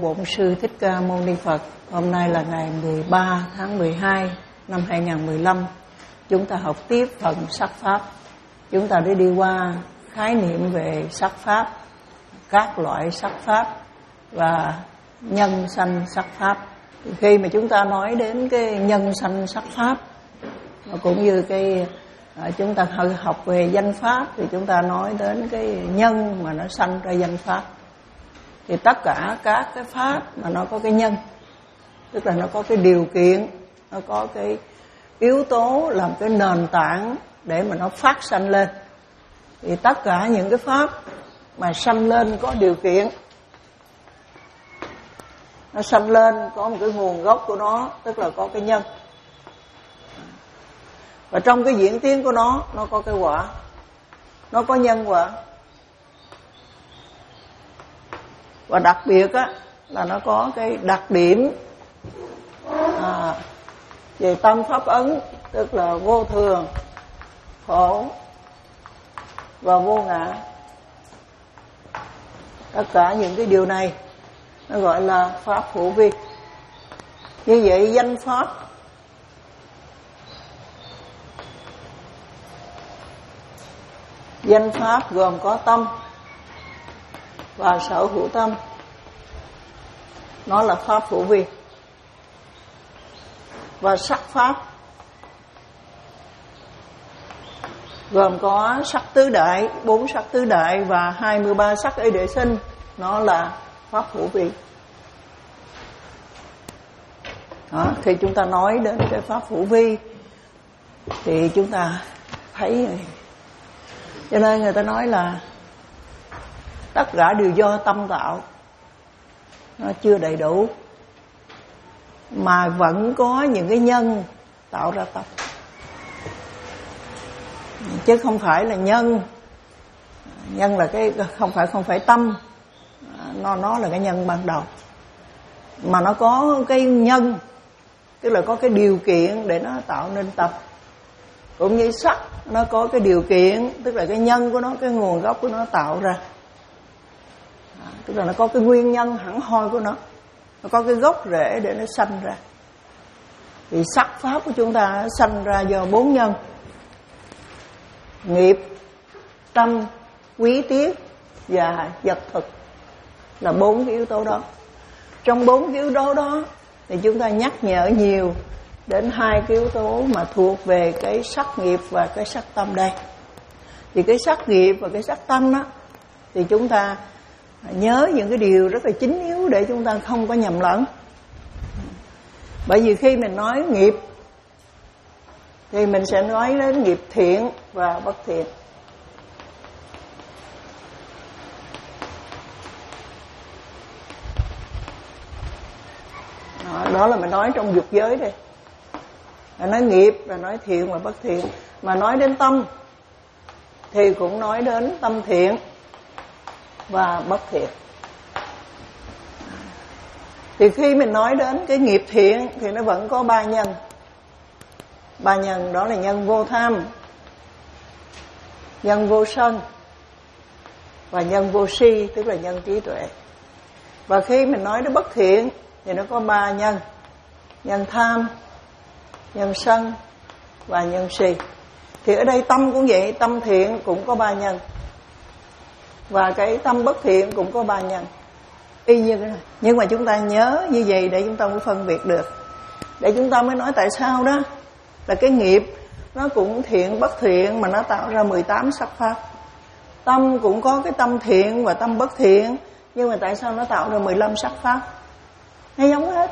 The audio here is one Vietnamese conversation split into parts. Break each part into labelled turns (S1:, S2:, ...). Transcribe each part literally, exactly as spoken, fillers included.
S1: Bổn Sư Thích Ca Mâu Ni Phật. Hôm nay là ngày mười ba tháng mười hai năm hai nghìn không trăm mười lăm. Chúng ta học tiếp phần sắc pháp. Chúng ta đã đi qua khái niệm về sắc pháp, các loại sắc pháp và nhân sanh sắc pháp. Khi mà chúng ta nói đến cái nhân sanh sắc pháp, cũng như cái chúng ta học về danh pháp, thì chúng ta nói đến cái nhân mà nó sanh ra danh pháp. Thì tất cả các cái pháp mà nó có cái nhân, tức là nó có cái điều kiện, nó có cái yếu tố làm cái nền tảng để mà nó phát sanh lên. Thì tất cả những cái pháp mà sanh lên có điều kiện, nó sanh lên có một cái nguồn gốc của nó, tức là có cái nhân. Và trong cái diễn tiến của nó, nó có cái quả. Nó có nhân quả. Và đặc biệt á, là nó có cái đặc điểm à, về tâm pháp ấn, tức là vô thường, khổ và vô ngã. Tất cả những cái điều này nó gọi là pháp hữu vi. Như vậy danh pháp Danh pháp gồm có tâm và sở hữu tâm. Nó là pháp hữu vi. Và sắc pháp gồm có sắc tứ đại, bốn sắc tứ đại và hai mươi ba sắc y đệ sinh. Nó là pháp hữu vi. Đó, khi chúng ta nói đến cái pháp hữu vi thì chúng ta thấy, cho nên người ta nói là tất cả đều do tâm tạo. Nó chưa đầy đủ, mà vẫn có những cái nhân tạo ra tâm, chứ không phải là nhân. Nhân là cái không phải không phải tâm, nó nó là cái nhân ban đầu, mà nó có cái nhân, tức là có cái điều kiện để nó tạo nên tâm. Cũng như sắc, nó có cái điều kiện, tức là cái nhân của nó, cái nguồn gốc của nó tạo ra. À, tức là nó có cái nguyên nhân hẳn hoi của nó, nó có cái gốc rễ để nó sanh ra. Thì sắc pháp của chúng ta sanh ra do bốn nhân: nghiệp, tâm, quý tiết và vật thực, là bốn cái yếu tố đó. Trong bốn cái yếu tố đó thì chúng ta nhắc nhở nhiều đến hai cái yếu tố mà thuộc về cái sắc nghiệp và cái sắc tâm đây. Thì cái sắc nghiệp và cái sắc tâm đó, thì chúng ta nhớ những cái điều rất là chính yếu để chúng ta không có nhầm lẫn. Bởi vì khi mình nói nghiệp thì mình sẽ nói đến nghiệp thiện và bất thiện. Đó, đó là mình nói trong dục giới đây. Là nói nghiệp là nói thiện và bất thiện. Mà nói đến tâm thì cũng nói đến tâm thiện và bất thiện. Thì khi mình nói đến cái nghiệp thiện thì nó vẫn có ba nhân. Ba nhân đó là nhân vô tham, nhân vô sân và nhân vô si, tức là nhân trí tuệ. Và khi mình nói đến bất thiện thì nó có ba nhân: nhân tham, nhân sân và nhân si. Thì ở đây tâm cũng vậy, tâm thiện cũng có ba nhân, và cái tâm bất thiện cũng có ba nhân, y như cái này. Nhưng mà chúng ta nhớ như vậy để chúng ta mới phân biệt được, để chúng ta mới nói tại sao đó là cái nghiệp nó cũng thiện bất thiện mà nó tạo ra mười tám sắc pháp. Tâm cũng có cái tâm thiện và tâm bất thiện, nhưng mà tại sao nó tạo ra mười lăm sắc pháp? Nó giống hết.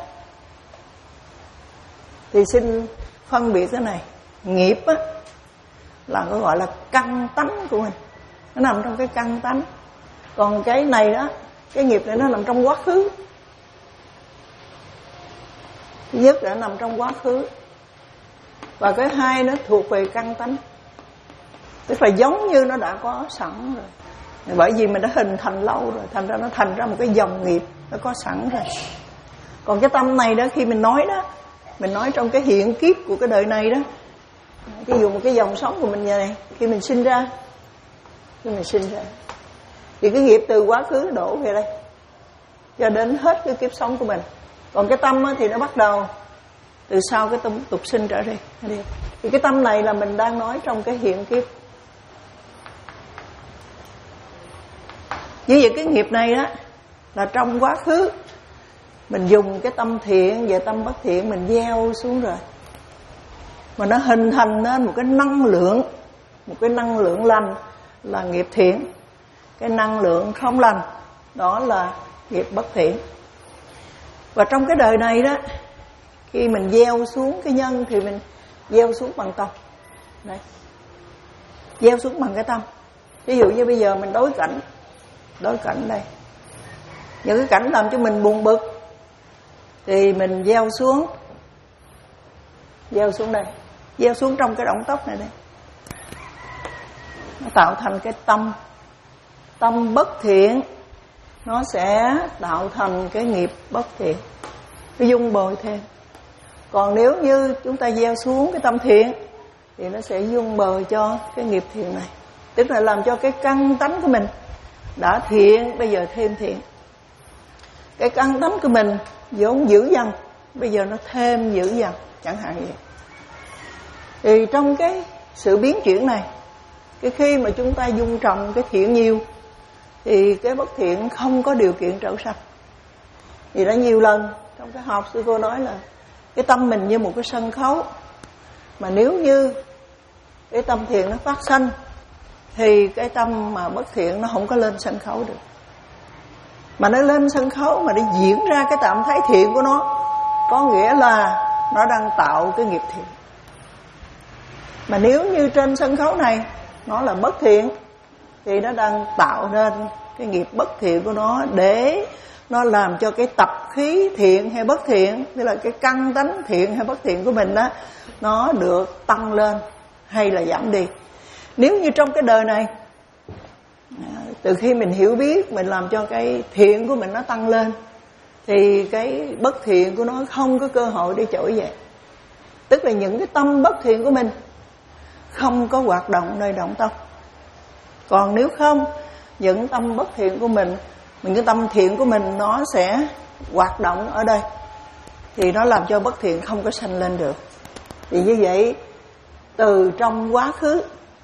S1: Thì xin phân biệt cái này. Nghiệp á là nó gọi là căn tánh của mình, nó nằm trong cái căn tánh. Còn cái này đó, cái nghiệp này nó nằm trong quá khứ. Thứ nhất là nó nằm trong quá khứ, và cái hai nó thuộc về căn tánh, tức là giống như nó đã có sẵn rồi. Bởi vì mình đã hình thành lâu rồi, thành ra nó thành ra một cái dòng nghiệp nó có sẵn rồi. Còn cái tâm này đó, khi mình nói đó, mình nói trong cái hiện kiếp của cái đời này đó. Ví dụ một cái dòng sống của mình như này, khi mình sinh ra, khi mình sinh ra thì cái nghiệp từ quá khứ đổ về đây. cho đến hết cái kiếp sống của mình. Còn cái tâm thì nó bắt đầu từ sau cái tâm tục sinh trở đi. Thì cái tâm này là mình đang nói trong cái hiện kiếp. Như vậy cái nghiệp này đó là trong quá khứ mình dùng cái tâm thiện và tâm bất thiện mình gieo xuống rồi, mà nó hình thành nên một cái năng lượng, một cái năng lượng lành là nghiệp thiện, cái năng lượng không lành đó là nghiệp bất thiện. Và trong cái đời này đó, khi mình gieo xuống cái nhân thì mình gieo xuống bằng tâm. Đấy, gieo xuống bằng cái tâm. Ví dụ như bây giờ mình đối cảnh, đối cảnh đây, những cái cảnh làm cho mình buồn bực thì mình gieo xuống, gieo xuống đây, gieo xuống trong cái động tóc này đây, nó tạo thành cái tâm. Tâm bất thiện nó sẽ tạo thành cái nghiệp bất thiện, nó dung bồi thêm. Còn nếu như chúng ta gieo xuống cái tâm thiện thì nó sẽ dung bồi cho cái nghiệp thiện này, tức là làm cho cái căn tánh của mình đã thiện bây giờ thêm thiện. Cái căn tánh của mình vốn dữ dằn, bây giờ nó thêm dữ dằn, chẳng hạn vậy. Thì trong cái sự biến chuyển này, cái khi mà chúng ta dung trồng cái thiện nhiều thì cái bất thiện không có điều kiện trở sanh. Vì đã nhiều lần trong cái học sư cô nói là cái tâm mình như một cái sân khấu, mà nếu như cái tâm thiện nó phát sanh thì cái tâm mà bất thiện nó không có lên sân khấu được. Mà nó lên sân khấu mà để diễn ra cái trạng thái thiện của nó, có nghĩa là nó đang tạo cái nghiệp thiện. Mà nếu như trên sân khấu này nó là bất thiện thì nó đang tạo nên cái nghiệp bất thiện của nó, để nó làm cho cái tập khí thiện hay bất thiện, tức là cái căn tánh thiện hay bất thiện của mình đó, nó được tăng lên hay là giảm đi. Nếu như trong cái đời này, từ khi mình hiểu biết, mình làm cho cái thiện của mình nó tăng lên, thì cái bất thiện của nó không có cơ hội để trỗi dậy. Tức là những cái tâm bất thiện của mình không có hoạt động nơi động tâm. Còn nếu không, những tâm bất thiện của mình, những cái tâm thiện của mình nó sẽ hoạt động ở đây, thì nó làm cho bất thiện không có sanh lên được. Thì như vậy, từ trong quá khứ,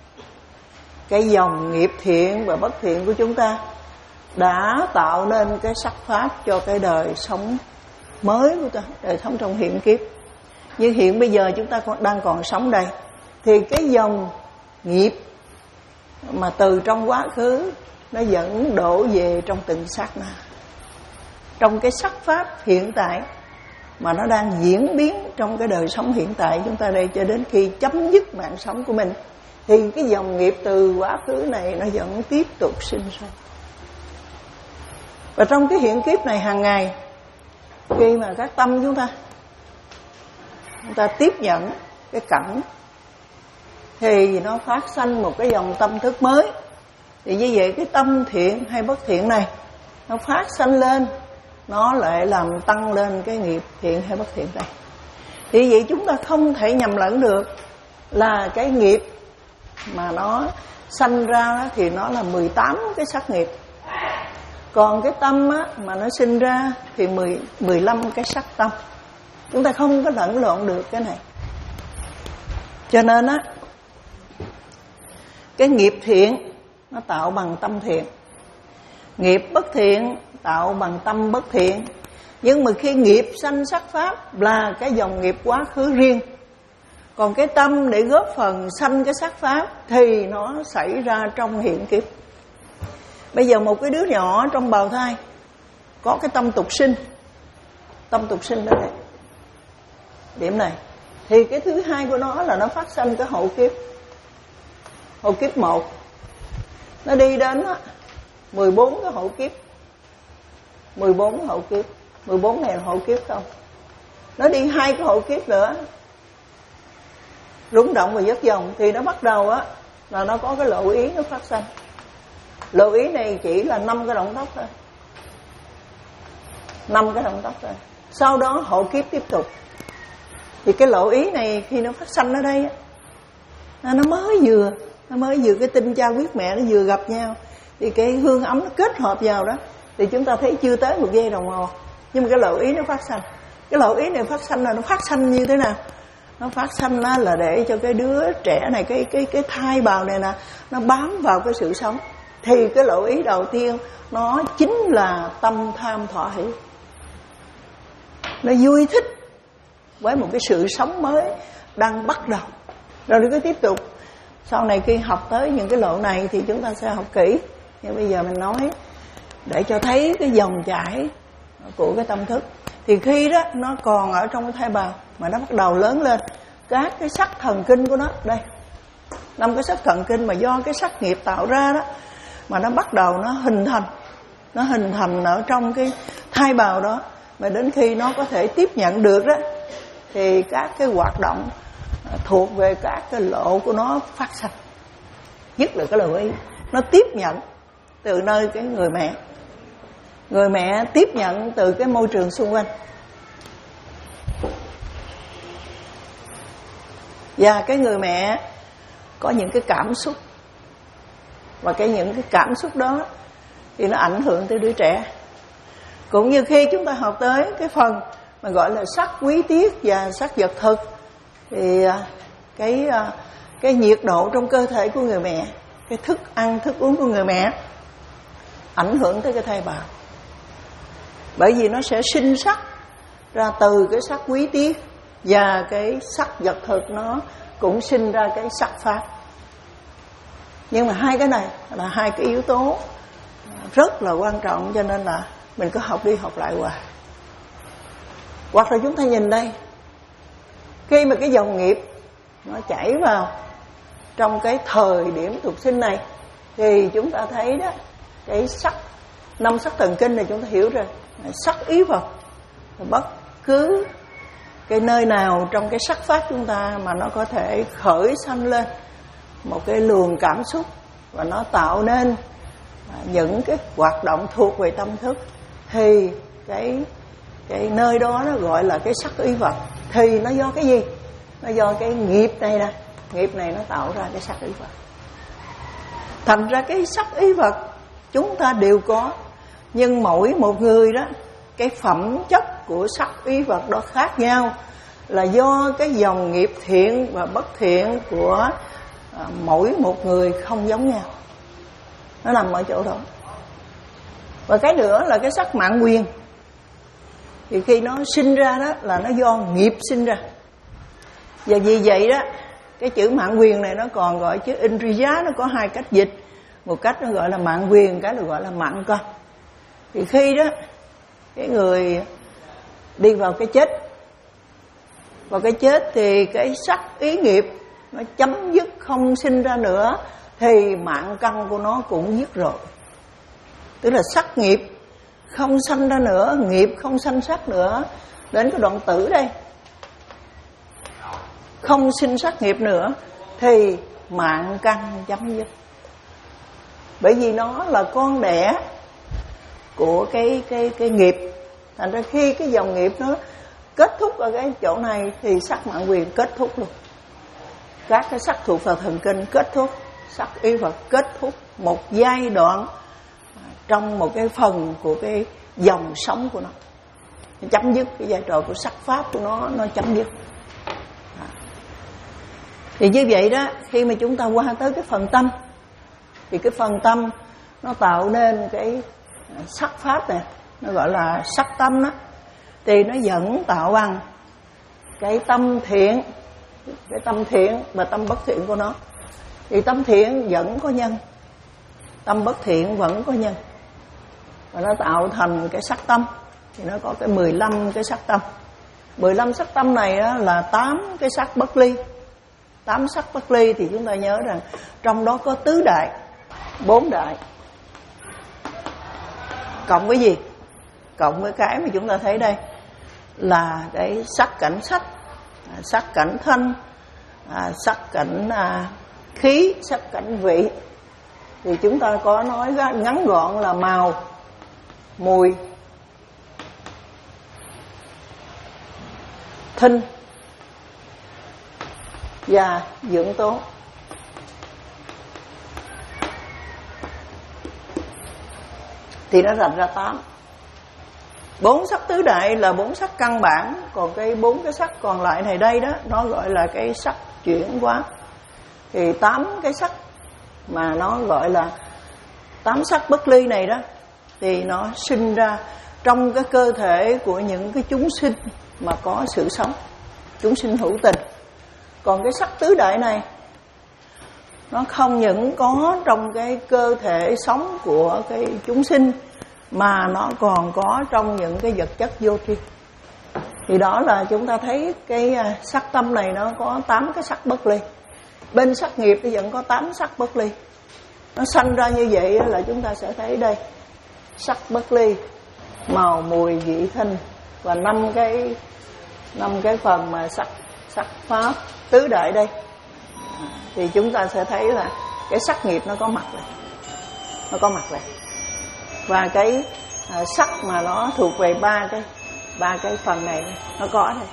S1: cái dòng nghiệp thiện và bất thiện của chúng ta đã tạo nên cái sắc pháp cho cái đời sống mới của ta, đời sống trong hiện kiếp. Nhưng hiện bây giờ chúng ta còn, đang còn sống đây, thì cái dòng nghiệp mà từ trong quá khứ nó vẫn đổ về trong từng sát na, trong cái sắc pháp hiện tại mà nó đang diễn biến trong cái đời sống hiện tại chúng ta đây, cho đến khi chấm dứt mạng sống của mình, thì cái dòng nghiệp từ quá khứ này nó vẫn tiếp tục sinh ra. Và trong cái hiện kiếp này hàng ngày, khi mà các tâm chúng ta chúng ta tiếp nhận cái cảnh, thì nó phát sanh một cái dòng tâm thức mới. Thì như vậy cái tâm thiện hay bất thiện này nó phát sanh lên, nó lại làm tăng lên cái nghiệp thiện hay bất thiện này. Thì vậy chúng ta không thể nhầm lẫn được là cái nghiệp mà nó sanh ra đó, thì nó là mười tám cái sắc nghiệp. Còn cái tâm á, mà nó sinh ra thì mười lăm cái sắc tâm. Chúng ta không có lẫn lộn được cái này. Cho nên á, cái nghiệp thiện nó tạo bằng tâm thiện, nghiệp bất thiện tạo bằng tâm bất thiện. Nhưng mà khi nghiệp sanh sắc pháp là cái dòng nghiệp quá khứ riêng, còn cái tâm để góp phần sanh cái sắc pháp thì nó xảy ra trong hiện kiếp. Bây giờ một cái đứa nhỏ trong bào thai có cái tâm tục sinh, tâm tục sinh đó đấy, điểm này, thì cái thứ hai của nó là nó phát sanh cái hậu kiếp. Hậu kiếp một nó đi đến á, mười bốn cái hậu kiếp, mười bốn hậu kiếp, mười bốn này là hậu kiếp không. Nó đi hai cái hậu kiếp nữa, rung động và dứt dòng, thì nó bắt đầu á là nó có cái lộ ý nó phát sanh. Lộ ý này chỉ là năm cái động tóc thôi, năm cái động tóc thôi. Sau đó hậu kiếp tiếp tục. Thì cái lộ ý này khi nó phát sanh ở đây á, nó mới vừa nó mới vừa cái tinh cha huyết mẹ nó vừa gặp nhau, thì cái hương ấm nó kết hợp vào đó, thì chúng ta thấy chưa tới một giây đồng hồ, nhưng mà cái lộ ý nó phát sanh. Cái lộ ý này phát sanh là nó phát sanh như thế nào? Nó phát sanh là để cho cái đứa trẻ này, cái cái cái thai bào này nè, nó bám vào cái sự sống. Thì cái lộ ý đầu tiên nó chính là tâm tham thỏa hỷ. Nó vui thích với một cái sự sống mới đang bắt đầu. Rồi cứ tiếp tục. Sau này khi học tới những cái lộ này thì chúng ta sẽ học kỹ. Nhưng bây giờ mình nói để cho thấy cái dòng chảy của cái tâm thức. Thì khi đó nó còn ở trong cái thai bào mà nó bắt đầu lớn lên, các cái sắc thần kinh của nó đây, năm cái sắc thần kinh mà do cái sắc nghiệp tạo ra đó, mà nó bắt đầu nó hình thành, nó hình thành ở trong cái thai bào đó, mà đến khi nó có thể tiếp nhận được đó, thì các cái hoạt động thuộc về các cái lộ của nó phát sinh. Nhất là cái lộ ý, nó tiếp nhận từ nơi cái người mẹ. Người mẹ tiếp nhận từ cái môi trường xung quanh. Và cái người mẹ có những cái cảm xúc. Và cái những cái cảm xúc đó thì nó ảnh hưởng tới đứa trẻ. Cũng như khi chúng ta học tới cái phần mà gọi là sắc quý tiết và sắc vật thực, thì cái cái nhiệt độ trong cơ thể của người mẹ, cái thức ăn thức uống của người mẹ ảnh hưởng tới cái thai bào. Bởi vì nó sẽ sinh sắc ra từ cái sắc quý tiết, và cái sắc vật thực nó cũng sinh ra cái sắc pháp. Nhưng mà hai cái này là hai cái yếu tố rất là quan trọng, cho nên là mình cứ học đi học lại hoài. Hoặc là chúng ta nhìn đây, khi mà cái dòng nghiệp nó chảy vào trong cái thời điểm tục sinh này, thì chúng ta thấy đó, cái sắc, năm sắc thần kinh này chúng ta hiểu rồi, sắc ý vật. Bất cứ cái nơi nào trong cái sắc pháp chúng ta mà nó có thể khởi sanh lên một cái luồng cảm xúc, và nó tạo nên những cái hoạt động thuộc về tâm thức, thì cái cái nơi đó nó gọi là cái sắc ý vật. Thì nó do cái gì? Nó do cái nghiệp này nè, nghiệp này nó tạo ra cái sắc ý vật. Thành ra cái sắc ý vật chúng ta đều có, nhưng mỗi một người đó, cái phẩm chất của sắc ý vật đó khác nhau, là do cái dòng nghiệp thiện và bất thiện của à, mỗi một người không giống nhau. Nó nằm ở chỗ đó. Và cái nữa là cái sắc mạng quyền, thì khi nó sinh ra đó là nó do nghiệp sinh ra. Và vì vậy đó, cái chữ mạng quyền này nó còn gọi chữ Indriya, nó có hai cách dịch. Một cách nó gọi là mạng quyền, cái nó gọi là mạng căn. Thì khi đó cái người đi vào cái chết, vào cái chết thì cái sắc ý nghiệp nó chấm dứt, không sinh ra nữa, thì mạng căn của nó cũng dứt rồi. Tức là sắc nghiệp không sanh ra nữa, nghiệp không sanh sắc nữa. Đến cái đoạn tử đây, không sinh sắc nghiệp nữa, thì mạng căn chấm dứt. Bởi vì nó là con đẻ của cái cái cái nghiệp. Thành ra khi cái dòng nghiệp nó kết thúc ở cái chỗ này, thì sắc mạng quyền kết thúc luôn. Các cái sắc thuộc vào thần kinh kết thúc, sắc ý vật kết thúc một giai đoạn trong một cái phần của cái dòng sống của nó. Nó chấm dứt cái giai trò của sắc pháp của nó, nó chấm dứt. Thì như vậy đó, khi mà chúng ta qua tới cái phần tâm, thì cái phần tâm nó tạo nên cái sắc pháp này, nó gọi là sắc tâm đó. Thì nó vẫn tạo bằng cái tâm thiện, cái tâm thiện và tâm bất thiện của nó. Thì tâm thiện vẫn có nhân, tâm bất thiện vẫn có nhân, và nó tạo thành cái sắc tâm. Thì nó có cái mười lăm cái sắc tâm. mười lăm sắc tâm này đó là tám cái sắc bất ly. Tám sắc bất ly thì chúng ta nhớ rằng trong đó có tứ đại, bốn đại, cộng với gì? Cộng với cái mà chúng ta thấy đây là cái sắc cảnh sắc, sắc cảnh thanh, sắc cảnh khí, sắc cảnh vị. Thì chúng ta có nói ngắn gọn là màu, mùi, thinh và dưỡng tố. thì nó rạch ra tám. Bốn sắc tứ đại là bốn sắc căn bản, còn cái bốn cái sắc còn lại này đây đó, nó gọi là cái sắc chuyển hóa. Thì tám cái sắc mà nó gọi là tám sắc bất ly này đó, thì nó sinh ra trong cái cơ thể của những cái chúng sinh mà có sự sống, chúng sinh hữu tình. Còn cái sắc tứ đại này, nó không những có trong cái cơ thể sống của cái chúng sinh, mà nó còn có trong những cái vật chất vô tri. Thì đó là chúng ta thấy cái sắc tâm này nó có tám cái sắc bất ly. Bên sắc nghiệp thì vẫn có tám sắc bất ly. Nó sanh ra như vậy là chúng ta sẽ thấy đây, sắc bất ly, màu mùi vị thanh, và năm cái năm cái phần mà sắc sắc pháp tứ đại đây. Thì chúng ta sẽ thấy là cái sắc nghiệp nó có mặt này, nó có mặt này. Và cái à, sắc mà nó thuộc về ba cái ba cái phần này nó có đây,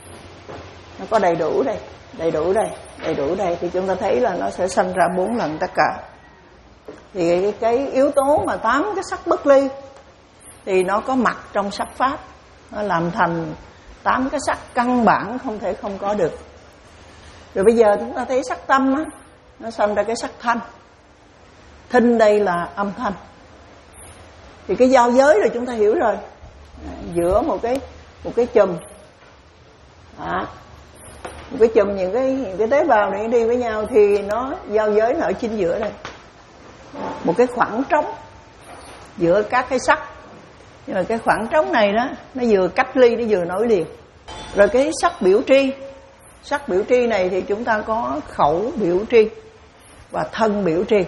S1: nó có đầy đủ đây, đầy đủ đây, đầy đủ đây. Thì chúng ta thấy là nó sẽ sanh ra bốn lần tất cả. Thì cái, cái yếu tố mà tám cái sắc bất ly thì nó có mặt trong sắc pháp, nó làm thành tám cái sắc căn bản không thể không có được. Rồi bây giờ chúng ta thấy sắc tâm á, nó sanh ra cái sắc thanh. Thinh đây là âm thanh. Thì cái giao giới rồi chúng ta hiểu rồi, à, giữa một cái một cái chùm, à, một cái chùm những cái những cái tế bào này đi với nhau thì nó giao giới nó ở chính giữa đây, một cái khoảng trống giữa các cái sắc. Nhưng mà cái khoảng trống này đó, nó vừa cách ly, nó vừa nối liền. Rồi cái sắc biểu tri, sắc biểu tri này thì chúng ta có khẩu biểu tri và thân biểu tri.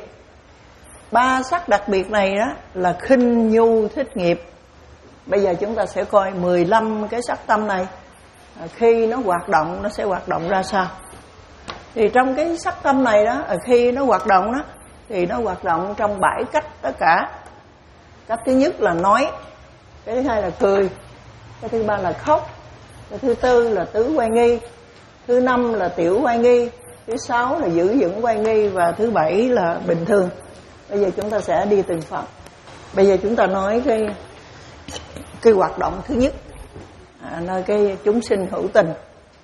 S1: Ba sắc đặc biệt này đó là khinh nhu thích nghiệp. Bây giờ chúng ta sẽ coi mười lăm cái sắc tâm này, khi nó hoạt động nó sẽ hoạt động ra sao. Thì trong cái sắc tâm này đó, khi nó hoạt động đó thì nó hoạt động trong bảy cách tất cả. Cách thứ nhất là nói, cái thứ hai là cười, cái thứ ba là khóc, cái thứ tư là tứ oai nghi, thứ năm là tiểu oai nghi, thứ sáu là giữ vững oai nghi, và thứ bảy là bình thường. Bây giờ chúng ta sẽ đi từng phần. Bây giờ chúng ta nói cái cái hoạt động thứ nhất, à, nơi cái chúng sinh hữu tình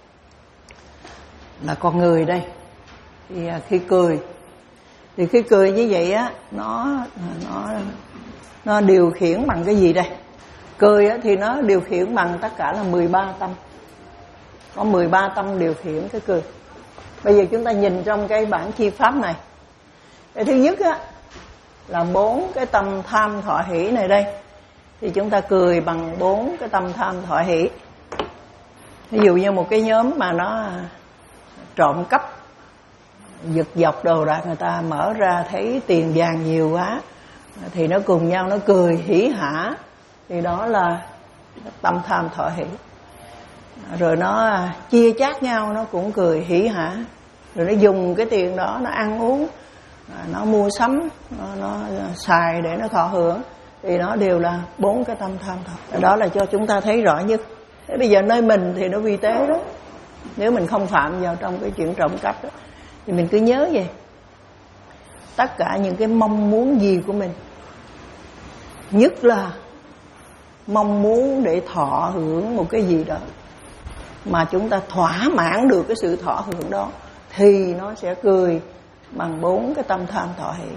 S1: là con người đây. Thì à, khi cười thì khi cười như vậy á, nó nó nó điều khiển bằng cái gì đây? Cười á, thì nó điều khiển bằng tất cả là mười ba tâm. Có mười ba tâm điều khiển cái cười. Bây giờ chúng ta nhìn trong cái bản chi pháp này. Cái thứ nhất á là bốn cái tâm tham thọ hỷ này đây. Thì chúng ta cười bằng bốn cái tâm tham thọ hỷ. Ví dụ như một cái nhóm mà nó trộm cắp, giật dọc đồ đạc, người ta mở ra thấy tiền vàng nhiều quá thì nó cùng nhau nó cười hỉ hả, thì đó là tâm tham thọ hỷ. Rồi nó chia chác nhau, nó cũng cười hỉ hả. Rồi nó dùng cái tiền đó nó ăn uống, nó mua sắm, nó, nó xài để nó thọ hưởng, thì nó đều là bốn cái tâm tham thọ. Đó là cho chúng ta thấy rõ nhất. Thế bây giờ nơi mình thì nó vi tế đó, nếu mình không phạm vào trong cái chuyện trộm cắp đó, thì mình cứ nhớ vậy. Tất cả những cái mong muốn gì của mình, nhất là mong muốn để thọ hưởng một cái gì đó, mà chúng ta thỏa mãn được cái sự thọ hưởng đó, thì nó sẽ cười bằng bốn cái tâm tham thọ hỷ.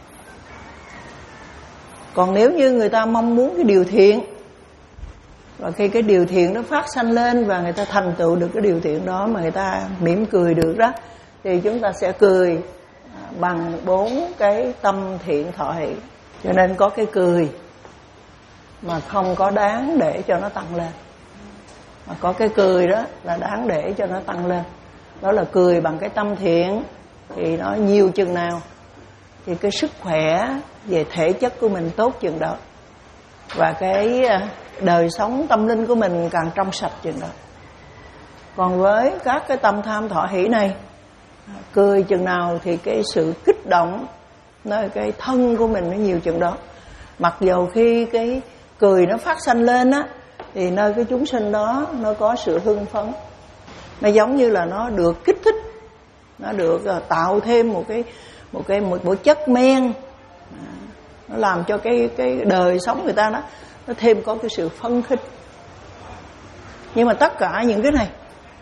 S1: Còn nếu như người ta mong muốn cái điều thiện, và khi cái điều thiện nó phát sanh lên và người ta thành tựu được cái điều thiện đó mà người ta mỉm cười được đó, thì chúng ta sẽ cười bằng bốn cái tâm thiện thọ hỷ. Cho nên có cái cười mà không có đáng để cho nó tăng lên, mà có cái cười đó là đáng để cho nó tăng lên. Đó là cười bằng cái tâm thiện. Thì nó nhiều chừng nào thì cái sức khỏe về thể chất của mình tốt chừng đó, và cái đời sống tâm linh của mình càng trong sạch chừng đó. Còn với các cái tâm tham thọ hỷ này, cười chừng nào thì cái sự kích động nơi cái thân của mình nó nhiều chừng đó. Mặc dầu khi cái cười nó phát sanh lên á, thì nơi cái chúng sinh đó nó có sự hưng phấn, nó giống như là nó được kích thích, nó được tạo thêm một cái một cái một bộ chất men nó làm cho cái cái đời sống người ta đó nó thêm có cái sự phấn khích. Nhưng mà tất cả những cái này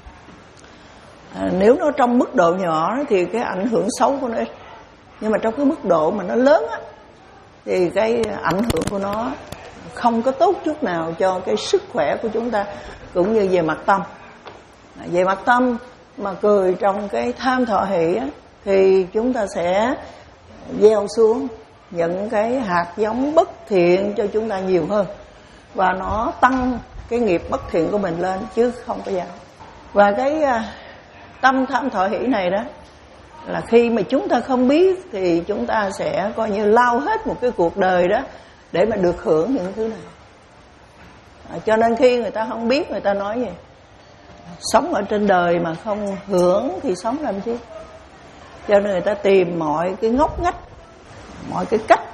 S1: à, nếu nó trong mức độ nhỏ thì cái ảnh hưởng xấu của nó ít, nhưng mà trong cái mức độ mà nó lớn á, thì cái ảnh hưởng của nó không có tốt chút nào cho cái sức khỏe của chúng ta, cũng như về mặt tâm. Về mặt tâm mà cười trong cái tham thọ hỷ á, thì chúng ta sẽ gieo xuống những cái hạt giống bất thiện cho chúng ta nhiều hơn, và nó tăng cái nghiệp bất thiện của mình lên chứ không có giảm. Và cái tâm tham thọ hỷ này đó là khi mà chúng ta không biết thì chúng ta sẽ coi như lao hết một cái cuộc đời đó để mà được hưởng những thứ này. À, cho nên khi người ta không biết, người ta nói gì? Sống ở trên đời mà không hưởng thì sống làm chi? Cho nên người ta tìm mọi cái ngóc ngách, mọi cái cách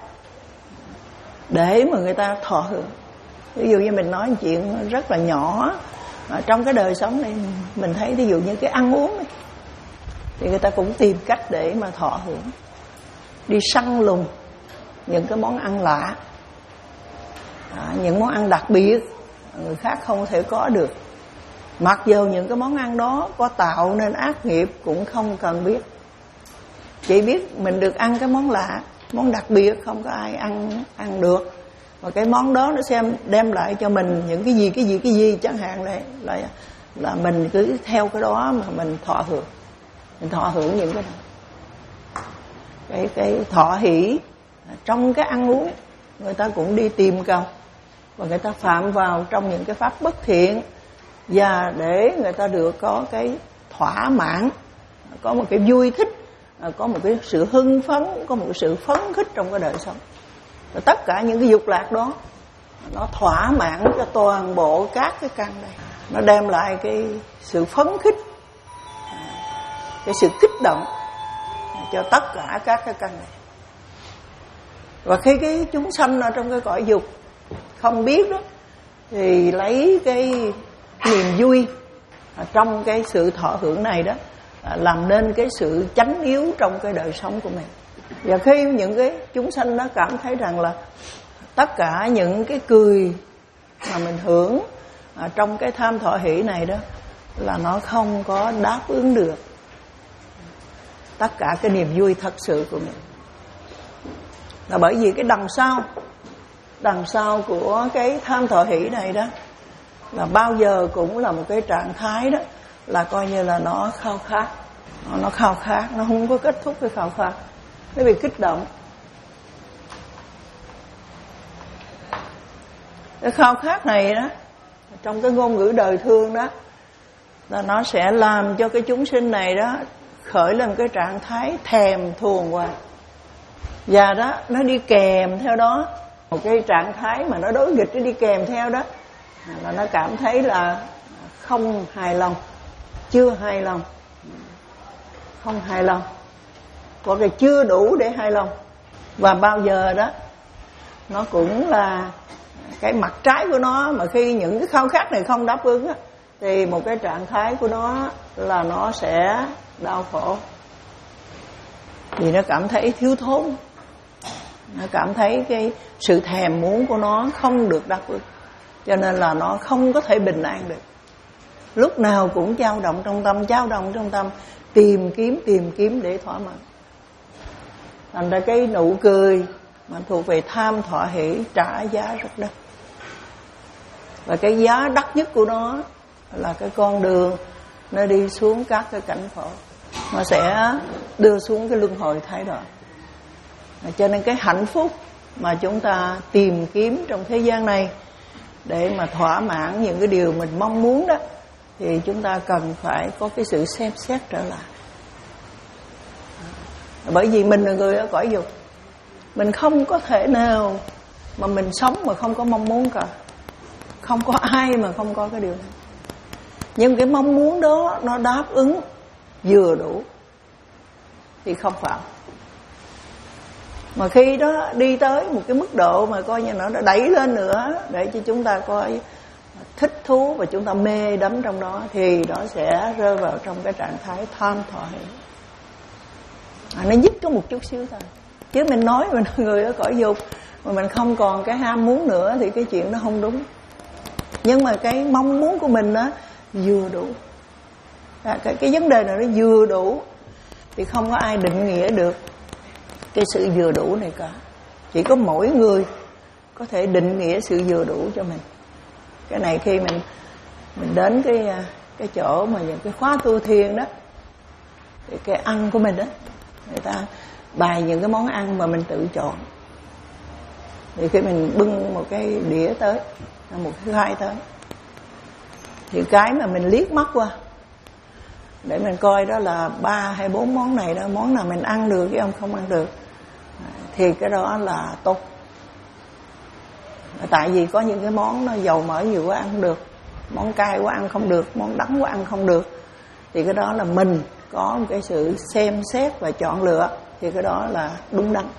S1: để mà người ta thọ hưởng. Ví dụ như mình nói một chuyện rất là nhỏ ở trong cái đời sống này, mình thấy ví dụ như cái ăn uống này, thì người ta cũng tìm cách để mà thọ hưởng, đi săn lùng những cái món ăn lạ, à, những món ăn đặc biệt người khác không thể có được. Mặc dù những cái món ăn đó có tạo nên ác nghiệp cũng không cần biết, chỉ biết mình được ăn cái món lạ, món đặc biệt không có ai ăn ăn được, và cái món đó nó xem đem lại cho mình những cái gì cái gì cái gì chẳng hạn này, là là mình cứ theo cái đó mà mình thọ hưởng, mình thọ hưởng những cái này. Cái cái thọ hỷ trong cái ăn uống, người ta cũng đi tìm cầu, và người ta phạm vào trong những cái pháp bất thiện, và để người ta được có cái thỏa mãn, có một cái vui thích, có một cái sự hưng phấn, có một cái sự phấn khích trong cái đời sống. Và tất cả những cái dục lạc đó nó thỏa mãn cho toàn bộ các cái căn này, nó đem lại cái sự phấn khích, cái sự kích động cho tất cả các cái căn này. Và khi cái chúng sanh ở trong cái cõi dục không biết đó, thì lấy cái niềm vui trong cái sự thọ hưởng này đó làm nên cái sự chánh yếu trong cái đời sống của mình. Và khi những cái chúng sanh đó cảm thấy rằng là tất cả những cái cười mà mình hưởng trong cái tham thọ hỷ này đó là nó không có đáp ứng được tất cả cái niềm vui thật sự của mình. Là bởi vì cái đằng sau đằng sau của cái tham thọ hỷ này đó là bao giờ cũng là một cái trạng thái đó là coi như là nó khao khát, nó, nó khao khát, nó không có kết thúc cái khao khát, nó bị kích động. Cái khao khát này đó, trong cái ngôn ngữ đời thương đó, là nó sẽ làm cho cái chúng sinh này đó khởi lên cái trạng thái thèm thuồng hoài. Và đó, nó đi kèm theo đó một cái trạng thái mà nó đối nghịch, nó đi kèm theo đó là nó cảm thấy là không hài lòng, chưa hài lòng, không hài lòng, hoặc là chưa đủ để hài lòng. Và bao giờ đó nó cũng là cái mặt trái của nó, mà khi những cái khao khát này không đáp ứng á, thì một cái trạng thái của nó là nó sẽ đau khổ, vì nó cảm thấy thiếu thốn, nó cảm thấy cái sự thèm muốn của nó không được đáp ứng, cho nên là nó không có thể bình an được, lúc nào cũng dao động trong tâm, dao động trong tâm, tìm kiếm tìm kiếm để thỏa mãn. Thành ra cái nụ cười mà thuộc về tham thọ hỷ trả giá rất đắt, và cái giá đắt nhất của nó là cái con đường nó đi xuống các cái cảnh khổ, nó sẽ đưa xuống cái luân hồi thái đoạn. Cho nên cái hạnh phúc mà chúng ta tìm kiếm trong thế gian này để mà thỏa mãn những cái điều mình mong muốn đó, thì chúng ta cần phải có cái sự xem xét trở lại. Bởi vì mình là người ở cõi dục, mình không có thể nào mà mình sống mà không có mong muốn cả, không có ai mà không có cái điều này. Nhưng cái mong muốn đó nó đáp ứng vừa đủ thì không phải. Mà khi đó đi tới một cái mức độ mà coi như nó đã đẩy lên nữa để cho chúng ta coi thích thú và chúng ta mê đắm trong đó, thì đó sẽ rơi vào trong cái trạng thái tham thọ hỷ. À, nó dứt có một chút xíu thôi. Chứ mình nói mình người ở cõi dục mà mình không còn cái ham muốn nữa thì cái chuyện nó không đúng. Nhưng mà cái mong muốn của mình đó vừa đủ, à, cái, cái vấn đề này nó vừa đủ thì không có ai định nghĩa được cái sự vừa đủ này cả. Chỉ có mỗi người có thể định nghĩa sự vừa đủ cho mình. Cái này khi mình mình đến cái cái chỗ mà những cái khóa tu thiền đó, thì cái ăn của mình đó, người ta bày những cái món ăn mà mình tự chọn. Thì khi mình bưng một cái đĩa tới, một cái khai tới, thì cái mà mình liếc mắt qua để mình coi đó là ba hay bốn món này đó, món nào mình ăn được, cái ông không ăn được, thì cái đó là tốt. Tại vì có những cái món nó dầu mỡ nhiều quá ăn không được, món cay quá ăn không được, món đắng quá ăn không được, thì cái đó là mình có một cái sự xem xét và chọn lựa, thì cái đó là đúng đắn.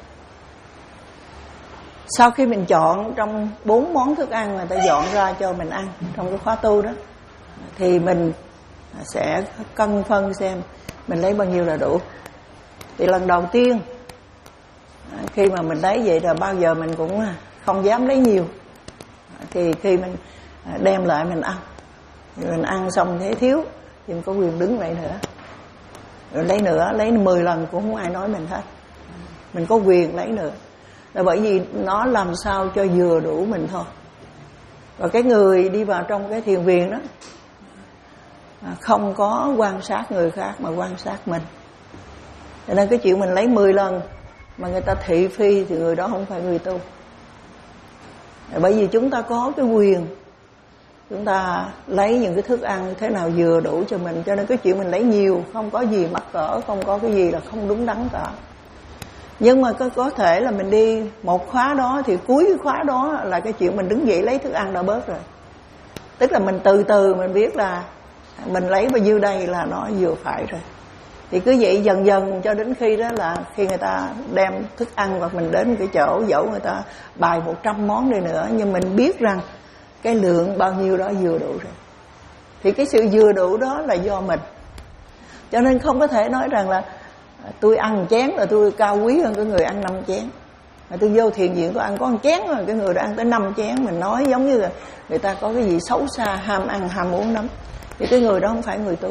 S1: Sau khi mình chọn trong bốn món thức ăn người ta dọn ra cho mình ăn trong cái khóa tu đó, thì mình sẽ cân phân xem mình lấy bao nhiêu là đủ. Thì lần đầu tiên khi mà mình lấy vậy là bao giờ mình cũng không dám lấy nhiều. Thì khi mình đem lại mình ăn, thì mình ăn xong thấy thiếu thì mình có quyền đứng lại nữa, rồi lấy nữa, lấy mười lần cũng không ai nói mình hết. Mình có quyền lấy nữa, là bởi vì nó làm sao cho vừa đủ mình thôi. Và cái người đi vào trong cái thiền viện đó không có quan sát người khác mà quan sát mình. Cho nên cái chuyện mình lấy mười lần mà người ta thị phi thì người đó không phải người tu. Bởi vì chúng ta có cái quyền, chúng ta lấy những cái thức ăn thế nào vừa đủ cho mình. Cho nên cái chuyện mình lấy nhiều không có gì mắc cỡ, không có cái gì là không đúng đắn cả. Nhưng mà có, có thể là mình đi một khóa đó thì cuối cái khóa đó là cái chuyện mình đứng dậy lấy thức ăn đã bớt rồi. Tức là mình từ từ mình biết là mình lấy bao nhiêu đây là nó vừa phải rồi. Thì cứ vậy dần dần cho đến khi đó là khi người ta đem thức ăn hoặc mình đến cái chỗ dẫu người ta bày một trăm món đi nữa, nhưng mình biết rằng cái lượng bao nhiêu đó vừa đủ rồi. Thì cái sự vừa đủ đó là do mình. Cho nên không có thể nói rằng là tôi ăn một chén là tôi cao quý hơn cái người ăn năm chén. Mà tôi vô thiền viện tôi ăn có một chén rồi, cái người đã ăn tới năm chén, mình nói giống như là người ta có cái gì xấu xa, ham ăn ham uống lắm. Thì cái người đó không phải người tu.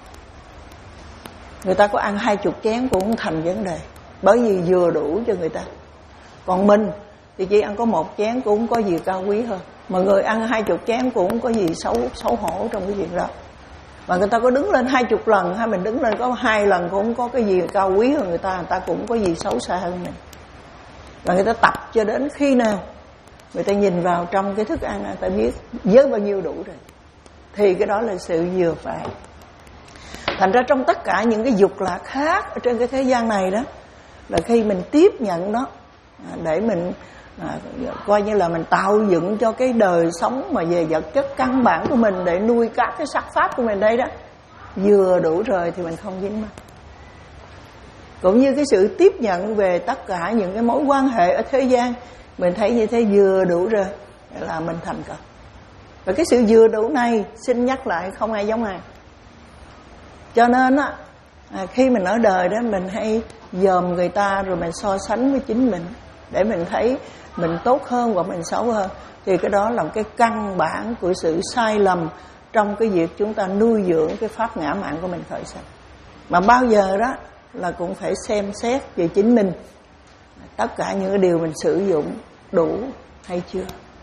S1: Người ta có ăn hai chục chén cũng không thành vấn đề, bởi vì vừa đủ cho người ta. Còn mình thì chỉ ăn có một chén cũng không có gì cao quý hơn, mà người ăn hai chục chén cũng không có gì xấu xấu hổ trong cái việc đó. Và người ta có đứng lên hai chục lần hay mình đứng lên có hai lần cũng không có cái gì cao quý hơn người ta, người ta cũng có gì xấu xa hơn mình. Và người ta tập cho đến khi nào người ta nhìn vào trong cái thức ăn, người ta biết với bao nhiêu đủ rồi, thì cái đó là sự vừa phải. Thành ra trong tất cả những cái dục lạc khác ở trên cái thế gian này đó, là khi mình tiếp nhận nó để mình à, coi như là mình tạo dựng cho cái đời sống mà về vật chất căn bản của mình để nuôi các cái sắc pháp của mình đây đó, vừa đủ rồi thì mình không dính mắc. Cũng như cái sự tiếp nhận về tất cả những cái mối quan hệ ở thế gian, mình thấy như thế vừa đủ rồi là mình thành công. Và cái sự vừa đủ này xin nhắc lại không ai giống ai. Cho nên á, à, khi mình ở đời đó mình hay dòm người ta rồi mình so sánh với chính mình để mình thấy mình tốt hơn hoặc mình xấu hơn, thì cái đó là một cái căn bản của sự sai lầm trong cái việc chúng ta nuôi dưỡng cái pháp ngã mạn của mình khởi sanh. Mà bao giờ đó là cũng phải xem xét về chính mình, tất cả những cái điều mình sử dụng đủ hay chưa.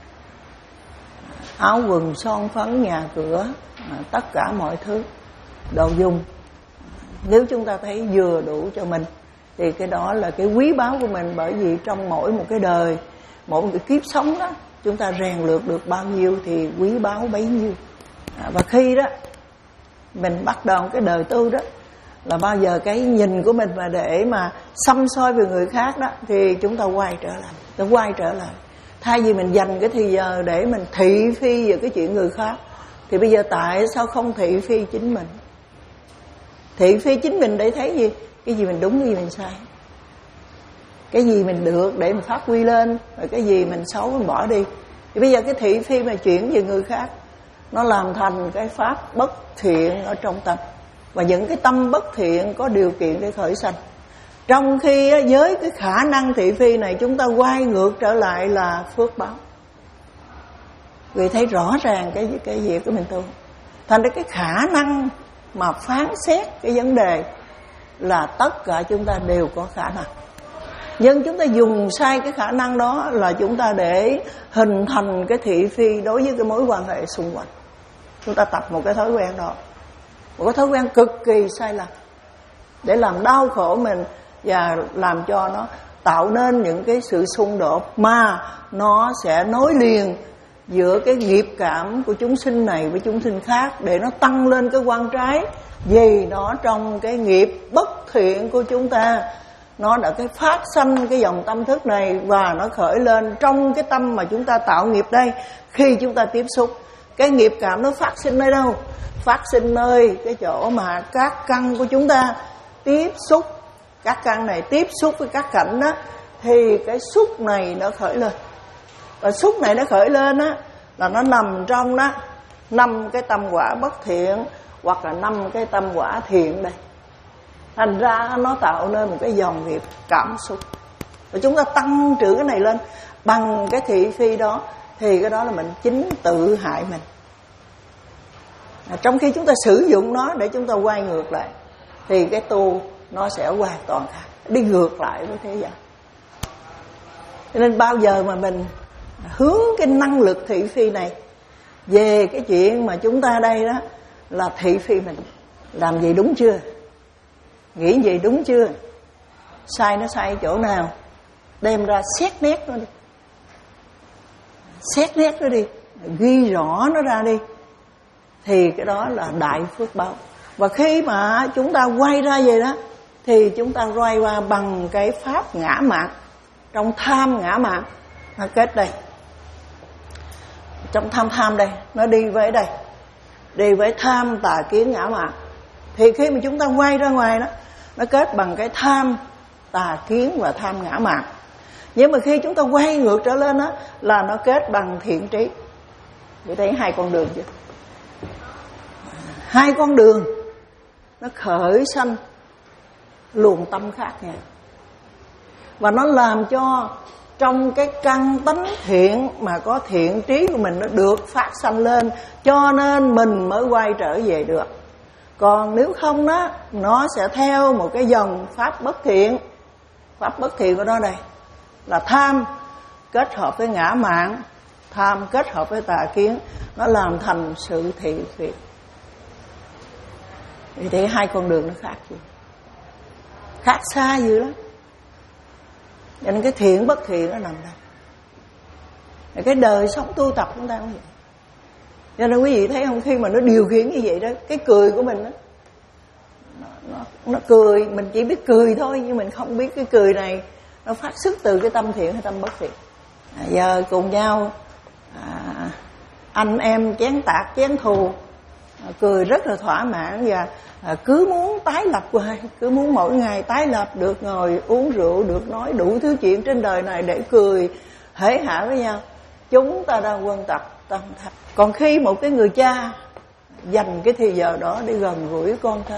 S1: Áo quần son phấn nhà cửa, tất cả mọi thứ đồ dùng, nếu chúng ta thấy vừa đủ cho mình thì cái đó là cái quý báu của mình. Bởi vì trong mỗi một cái đời, mỗi một cái kiếp sống đó, chúng ta rèn lược được bao nhiêu thì quý báu bấy nhiêu. à, Và khi đó mình bắt đầu cái đời tu đó, là bao giờ cái nhìn của mình mà để mà xăm soi về người khác đó, thì chúng ta quay trở lại, chúng ta quay trở lại. Thay vì mình dành cái thời giờ để mình thị phi về cái chuyện người khác, thì bây giờ tại sao không thị phi chính mình? Thị phi chính mình để thấy gì? Cái gì mình đúng, cái gì mình sai, cái gì mình được để mình phát huy lên, rồi cái gì mình xấu mình bỏ đi. Thì bây giờ cái thị phi mà chuyển về người khác, nó làm thành cái pháp bất thiện ở trong tâm. Và những cái tâm bất thiện có điều kiện để khởi sanh. Trong khi với cái khả năng thị phi này chúng ta quay ngược trở lại là phước báo. Vì thấy rõ ràng cái cái việc của mình tu. Thành ra cái khả năng mà phán xét cái vấn đề là tất cả chúng ta đều có khả năng. Nhưng chúng ta dùng sai cái khả năng đó là chúng ta để hình thành cái thị phi đối với cái mối quan hệ xung quanh. Chúng ta tập một cái thói quen đó, một cái thói quen cực kỳ sai lầm, để làm đau khổ mình và làm cho nó tạo nên những cái sự xung đột mà nó sẽ nối liền giữa cái nghiệp cảm của chúng sinh này với chúng sinh khác, để nó tăng lên cái quan trái vì nó trong cái nghiệp bất thiện của chúng ta. Nó đã cái phát sanh cái dòng tâm thức này và nó khởi lên trong cái tâm mà chúng ta tạo nghiệp đây. Khi chúng ta tiếp xúc, cái nghiệp cảm nó phát sinh nơi đâu? Phát sinh nơi cái chỗ mà các căn của chúng ta tiếp xúc. Các căn này tiếp xúc với các cảnh đó, thì cái xúc này nó khởi lên. Và xúc này nó khởi lên á, là nó nằm trong đó năm cái tâm quả bất thiện hoặc là năm cái tâm quả thiện đây. Thành ra nó tạo nên một cái dòng nghiệp cảm xúc. Và chúng ta tăng trưởng cái này lên bằng cái thị phi đó, thì cái đó là mình chính tự hại mình. À, trong khi chúng ta sử dụng nó để chúng ta quay ngược lại, thì cái tu nó sẽ hoàn toàn khác, đi ngược lại với thế gian. Cho nên bao giờ mà mình hướng cái năng lực thị phi này về cái chuyện mà chúng ta đây đó là thị phi mình, làm gì đúng chưa, nghĩ gì đúng chưa, sai nó sai chỗ nào, đem ra xét nét nó đi, xét nét nó đi, ghi rõ nó ra đi, thì cái đó là đại phước báo. Và khi mà chúng ta quay ra vậy đó, thì chúng ta quay qua bằng cái pháp ngã mạn. Trong tham ngã mạn nó kết đây, trong tham tham đây, nó đi với đây, đi với tham tà kiến ngã mạn. Thì khi mà chúng ta quay ra ngoài đó, nó kết bằng cái tham tà kiến và tham ngã mạn. Nhưng mà khi chúng ta quay ngược trở lên đó, là nó kết bằng thiện trí. Vậy thấy hai con đường chưa? Hai con đường nó khởi sanh luồng tâm khác nhau, và nó làm cho trong cái căn tánh thiện mà có thiện trí của mình nó được phát sanh lên, cho nên mình mới quay trở về được. Còn nếu không đó, nó sẽ theo một cái dòng pháp bất thiện. Pháp bất thiện của nó đây là tham kết hợp với ngã mạn, tham kết hợp với tà kiến, nó làm thành sự thị phi. Vì thế hai con đường nó khác gì, khác xa dữ lắm. Cho nên cái thiện bất thiện nó nằm đây. Cái đời sống tu tập chúng ta cũng vậy. Cho nên quý vị thấy không, khi mà nó điều khiển như vậy đó, cái cười của mình đó, nó, nó, nó cười, mình chỉ biết cười thôi, nhưng mình không biết cái cười này nó phát xuất từ cái tâm thiện hay tâm bất thiện. À, giờ cùng nhau à, anh em chén tạc chén thù, à, cười rất là thỏa mãn, và à, cứ muốn tái lập hoài, cứ muốn mỗi ngày tái lập, được ngồi uống rượu, được nói đủ thứ chuyện trên đời này để cười hễ hả với nhau. Chúng ta đang quân tập tâm thật. Còn khi một cái người cha dành cái thời giờ đó để gần gũi con cái,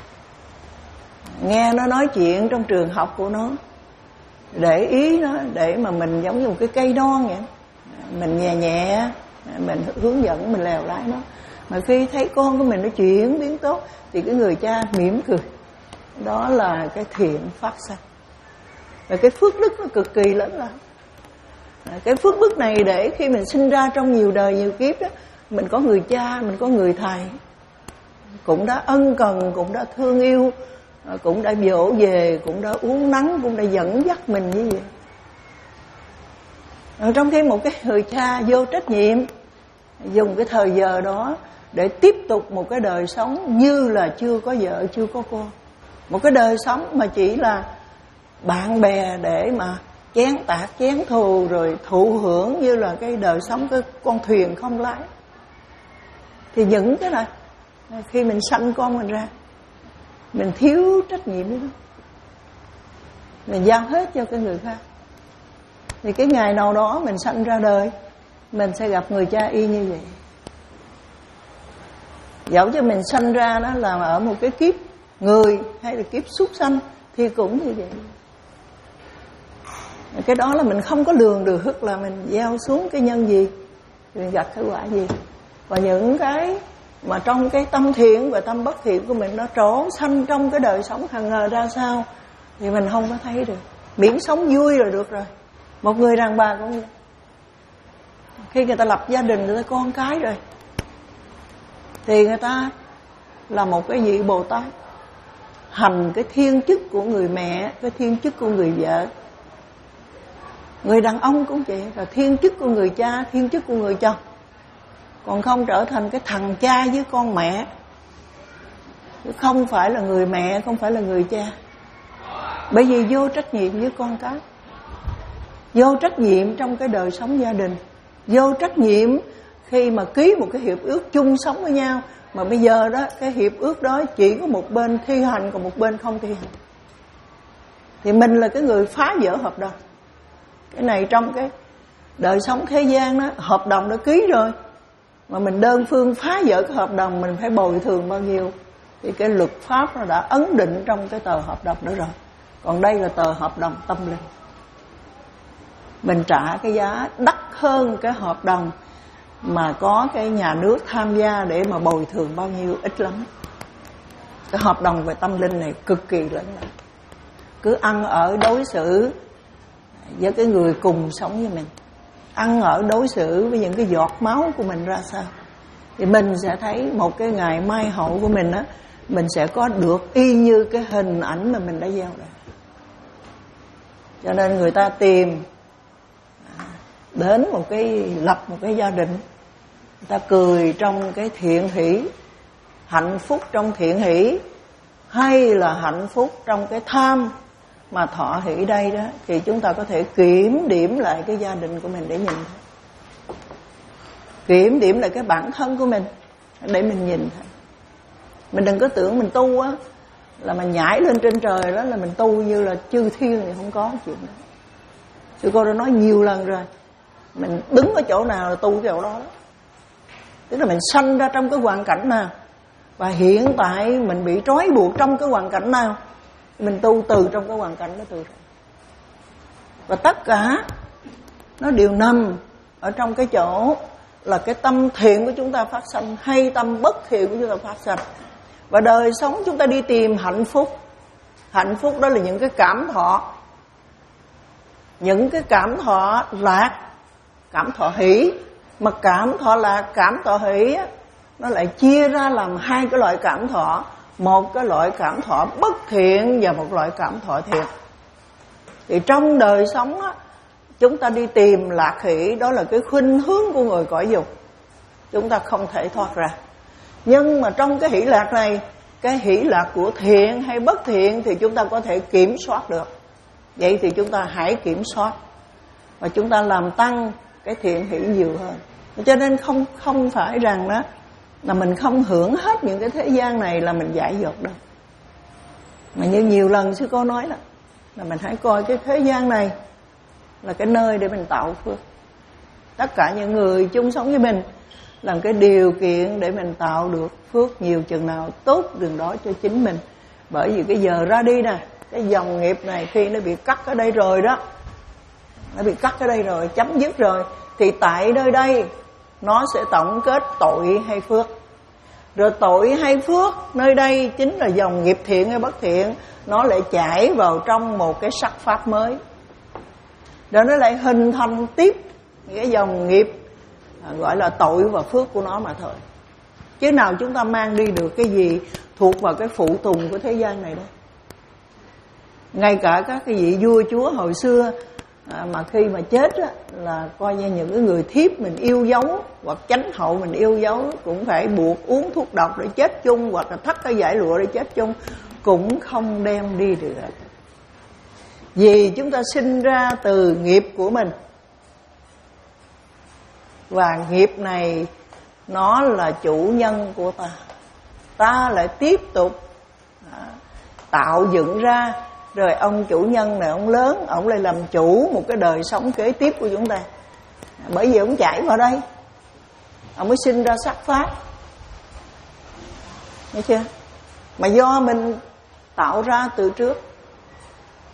S1: nghe nó nói chuyện trong trường học của nó, để ý nó, để mà mình giống như một cái cây non vậy, mình nhẹ nhẹ, mình hướng dẫn, mình lèo lái nó. Mà khi thấy con của mình nó chuyển biến tốt, thì cái người cha mỉm cười, đó là cái thiện phát sanh. Và cái phước đức nó cực kỳ lớn lao. Cái phước đức này để khi mình sinh ra trong nhiều đời nhiều kiếp đó, mình có người cha, mình có người thầy, cũng đã ân cần, cũng đã thương yêu, cũng đã dỗ về, cũng đã uốn nắn, cũng đã dẫn dắt mình như vậy. Trong khi một cái người cha vô trách nhiệm, dùng cái thời giờ đó để tiếp tục một cái đời sống như là chưa có vợ, chưa có con, một cái đời sống mà chỉ là bạn bè để mà chén tạc chén thù, rồi thụ hưởng như là cái đời sống cái con thuyền không lái. Thì những cái này khi mình sanh con mình ra, mình thiếu trách nhiệm đó, mình giao hết cho cái người khác, thì cái ngày nào đó mình sanh ra đời, mình sẽ gặp người cha y như vậy. Dẫu cho mình sanh ra đó là ở một cái kiếp người hay là kiếp súc sanh, thì cũng như vậy. Cái đó là mình không có lường được là mình gieo xuống cái nhân gì, mình gặt cái quả gì. Và những cái mà trong cái tâm thiện và tâm bất thiện của mình nó trổ sanh trong cái đời sống hàng ngày ra sao thì mình không có thấy được. Miễn sống vui rồi được rồi. Một người đàn bà cũng vậy. Khi người ta lập gia đình, người ta có con cái rồi, thì người ta là một cái vị Bồ Tát, hành cái thiên chức của người mẹ, cái thiên chức của người vợ. Người đàn ông cũng vậy, là thiên chức của người cha, thiên chức của người chồng. Còn không trở thành cái thằng cha với con mẹ, không phải là người mẹ, không phải là người cha. Bởi vì vô trách nhiệm với con cái, vô trách nhiệm trong cái đời sống gia đình, vô trách nhiệm khi mà ký một cái hiệp ước chung sống với nhau. Mà bây giờ đó, cái hiệp ước đó chỉ có một bên thi hành, còn một bên không thi hành. Thì mình là cái người phá vỡ hợp đồng. Cái này trong cái đời sống thế gian đó, hợp đồng đã ký rồi, mà mình đơn phương phá vỡ cái hợp đồng, mình phải bồi thường bao nhiêu. Thì cái luật pháp nó đã ấn định trong cái tờ hợp đồng đó rồi. Còn đây là tờ hợp đồng tâm linh, mình trả cái giá đắt hơn cái hợp đồng mà có cái nhà nước tham gia để mà bồi thường bao nhiêu, ít lắm. Cái hợp đồng về tâm linh này cực kỳ lớn lao. Cứ ăn ở đối xử với cái người cùng sống với mình, ăn ở đối xử với những cái giọt máu của mình ra sao, thì mình sẽ thấy một cái ngày mai hậu của mình á, mình sẽ có được y như cái hình ảnh mà mình đã gieo ra. Cho nên người ta tìm đến một cái, lập một cái gia đình, người ta cười trong cái thiện hỷ, hạnh phúc trong thiện hỷ, hay là hạnh phúc trong cái tham mà thọ hỷ đây đó, thì chúng ta có thể kiểm điểm lại cái gia đình của mình để nhìn thấy. Kiểm điểm lại cái bản thân của mình để mình nhìn thấy. Mình đừng có tưởng mình tu á là mình nhảy lên trên trời đó là mình tu như là chư thiên, thì không có chuyện đó. Sư cô đã nói nhiều lần rồi, mình đứng ở chỗ nào là tu cái chỗ đó, đó. Tức là mình sanh ra trong cái hoàn cảnh nào, và hiện tại mình bị trói buộc trong cái hoàn cảnh nào, mình tu từ trong cái hoàn cảnh đó từ rồi. Và tất cả nó đều nằm ở trong cái chỗ là cái tâm thiện của chúng ta phát sanh hay tâm bất thiện của chúng ta phát sanh. Và đời sống chúng ta đi tìm hạnh phúc. Hạnh phúc đó là những cái cảm thọ, những cái cảm thọ lạc, cảm thọ hỷ. Mà cảm thọ lạc, cảm thọ hỷ á, nó lại chia ra làm hai cái loại cảm thọ. Một cái loại cảm thọ bất thiện và một loại cảm thọ thiện. Thì trong đời sống á, chúng ta đi tìm lạc hỷ, đó là cái khuynh hướng của người cõi dục, chúng ta không thể thoát ra. Nhưng mà trong cái hỷ lạc này, cái hỷ lạc của thiện hay bất thiện thì chúng ta có thể kiểm soát được. Vậy thì chúng ta hãy kiểm soát, và chúng ta làm tăng cái thiện hỷ nhiều hơn. Cho nên không không phải rằng đó là mình không hưởng hết những cái thế gian này là mình giải dột đâu. Mà như nhiều lần sư cô nói là, là mình hãy coi cái thế gian này là cái nơi để mình tạo phước. Tất cả những người chung sống với mình làm cái điều kiện để mình tạo được phước nhiều chừng nào tốt đường đó cho chính mình. Bởi vì cái giờ ra đi nè, cái dòng nghiệp này khi nó bị cắt ở đây rồi đó, nó bị cắt ở đây rồi, chấm dứt rồi, thì tại nơi đây nó sẽ tổng kết tội hay phước. Rồi tội hay phước nơi đây chính là dòng nghiệp thiện hay bất thiện, nó lại chảy vào trong một cái sắc pháp mới, rồi nó lại hình thành tiếp cái dòng nghiệp gọi là tội và phước của nó mà thôi. Chứ nào chúng ta mang đi được cái gì thuộc vào cái phụ tùng của thế gian này đâu. Ngay cả các cái vị vua chúa hồi xưa à, mà khi mà chết á, là coi như những cái người thiếp mình yêu dấu hoặc chánh hậu mình yêu dấu cũng phải buộc uống thuốc độc để chết chung, hoặc là thắt cái dải lụa để chết chung, cũng không đem đi được. Vì chúng ta sinh ra từ nghiệp của mình, và nghiệp này nó là chủ nhân của ta. Ta lại tiếp tục à, tạo dựng ra. Rồi ông chủ nhân này, ông lớn, ông lại làm chủ một cái đời sống kế tiếp của chúng ta. Bởi vì ông chảy vào đây, ông mới sinh ra sắc pháp. Thấy chưa? Mà do mình tạo ra từ trước.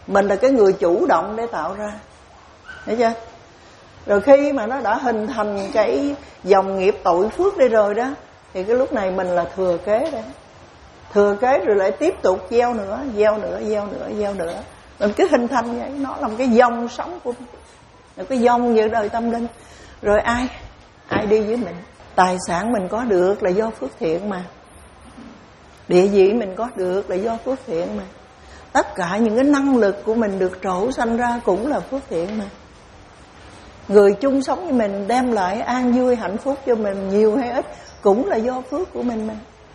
S1: Mình là cái người chủ động để tạo ra, hiểu chưa? Rồi khi mà nó đã hình thành cái dòng nghiệp tội phước đây rồi đó, thì cái lúc này mình là thừa kế đấy. Thừa kế rồi lại tiếp tục gieo nữa, gieo nữa, gieo nữa, gieo nữa. Mình cứ hình thành vậy, nó là một cái dòng sống của mình, là cái dòng giữa đời tâm linh. Rồi ai? Ai đi với mình? Tài sản mình có được là do phước thiện mà. Địa vị mình có được là do phước thiện mà. Tất cả những cái năng lực của mình được trổ sanh ra cũng là phước thiện mà. Người chung sống với mình đem lại an vui hạnh phúc cho mình nhiều hay ít cũng là do phước của mình mà.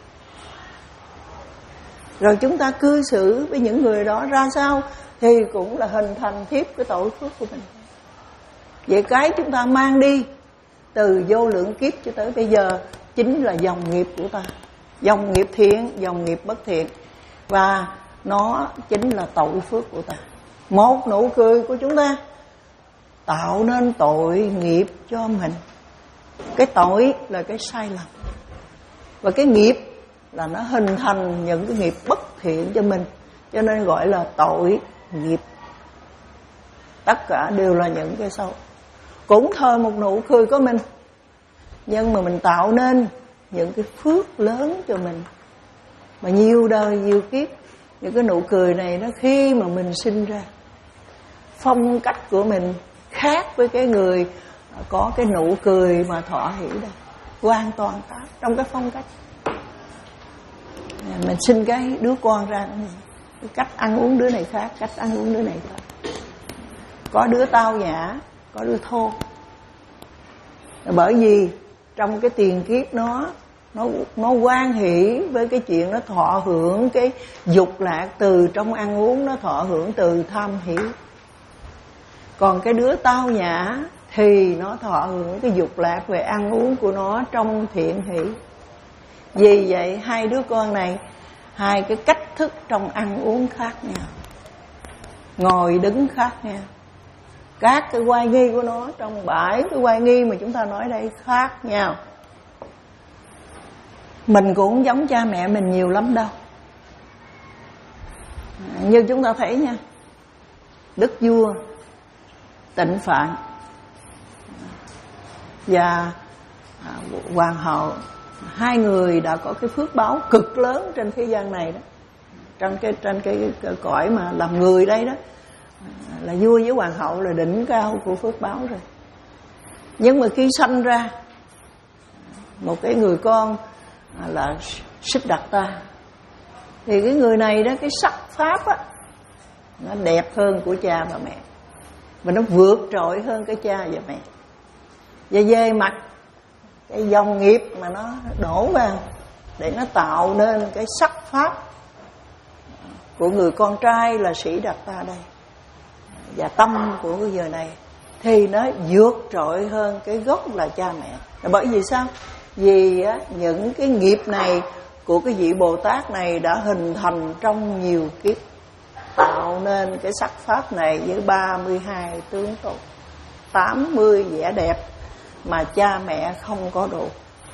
S1: Rồi chúng ta cư xử với những người đó ra sao thì cũng là hình thành tiếp cái tội phước của mình. Vậy cái chúng ta mang đi từ vô lượng kiếp cho tới bây giờ chính là dòng nghiệp của ta. Dòng nghiệp thiện, dòng nghiệp bất thiện. Và nó chính là tội phước của ta. Một nụ cười của chúng ta tạo nên tội nghiệp cho mình. Cái tội là cái sai lầm, và cái nghiệp là nó hình thành những cái nghiệp bất thiện cho mình, cho nên gọi là tội nghiệp. Tất cả đều là những cái xấu. Cũng thôi một nụ cười của mình, nhưng mà mình tạo nên những cái phước lớn cho mình, mà nhiều đời nhiều kiếp. Những cái nụ cười này nó khi mà mình sinh ra, phong cách của mình khác với cái người có cái nụ cười mà thọ hỷ đây, hoàn toàn khác trong cái phong cách. Mình sinh cái đứa con ra, cái cách ăn uống đứa này khác, cách ăn uống đứa này khác. Có đứa tao nhã, có đứa thô. Bởi vì trong cái tiền kiếp nó nó nó hoan hỷ với cái chuyện nó thọ hưởng cái dục lạc từ trong ăn uống, nó thọ hưởng từ tham hỷ. Còn cái đứa tao nhã thì nó thọ hưởng cái dục lạc về ăn uống của nó trong thiện hỷ. Vì vậy hai đứa con này, hai cái cách thức trong ăn uống khác nhau, ngồi đứng khác nhau. Các cái oai nghi của nó trong bảy cái oai nghi mà chúng ta nói đây khác nhau. Mình cũng không giống cha mẹ mình nhiều lắm đâu. Như chúng ta thấy nha, đức vua Tịnh Phạn và hoàng hậu, hai người đã có cái phước báo cực lớn trên thế gian này đó, trong cái trên cái, cái cõi mà làm người đây đó, là vua với hoàng hậu là đỉnh cao của phước báo rồi. Nhưng mà khi sanh ra một cái người con là Siddhartha, thì cái người này đó, cái sắc pháp á, nó đẹp hơn của cha và mẹ, và nó vượt trội hơn cái cha và mẹ. Và về mặt cái dòng nghiệp mà nó đổ vào để nó tạo nên cái sắc pháp của người con trai là Sĩ Đạt Ta đây, và tâm của cái giờ này thì nó vượt trội hơn cái gốc là cha mẹ. Là bởi vì sao? Vì á, những cái nghiệp này của cái vị Bồ Tát này đã hình thành trong nhiều kiếp, tạo nên cái sắc pháp này với ba mươi hai tướng tốt, tám mươi vẻ đẹp mà cha mẹ không có đủ.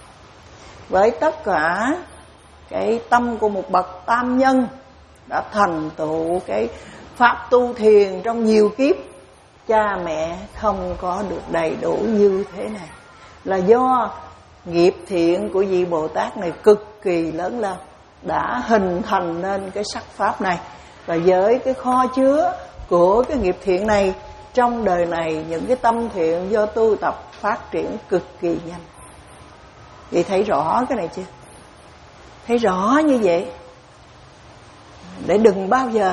S1: Với tất cả cái tâm của một bậc tam nhân đã thành tựu cái pháp tu thiền trong nhiều kiếp, cha mẹ không có được đầy đủ như thế này, là do nghiệp thiện của vị Bồ Tát này cực kỳ lớn lao, đã hình thành nên cái sắc pháp này. Và với cái kho chứa của cái nghiệp thiện này, trong đời này những cái tâm thiện do tu tập phát triển cực kỳ nhanh. Vậy thấy rõ cái này chưa? Thấy rõ như vậy để đừng bao giờ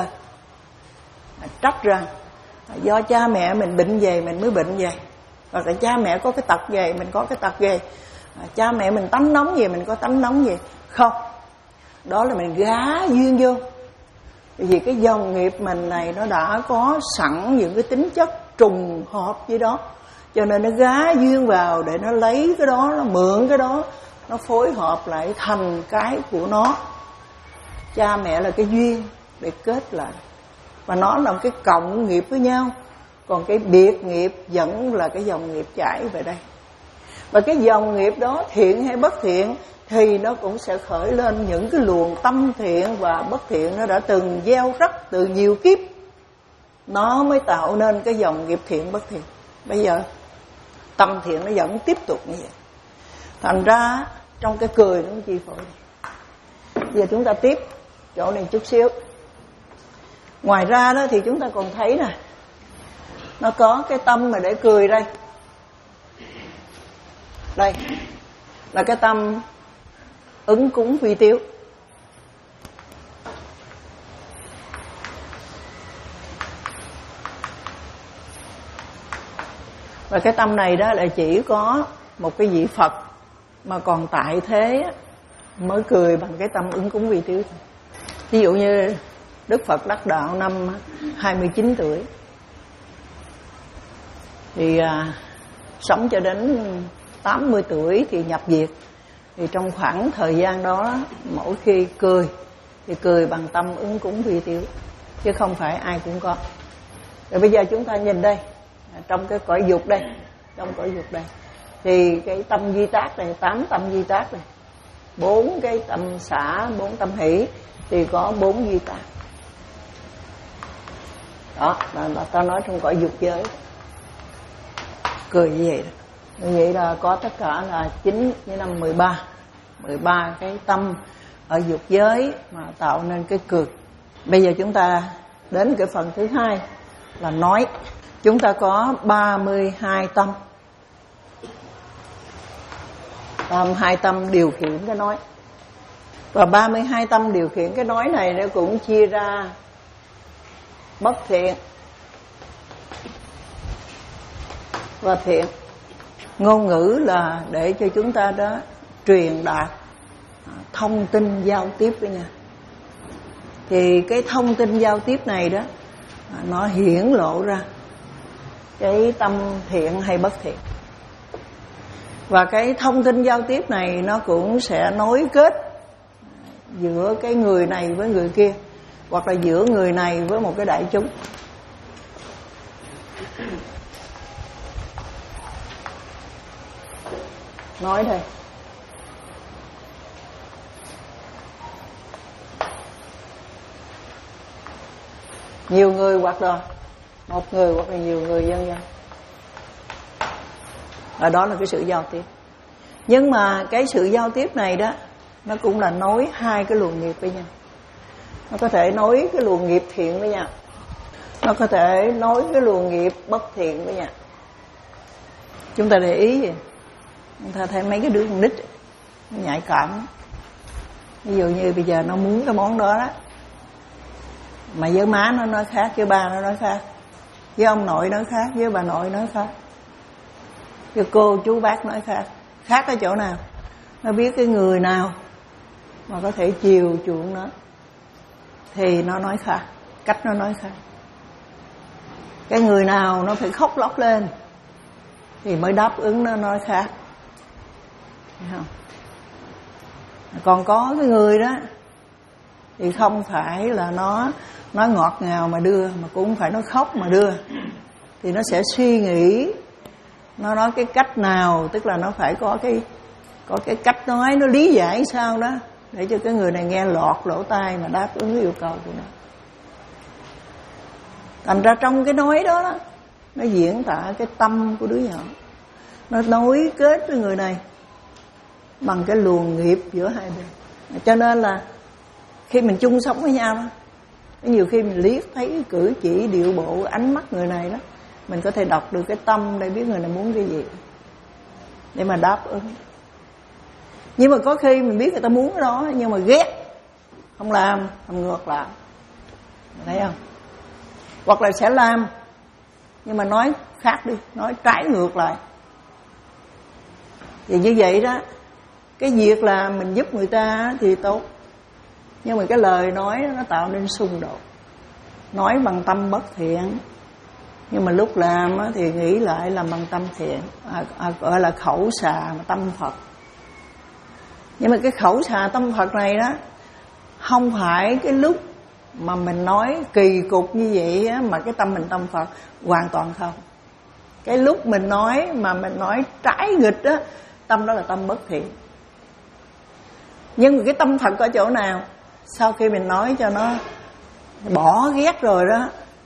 S1: trách rằng do cha mẹ mình bệnh về mình mới bệnh về, hoặc là cha mẹ có cái tật về mình có cái tật về, cha mẹ mình tánh nóng về mình có tánh nóng về. Không, đó là mình gá duyên vô. Vì cái dòng nghiệp mình này nó đã có sẵn những cái tính chất trùng hợp với đó, cho nên nó gá duyên vào để nó lấy cái đó, nó mượn cái đó, nó phối hợp lại thành cái của nó. Cha mẹ là cái duyên để kết lại, và nó là một cái cộng nghiệp với nhau. Còn cái biệt nghiệp vẫn là cái dòng nghiệp chảy về đây. Và cái dòng nghiệp đó thiện hay bất thiện thì nó cũng sẽ khởi lên những cái luồng tâm thiện và bất thiện nó đã từng gieo rắc từ nhiều kiếp. nó mới tạo nên cái dòng nghiệp thiện bất thiện. Bây giờ tâm thiện nó vẫn tiếp tục như vậy. Thành ra trong cái cười nó chi phối. Giờ chúng ta tiếp chỗ này chút xíu. Ngoài ra đó thì chúng ta còn thấy nè, nó có cái tâm mà để cười đây. Đây là cái tâm ứng cúng vi tiếu. Và cái tâm này đó là chỉ có một cái vị Phật mà còn tại thế mới cười bằng cái tâm ứng cúng vi tiếu. Ví dụ như Đức Phật đắc đạo năm hai mươi chín tuổi, thì à, sống cho đến tám mươi tuổi thì nhập diệt. Thì trong khoảng thời gian đó, mỗi khi cười thì cười bằng tâm ứng cúng vi tiếu, chứ không phải ai cũng có. Rồi bây giờ chúng ta nhìn đây, trong cái cõi dục đây, trong cõi dục đây, thì cái tâm di tác này, tám tâm di tác này, bốn cái tâm xả, bốn tâm hỷ, thì có bốn di tác. Đó là, là ta nói trong cõi dục giới, cười như vậy đó. Như vậy là có tất cả là chín với năm mười ba, mười ba cái tâm ở dục giới mà tạo nên cái cười. Bây giờ chúng ta đến cái phần thứ hai là nói. Chúng ta có ba mươi hai tâm, ba mươi hai tâm điều khiển cái nói. Và ba mươi hai tâm điều khiển cái nói này nó cũng chia ra bất thiện và thiện. Ngôn ngữ là để cho chúng ta đó truyền đạt thông tin giao tiếp với nhau. Thì cái thông tin giao tiếp này đó, nó hiển lộ ra cái tâm thiện hay bất thiện. Và cái thông tin giao tiếp này nó cũng sẽ nối kết giữa cái người này với người kia, hoặc là giữa người này với một cái đại chúng. Nói đây, nhiều người hoặc là một người hoặc là nhiều người vân vân. Và đó là cái sự giao tiếp. Nhưng mà cái sự giao tiếp này đó, nó cũng là nối hai cái luồng nghiệp với nhau. Nó có thể nối cái luồng nghiệp thiện với nhau, nó có thể nối cái luồng nghiệp bất thiện với nhau. Chúng ta để ý gì? Chúng ta thấy mấy cái đứa con nít nó nhạy cảm. Ví dụ như bây giờ nó muốn cái món đó đó, mà với má nó nói khác, với ba nó nói khác, với ông nội nói khác, với bà nội nói khác, với cô chú bác nói khác. Khác ở chỗ nào? Nó biết cái người nào mà có thể chiều chuộng nó thì nó nói khác, cách nó nói khác. Cái người nào nó phải khóc lóc lên thì mới đáp ứng nó nói khác. Thấy không? Còn có cái người đó thì không phải là nó nói ngọt ngào mà đưa, mà cũng không phải nó khóc mà đưa. Thì nó sẽ suy nghĩ, nó nói cái cách nào, tức là nó phải có cái có cái cách nói, nó lý giải sao đó để cho cái người này nghe lọt lỗ tai mà đáp ứng yêu cầu của nó. Thành ra trong cái nói đó, đó nó diễn tả cái tâm của đứa nhỏ, nó nối kết với người này bằng cái luồng nghiệp giữa hai bên. Cho nên là khi mình chung sống với nhau đó, nhiều khi mình liếc thấy cái cử chỉ, điệu bộ, ánh mắt người này đó, mình có thể đọc được cái tâm để biết người này muốn cái gì để mà đáp ứng. Nhưng mà có khi mình biết người ta muốn cái đó nhưng mà ghét, không làm, làm ngược lại. Thấy không? Hoặc là sẽ làm nhưng mà nói khác đi, nói trái ngược lại. Thì như vậy đó, cái việc là mình giúp người ta thì tốt, nhưng mà cái lời nói nó tạo nên xung đột. Nói bằng tâm bất thiện, nhưng mà lúc làm thì nghĩ lại làm bằng tâm thiện, à, à, gọi là khẩu xà tâm Phật. Nhưng mà cái khẩu xà tâm Phật này đó, không phải cái lúc mà mình nói kỳ cục như vậy á, mà cái tâm mình tâm Phật, hoàn toàn không. Cái lúc mình nói mà mình nói trái nghịch á, tâm đó là tâm bất thiện. Nhưng mà cái tâm Phật ở chỗ nào? Sau khi mình nói cho nó bỏ ghét rồi đó,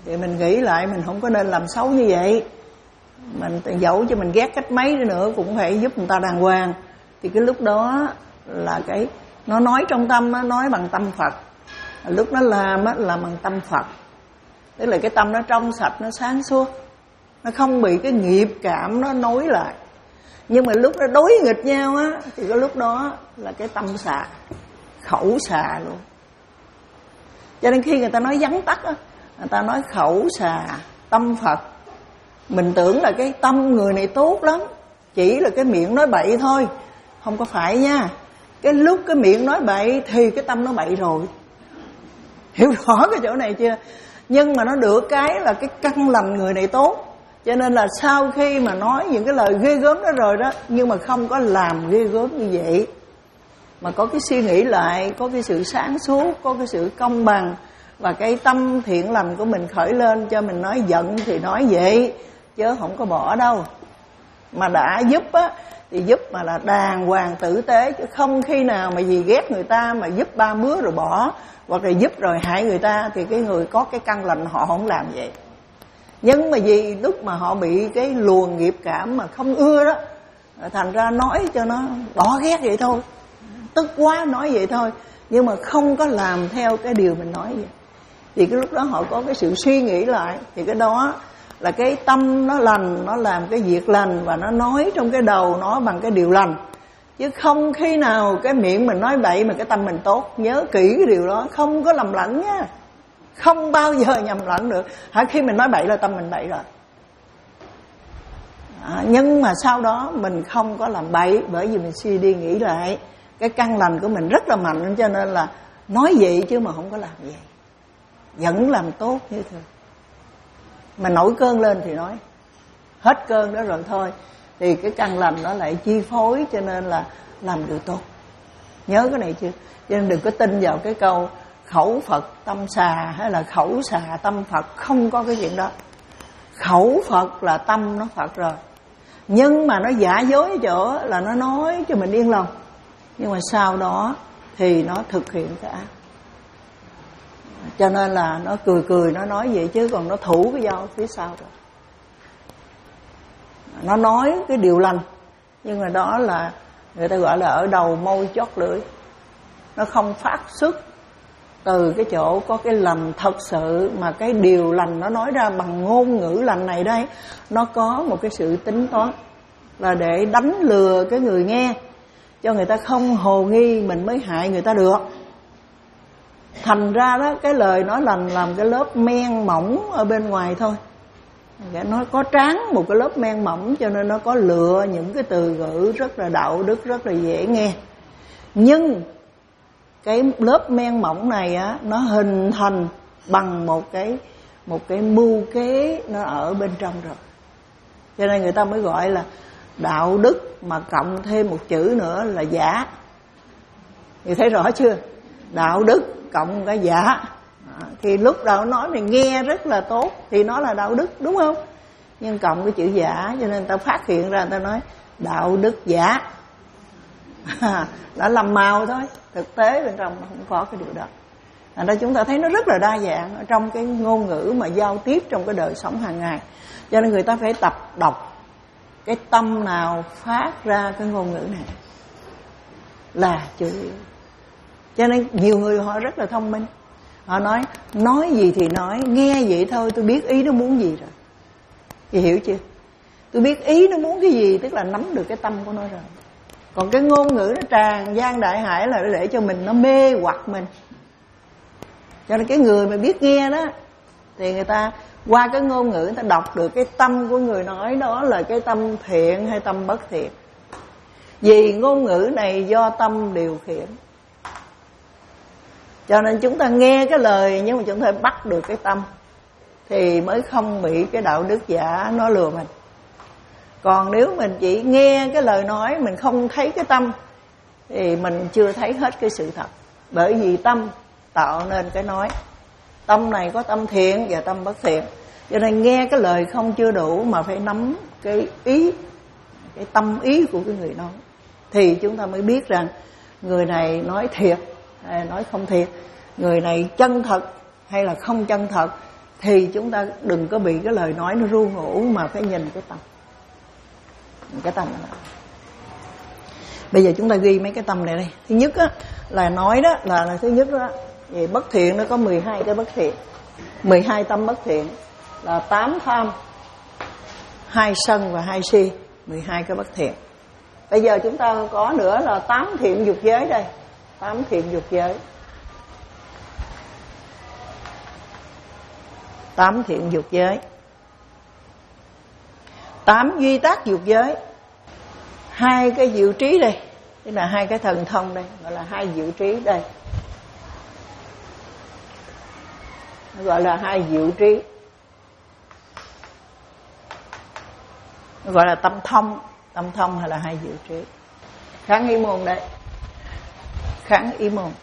S1: thì mình nghĩ lại mình không có nên làm xấu như vậy. Mình dẫu cho mình ghét cách mấy đi nữa cũng phải giúp người ta đàng hoàng. Thì cái lúc đó là cái nó nói trong tâm, nó nói bằng tâm Phật. Lúc nó làm á là bằng tâm Phật. Tức là cái tâm nó trong sạch, nó sáng suốt, nó không bị cái nghiệp cảm nó nối lại. Nhưng mà lúc nó đối nghịch nhau á thì cái lúc đó là cái tâm xà, khẩu xà luôn. Cho nên khi người ta nói vắn tắt á, người ta nói khẩu xà tâm Phật. Mình tưởng là cái tâm người này tốt lắm, chỉ là cái miệng nói bậy thôi. Không có phải nha. Cái lúc cái miệng nói bậy thì cái tâm nó bậy rồi. Hiểu rõ cái chỗ này chưa? Nhưng mà nó được cái là cái căn lành người này tốt. Cho nên là sau khi mà nói những cái lời ghê gớm đó rồi đó, nhưng mà không có làm ghê gớm như vậy, mà có cái suy nghĩ lại, có cái sự sáng suốt, có cái sự công bằng, và cái tâm thiện lành của mình khởi lên, cho mình nói giận thì nói vậy, chứ không có bỏ đâu. Mà đã giúp á thì giúp mà là đàng hoàng tử tế, chứ không khi nào mà vì ghét người ta mà giúp ba mứa rồi bỏ, hoặc là giúp rồi hại người ta, thì cái người có cái căn lành họ không làm vậy. Nhưng mà vì lúc mà họ bị cái luồng nghiệp cảm mà không ưa đó, thành ra nói cho nó bỏ ghét vậy thôi, tức quá nói vậy thôi, nhưng mà không có làm theo cái điều mình nói vậy. Thì cái lúc đó họ có cái sự suy nghĩ lại, thì cái đó là cái tâm nó lành, nó làm cái việc lành, và nó nói trong cái đầu nó bằng cái điều lành. Chứ không khi nào cái miệng mình nói bậy mà cái tâm mình tốt. Nhớ kỹ cái điều đó, không có lầm lẫn nha, không bao giờ nhầm lẫn được. Hả, khi mình nói bậy là tâm mình bậy rồi. À, nhưng mà sau đó mình không có làm bậy, bởi vì mình suy đi nghĩ lại, cái căn lành của mình rất là mạnh, cho nên là nói vậy chứ mà không có làm vậy, vẫn làm tốt như thường. Mà nổi cơn lên thì nói, hết cơn đó rồi thôi, thì cái căn lành nó lại chi phối, cho nên là làm được tốt. Nhớ cái này chưa? Cho nên đừng có tin vào cái câu khẩu Phật tâm xà, hay là khẩu xà tâm Phật. Không có cái chuyện đó. Khẩu Phật là tâm nó Phật rồi, nhưng mà nó giả dối ở chỗ là nó nói cho mình yên lòng, nhưng mà sau đó thì nó thực hiện cái ác. Cho nên là nó cười cười nó nói vậy, chứ còn nó thủ cái dao phía sau rồi. Nó nói cái điều lành, nhưng mà đó là người ta gọi là ở đầu môi chót lưỡi. Nó không phát xuất từ cái chỗ có cái lành thật sự, mà cái điều lành nó nói ra bằng ngôn ngữ lành này đây, nó có một cái sự tính toán, là để đánh lừa cái người nghe, cho người ta không hồ nghi mình mới hại người ta được. Thành ra đó, cái lời nói lành làm cái lớp men mỏng ở bên ngoài thôi. Nó có tráng một cái lớp men mỏng, cho nên nó có lựa những cái từ ngữ rất là đạo đức, rất là dễ nghe. Nhưng cái lớp men mỏng này á, nó hình thành bằng một cái một cái mưu kế nó ở bên trong rồi. Cho nên người ta mới gọi là đạo đức mà cộng thêm một chữ nữa là giả. Thì thấy rõ chưa? Đạo đức cộng cái giả. À, thì lúc đầu nói mình nghe rất là tốt thì nó là đạo đức, đúng không? Nhưng cộng cái chữ giả, cho nên ta phát hiện ra, ta nói đạo đức giả. À, đã làm màu thôi, thực tế bên trong không có cái điều đó. Thành ra chúng ta thấy nó rất là đa dạng ở trong cái ngôn ngữ mà giao tiếp trong cái đời sống hàng ngày. Cho nên người ta phải tập đọc cái tâm nào phát ra cái ngôn ngữ này là chủ yếu. Cho nên nhiều người họ rất là thông minh. Họ nói, nói gì thì nói, nghe vậy thôi tôi biết ý nó muốn gì rồi. Chị hiểu chưa? Tôi biết ý nó muốn cái gì, tức là nắm được cái tâm của nó rồi. Còn cái ngôn ngữ nó tràn gian đại hải là để cho mình, nó mê hoặc mình. Cho nên cái người mà biết nghe đó, thì người ta qua cái ngôn ngữ người ta đọc được cái tâm của người nói đó là cái tâm thiện hay tâm bất thiện. Vì ngôn ngữ này do tâm điều khiển. Cho nên chúng ta nghe cái lời, nhưng mà chúng ta bắt được cái tâm, thì mới không bị cái đạo đức giả nó lừa mình. Còn nếu mình chỉ nghe cái lời nói, mình không thấy cái tâm, thì mình chưa thấy hết cái sự thật. Bởi vì tâm tạo nên cái nói. Tâm này có tâm thiện và tâm bất thiện. Cho nên nghe cái lời không chưa đủ, mà phải nắm cái ý, cái tâm ý của cái người nói, thì chúng ta mới biết rằng người này nói thiệt hay nói không thiệt, người này chân thật hay là không chân thật. thì chúng ta đừng có bị cái lời nói nó ru ngủ, mà phải nhìn cái tâm. Cái tâm này. Bây giờ chúng ta ghi mấy cái tâm này đây. Thứ nhất á, là nói đó là, là thứ nhất đó. Vậy bất thiện nó có mười hai cái bất thiện. mười hai tâm bất thiện là tám tham, hai sân và hai si, mười hai cái bất thiện. Bây giờ chúng ta có nữa là tám thiện dục giới đây. tám thiện dục giới. tám thiện dục giới. tám duy tác dục giới. Hai cái diệu trí đây, tức là hai cái thần thông đây, gọi là hai diệu trí đây. Gọi là hai diệu trí. Gọi là tâm thông, tâm thông hay là hai diệu trí. Kháng ý môn đây. Kháng ý môn.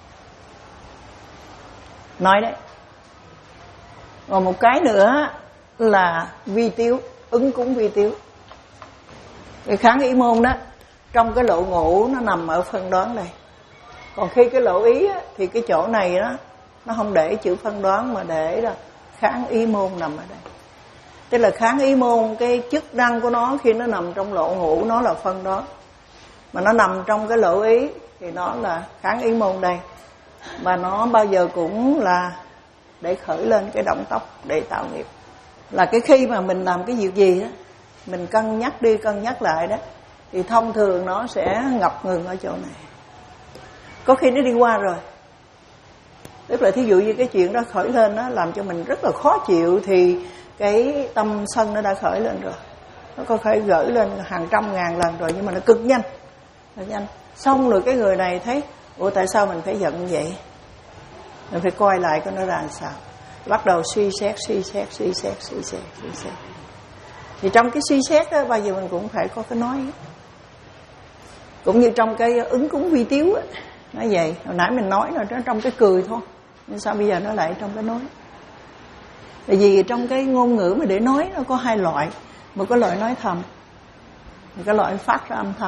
S1: Nói đấy. Còn một cái nữa là vi tiếu, ứng cúng vi tiếu. Cái kháng ý môn đó, trong cái lộ ngũ nó nằm ở phân đoán đây. Còn khi cái lộ ý á, thì cái chỗ này đó nó không để chữ phân đoán, mà để là kháng ý môn nằm ở đây. Tức là kháng ý môn, cái chức năng của nó khi nó nằm trong lộ ngũ nó là phân đoán, mà nó nằm trong cái lộ ý thì nó là kháng ý môn đây. Và nó bao giờ cũng là để khởi lên cái động tốc để tạo nghiệp. Là cái khi mà mình làm cái việc gì đó, mình cân nhắc đi cân nhắc lại đó, thì thông thường nó sẽ ngập ngừng ở chỗ này. Có khi nó đi qua rồi, tức là thí dụ như cái chuyện đó khởi lên nó làm cho mình rất là khó chịu, thì cái tâm sân nó đã khởi lên rồi. Nó có thể gửi lên hàng trăm ngàn lần rồi, nhưng mà nó cực nhanh, nó nhanh. Xong rồi cái người này thấy, ủa tại sao mình phải giận vậy? Mình phải coi lại coi nó ra làm sao. Bắt đầu suy xét, suy xét, suy xét, suy xét, suy xét. Thì trong cái suy xét đó, bao giờ mình cũng phải có cái nói. Cũng như trong cái ứng cúng vi tiếu á, nó vậy. Hồi nãy mình nói là trong cái cười thôi, nhưng sao bây giờ nó lại trong cái nói? Tại vì trong cái ngôn ngữ mà để nói nó có hai loại. Một cái loại nói thầm, một cái loại phát ra âm thanh.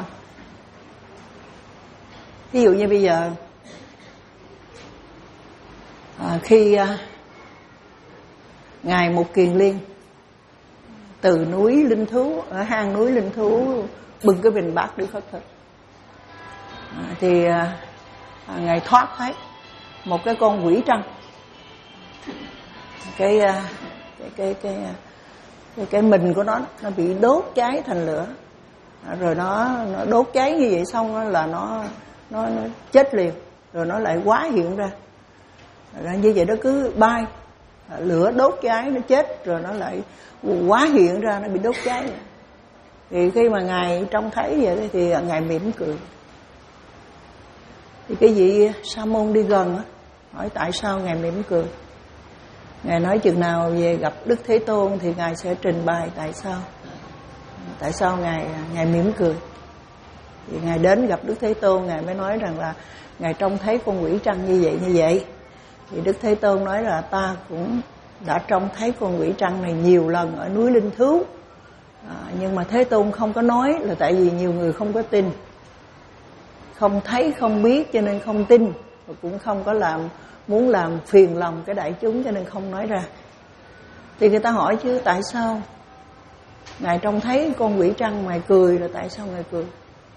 S1: Ví dụ như bây giờ à, khi à, Ngài Một Kiền Liên từ núi Linh Thú, ở hang núi Linh Thú, bưng cái bình bát đi khất thực, à, thì à, Ngài thoát thấy một cái con quỷ trăng, cái cái cái cái cái, cái, cái mình của nó nó bị đốt cháy thành lửa, à, rồi nó nó đốt cháy như vậy xong là nó nó, nó chết liền, rồi nó lại hóa hiện ra, rồi như vậy nó cứ bay, à, lửa đốt cháy nó chết, rồi nó lại hóa hiện ra, nó bị đốt cháy. Thì khi mà Ngài trông thấy vậy thì Ngài mỉm cười. Thì cái vị sa môn đi gần á, hỏi tại sao Ngài mỉm cười. Ngài nói chừng nào về gặp Đức Thế Tôn thì Ngài sẽ trình bày tại sao. Tại sao Ngài Ngài mỉm cười. Thì Ngài đến gặp Đức Thế Tôn, Ngài mới nói rằng là Ngài trông thấy con quỷ trăng như vậy như vậy. Thì Đức Thế Tôn nói là ta cũng đã trông thấy con quỷ trăng này nhiều lần ở núi Linh Thú, à, nhưng mà Thế Tôn không có nói là tại vì nhiều người không có tin, không thấy không biết cho nên không tin, và cũng không có làm muốn làm phiền lòng cái đại chúng cho nên không nói ra. Thì người ta hỏi chứ tại sao Ngài trông thấy con quỷ trăng Ngài cười, là tại sao Ngài cười?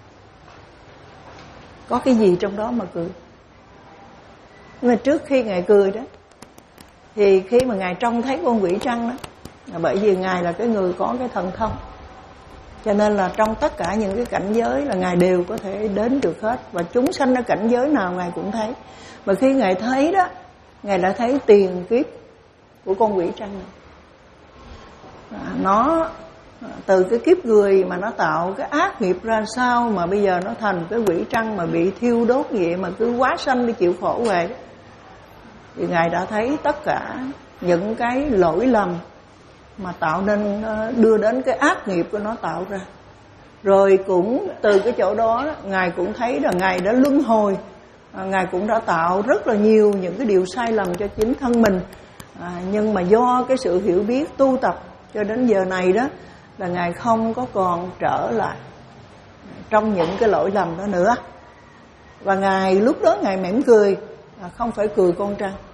S1: Có cái gì trong đó mà cười? Nhưng mà trước khi Ngài cười đó, thì khi mà Ngài trông thấy con quỷ trăng đó, là bởi vì Ngài là cái người có cái thần thông, cho nên là trong tất cả những cái cảnh giới là Ngài đều có thể đến được hết, và chúng sanh ở cảnh giới nào Ngài cũng thấy. Mà khi Ngài thấy đó, Ngài đã thấy tiền kiếp của con quỷ trăng này. À, nó từ cái kiếp người mà nó tạo cái ác nghiệp ra sao mà bây giờ nó thành cái quỷ trăng mà bị thiêu đốt vậy, mà cứ quá sanh đi chịu khổ về. Thì Ngài đã thấy tất cả những cái lỗi lầm mà tạo nên, đưa đến cái ác nghiệp của nó tạo ra. Rồi cũng từ cái chỗ đó Ngài cũng thấy là Ngài đã luân hồi, Ngài cũng đã tạo rất là nhiều những cái điều sai lầm cho chính thân mình, à, nhưng mà do cái sự hiểu biết tu tập cho đến giờ này đó là Ngài không có còn trở lại trong những cái lỗi lầm đó nữa. Và Ngài lúc đó Ngài mỉm cười, à, không phải cười con trăng,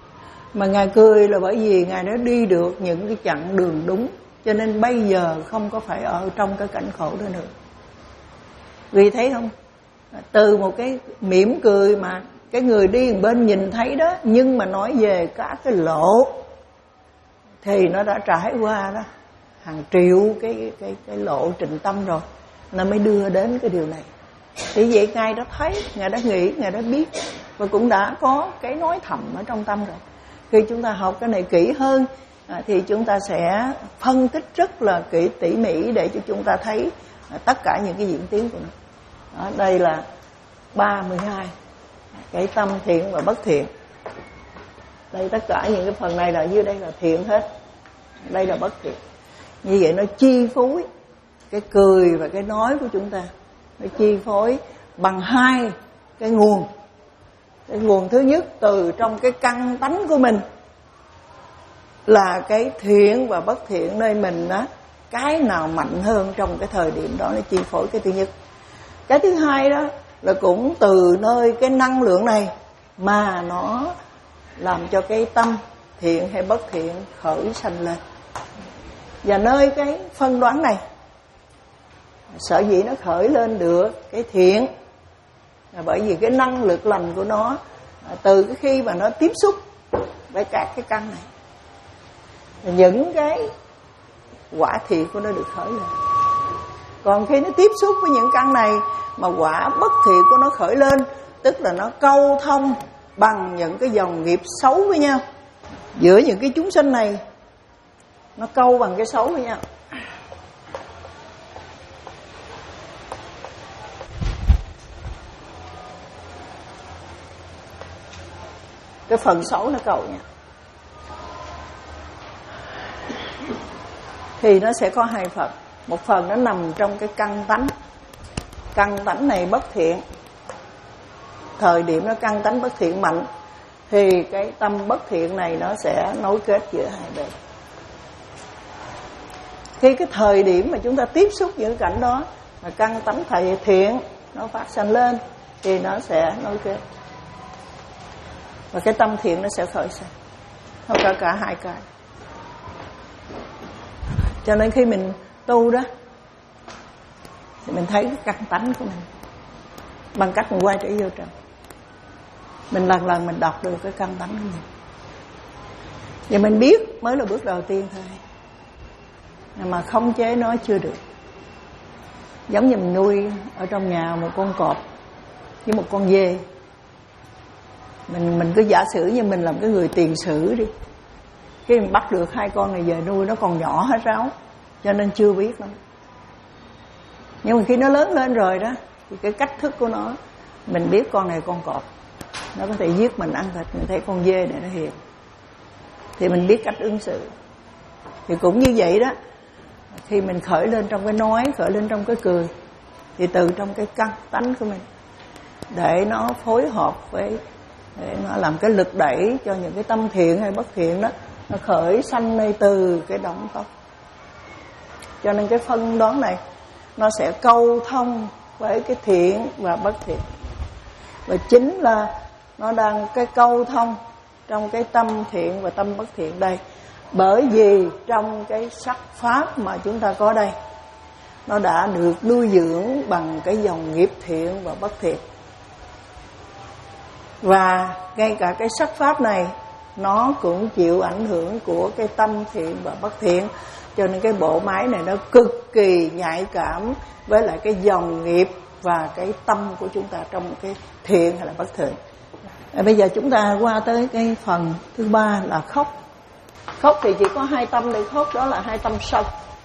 S1: Mà Ngài cười là bởi vì Ngài đã đi được những cái chặng đường đúng, cho nên bây giờ không có phải ở trong cái cảnh khổ đó nữa. Vì thấy không, từ một cái mỉm cười mà cái người đi bên nhìn thấy đó, nhưng mà nói về các cái lộ thì nó đã trải qua đó hàng triệu cái cái cái lộ trình tâm rồi, nó mới đưa đến cái điều này. Thì vậy Ngài đã thấy, Ngài đã nghĩ, Ngài đã biết, và cũng đã có cái nói thầm ở trong tâm rồi. Khi chúng ta học cái này kỹ hơn à, thì chúng ta sẽ phân tích rất là kỹ tỉ mỉ để cho chúng ta thấy à, tất cả những cái diễn tiến của nó. Đó, đây là ba mươi hai, cái tâm thiện và bất thiện. Đây tất cả những cái phần này là dưới đây là thiện hết, đây là bất thiện. Như vậy nó chi phối cái cười và cái nói của chúng ta, nó chi phối bằng hai cái nguồn. Cái nguồn thứ nhất từ trong cái căn tánh của mình là cái thiện và bất thiện nơi mình đó, cái nào mạnh hơn trong cái thời điểm đó nó chi phối cái thứ nhất. Cái thứ hai đó là cũng từ nơi cái năng lượng này mà nó làm cho cái tâm thiện hay bất thiện khởi sanh lên. Và nơi cái phân đoán này, sở dĩ nó khởi lên được cái thiện là bởi vì cái năng lực lành của nó từ cái khi mà nó tiếp xúc với các cái căn này, những cái quả thiện của nó được khởi lên. Còn khi nó tiếp xúc với những căn này mà quả bất thiện của nó khởi lên, tức là nó câu thông bằng những cái dòng nghiệp xấu với nhau. Giữa những cái chúng sinh này, nó câu bằng cái xấu với nhau. Cái phần xấu nó cầu nha, thì nó sẽ có hai phần. Một phần nó nằm trong cái căn tánh. Căn tánh này bất thiện, thời điểm nó căn tánh bất thiện mạnh, thì cái tâm bất thiện này nó sẽ nối kết giữa hai bên. Khi cái thời điểm mà chúng ta tiếp xúc những cảnh đó mà căn tánh thầy thiện nó phát sanh lên thì nó sẽ nối kết, và cái tâm thiện nó sẽ khởi sanh. Không cả cả hai cái. Cho nên khi mình tu đó thì mình thấy cái căn tánh của mình bằng cách mình quay trở vô trong. Mình lần lần mình đọc được cái căn tánh của mình, và mình biết mới là bước đầu tiên thôi, mà không chế nó chưa được. Giống như mình nuôi ở trong nhà một con cọp với một con dê. Mình mình cứ giả sử như mình làm cái người tiền sử đi. Khi mình bắt được hai con này về nuôi, nó còn nhỏ hết ráo, cho nên chưa biết lắm. Nhưng mà khi nó lớn lên rồi đó, thì cái cách thức của nó, mình biết con này con cọp, nó có thể giết mình ăn thịt. Mình thấy con dê này nó hiền, thì mình biết cách ứng xử. Thì cũng như vậy đó, khi mình khởi lên trong cái nói, khởi lên trong cái cười, thì từ trong cái căn tánh của mình, để nó phối hợp với, để nó làm cái lực đẩy cho những cái tâm thiện hay bất thiện đó, nó khởi sanh nơi từ cái động tác. Cho nên cái phân đoán này nó sẽ câu thông với cái thiện và bất thiện, và chính là nó đang cái câu thông trong cái tâm thiện và tâm bất thiện đây. Bởi vì trong cái sắc pháp mà chúng ta có đây, nó đã được nuôi dưỡng bằng cái dòng nghiệp thiện và bất thiện. Và ngay cả cái sắc pháp này nó cũng chịu ảnh hưởng của cái tâm thiện và bất thiện. Cho nên cái bộ máy này nó cực kỳ nhạy cảm với lại cái dòng nghiệp và cái tâm của chúng ta trong cái thiện hay là bất thiện. À, bây giờ chúng ta qua tới cái phần thứ ba là khóc. Khóc thì chỉ có hai tâm để khóc, đó là hai tâm sân.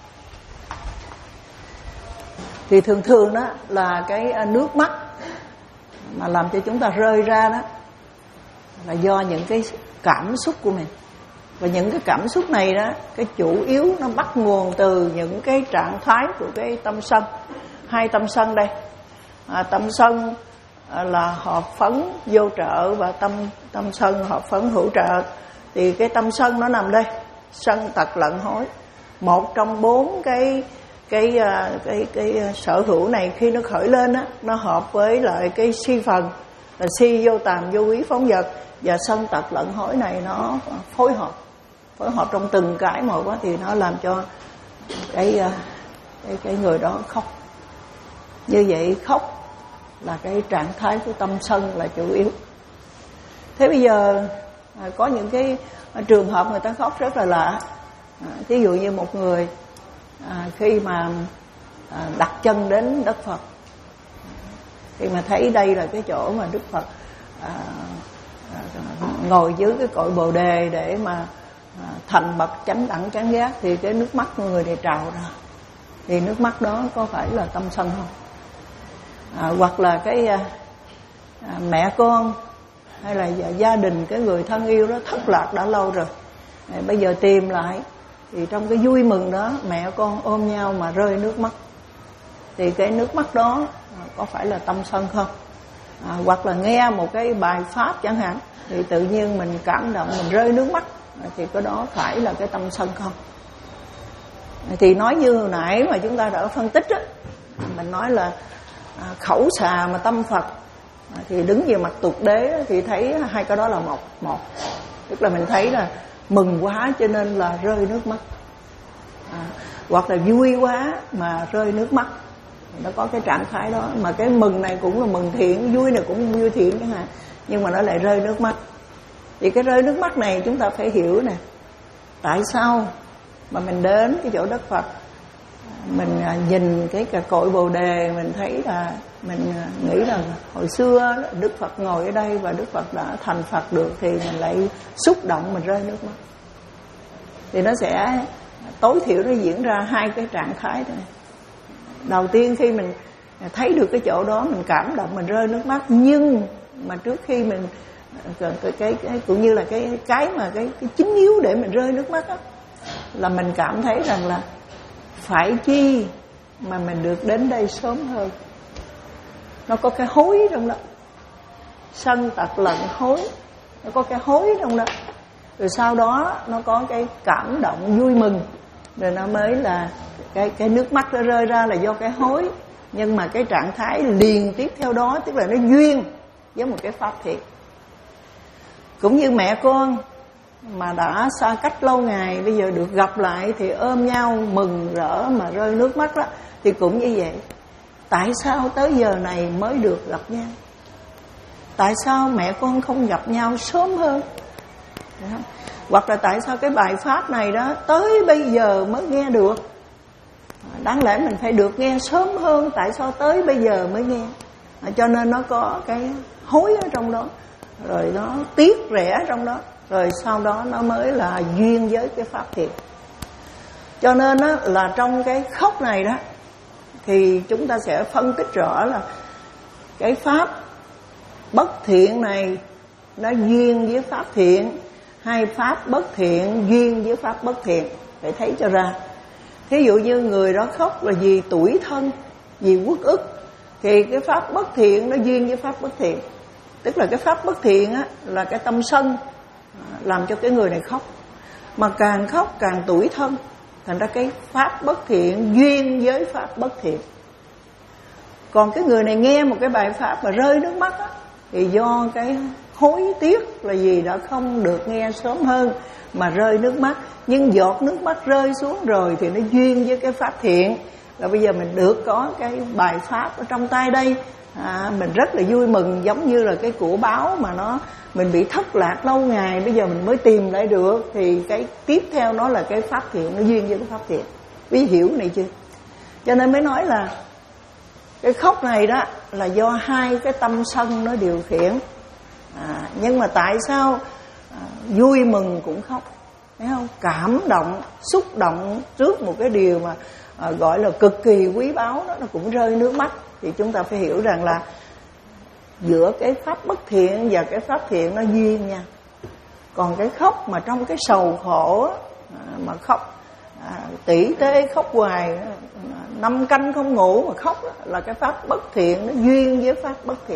S1: Thì thường thường đó là cái nước mắt mà làm cho chúng ta rơi ra đó là do những cái cảm xúc của mình. Và những cái cảm xúc này đó, cái chủ yếu nó bắt nguồn từ những cái trạng thái của cái tâm sân. Hai tâm sân đây, à, tâm sân là hợp phấn vô trợ, và tâm tâm sân hợp phấn hữu trợ. Thì cái tâm sân nó nằm đây, sân tật lận hối. Một trong bốn cái cái cái cái, cái sở hữu này khi nó khởi lên á, nó hợp với lại cái si phần là si vô tàm vô quý phóng vật và sân tật lận hối này nó phối hợp phối hợp trong từng cái một á, thì nó làm cho cái cái cái người đó khóc. Như vậy khóc là cái trạng thái của tâm sân là chủ yếu. Thế bây giờ à, có những cái trường hợp người ta khóc rất là lạ. À, ví dụ như một người à, khi mà à, đặt chân đến đất Phật, khi mà thấy đây là cái chỗ mà Đức Phật à, à, ngồi dưới cái cội Bồ Đề để mà à, thành bậc chánh đẳng chánh giác, thì cái nước mắt của người này trào ra. Thì nước mắt đó có phải là tâm sân không? À, hoặc là cái à, à, mẹ con hay là gia đình, cái người thân yêu đó thất lạc đã lâu rồi, à, bây giờ tìm lại, thì trong cái vui mừng đó mẹ con ôm nhau mà rơi nước mắt, thì cái nước mắt đó à, có phải là tâm sân không? À, hoặc là nghe một cái bài pháp chẳng hạn, thì tự nhiên mình cảm động, mình rơi nước mắt, à, thì cái đó phải là cái tâm sân không? À, thì nói như hồi nãy mà chúng ta đã phân tích á, mình nói là à, khẩu xà mà tâm Phật, à, thì đứng về mặt tục đế thì thấy hai cái đó là một một, tức là mình thấy là mừng quá cho nên là rơi nước mắt, à, hoặc là vui quá mà rơi nước mắt, nó có cái trạng thái đó. Mà cái mừng này cũng là mừng thiện, vui này cũng vui thiện chẳng hạn, nhưng mà nó lại rơi nước mắt. Thì cái rơi nước mắt này chúng ta phải hiểu nè, tại sao mà mình đến cái chỗ đất Phật, mình nhìn cái cội cội Bồ Đề, mình thấy là mình nghĩ là hồi xưa Đức Phật ngồi ở đây và Đức Phật đã thành Phật được, thì mình lại xúc động, mình rơi nước mắt. Thì nó sẽ tối thiểu nó diễn ra hai cái trạng thái này. Đầu tiên khi mình thấy được cái chỗ đó mình cảm động, mình rơi nước mắt, nhưng mà trước khi mình cái cái, cái cũng như là cái cái mà cái, cái chính yếu để mình rơi nước mắt đó, là mình cảm thấy rằng là phải chi mà mình được đến đây sớm hơn. Nó có cái hối trong đó, sân tật lận hối, nó có cái hối trong đó. Rồi sau đó nó có cái cảm động vui mừng, rồi nó mới là cái cái nước mắt nó rơi ra là do cái hối. Nhưng mà cái trạng thái liền tiếp theo đó, tức là nó duyên với một cái pháp thiện. Cũng như mẹ con mà đã xa cách lâu ngày, bây giờ được gặp lại thì ôm nhau mừng rỡ mà rơi nước mắt đó, thì cũng như vậy. Tại sao tới giờ này mới được gặp nhau? Tại sao mẹ con không gặp nhau sớm hơn? Hoặc là tại sao cái bài pháp này đó tới bây giờ mới nghe được? Đáng lẽ mình phải được nghe sớm hơn, tại sao tới bây giờ mới nghe? Cho nên nó có cái hối ở trong đó, rồi nó tiếc rẻ trong đó, rồi sau đó nó mới là duyên với cái pháp thiện. Cho nên đó, là trong cái khóc này đó, thì chúng ta sẽ phân tích rõ là cái pháp bất thiện này nó duyên với pháp thiện, hay pháp bất thiện duyên với pháp bất thiện, phải thấy cho ra. Thí dụ như người đó khóc là vì tủi thân, vì uất ức, thì cái pháp bất thiện nó duyên với pháp bất thiện. Tức là cái pháp bất thiện á, là cái tâm sân làm cho cái người này khóc, mà càng khóc càng tủi thân, thành ra cái pháp bất thiện duyên với pháp bất thiện. Còn cái người này nghe một cái bài pháp mà rơi nước mắt á, thì do cái hối tiếc là gì đã không được nghe sớm hơn mà rơi nước mắt. Nhưng giọt nước mắt rơi xuống rồi thì nó duyên với cái pháp thiện, là bây giờ mình được có cái bài pháp ở trong tay đây, à, mình rất là vui mừng, giống như là cái của báo mà nó mình bị thất lạc lâu ngày, bây giờ mình mới tìm lại được, thì cái tiếp theo nó là cái pháp thiện, nó duyên với cái pháp thiện. Quý hiểu này chưa? Cho nên mới nói là cái khóc này đó là do hai cái tâm sân nó điều khiển. À, nhưng mà tại sao à, vui mừng cũng khóc, thấy không? Cảm động, xúc động trước một cái điều mà à, gọi là cực kỳ quý báu đó, nó cũng rơi nước mắt. Thì chúng ta phải hiểu rằng là giữa cái pháp bất thiện và cái pháp thiện nó duyên nha. Còn cái khóc mà trong cái sầu khổ à, mà khóc à, tỉ tê khóc hoài, năm canh không ngủ mà khóc đó, là cái pháp bất thiện nó duyên với pháp bất thiện.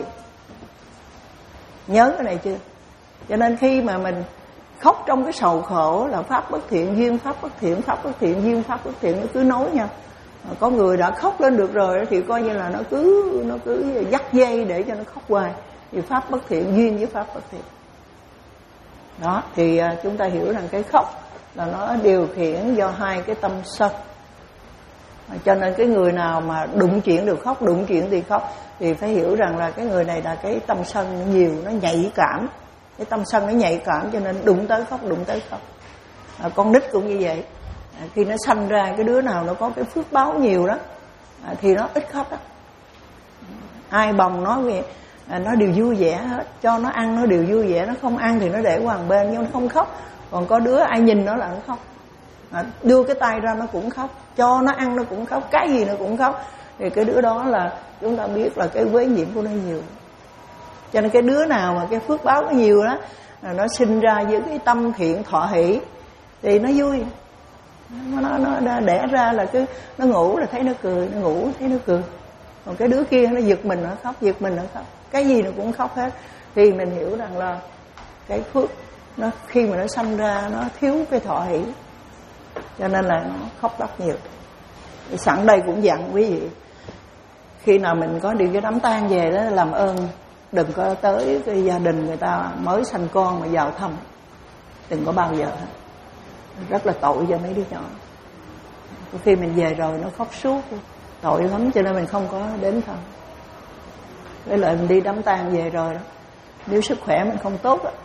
S1: Nhớ cái này chưa? Cho nên khi mà mình khóc trong cái sầu khổ là pháp bất thiện duyên pháp bất thiện, pháp bất thiện duyên pháp bất thiện, nó cứ nối nhau. Có người đã khóc lên được rồi thì coi như là nó cứ nó cứ dắt dây để cho nó khóc hoài. thì pháp bất thiện duyên với pháp bất thiện. Đó, thì chúng ta hiểu rằng cái khóc là nó điều khiển do hai cái tâm sân. Cho nên cái người nào mà đụng chuyện được khóc, đụng chuyện thì khóc, thì phải hiểu rằng là cái người này là cái tâm sân nó nhiều, nó nhạy cảm. Cái tâm sân nó nhạy cảm cho nên đụng tới khóc, đụng tới khóc. À, con nít cũng như vậy. À, khi nó sanh ra cái đứa nào nó có cái phước báo nhiều đó, à, thì nó ít khóc đó. Ai bồng nó về, à, nó đều vui vẻ hết. Cho nó ăn nó đều vui vẻ, nó không ăn thì nó để qua một bên nhưng nó không khóc. Còn có đứa ai nhìn nó là nó khóc. À, đưa cái tay ra nó cũng khóc, cho nó ăn nó cũng khóc, cái gì nó cũng khóc. Thì cái đứa đó là chúng ta biết là cái quế nhiễm của nó nhiều. Cho nên cái đứa nào mà cái phước báo nó nhiều đó, nó sinh ra với cái tâm thiện thọ hỷ thì nó vui. Nó, nó, nó đẻ ra là cứ nó ngủ là thấy nó cười, nó ngủ thấy nó cười. Còn cái đứa kia nó giật mình nó khóc, giật mình nó khóc, cái gì nó cũng khóc hết. Thì mình hiểu rằng là cái phước nó khi mà nó sanh ra nó thiếu cái thọ hỷ, cho nên là nó khóc lóc nhiều. Sẵn đây cũng dặn quý vị, khi nào mình có đi cái đám tang về đó, làm ơn đừng có tới cái gia đình người ta mới sanh con mà vào thăm, đừng có bao giờ hết. Rất là tội cho mấy đứa nhỏ. Có khi mình về rồi nó khóc suốt, tội lắm, cho nên mình không có đến thăm. Với lại mình đi đám tang về rồi đó, nếu sức khỏe mình không tốt đó,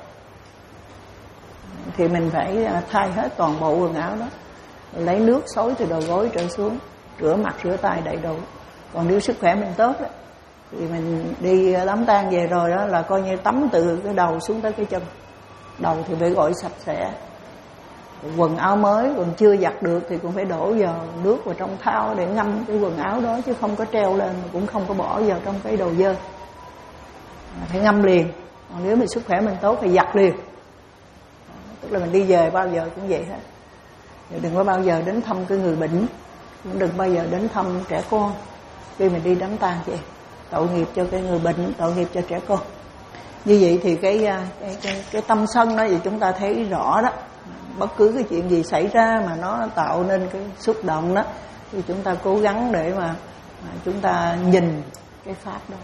S1: thì mình phải thay hết toàn bộ quần áo đó, lấy nước xối từ đầu gối trở xuống, rửa mặt rửa tay đầy đủ. Còn nếu sức khỏe mình tốt đó, thì mình đi đám tang về rồi đó là coi như tắm từ cái đầu xuống tới cái chân. Đầu thì phải gội sạch sẽ, quần áo mới còn chưa giặt được thì cũng phải đổ vào nước vào trong thau để ngâm cái quần áo đó, chứ không có treo lên, cũng không có bỏ vào trong cái đồ dơ, phải ngâm liền. Còn nếu mình sức khỏe mình tốt thì giặt liền. Tức là mình đi về bao giờ cũng vậy hết. Đừng có bao giờ đến thăm cái người bệnh, cũng đừng bao giờ đến thăm trẻ con khi mình đi đám tang vậy. Tội nghiệp cho cái người bệnh, tội nghiệp cho trẻ con. Như vậy thì cái cái, cái, cái tâm sân đó thì chúng ta thấy rõ đó. Bất cứ cái chuyện gì xảy ra mà nó tạo nên cái xúc động đó, thì chúng ta cố gắng để mà, mà chúng ta nhìn cái pháp đó.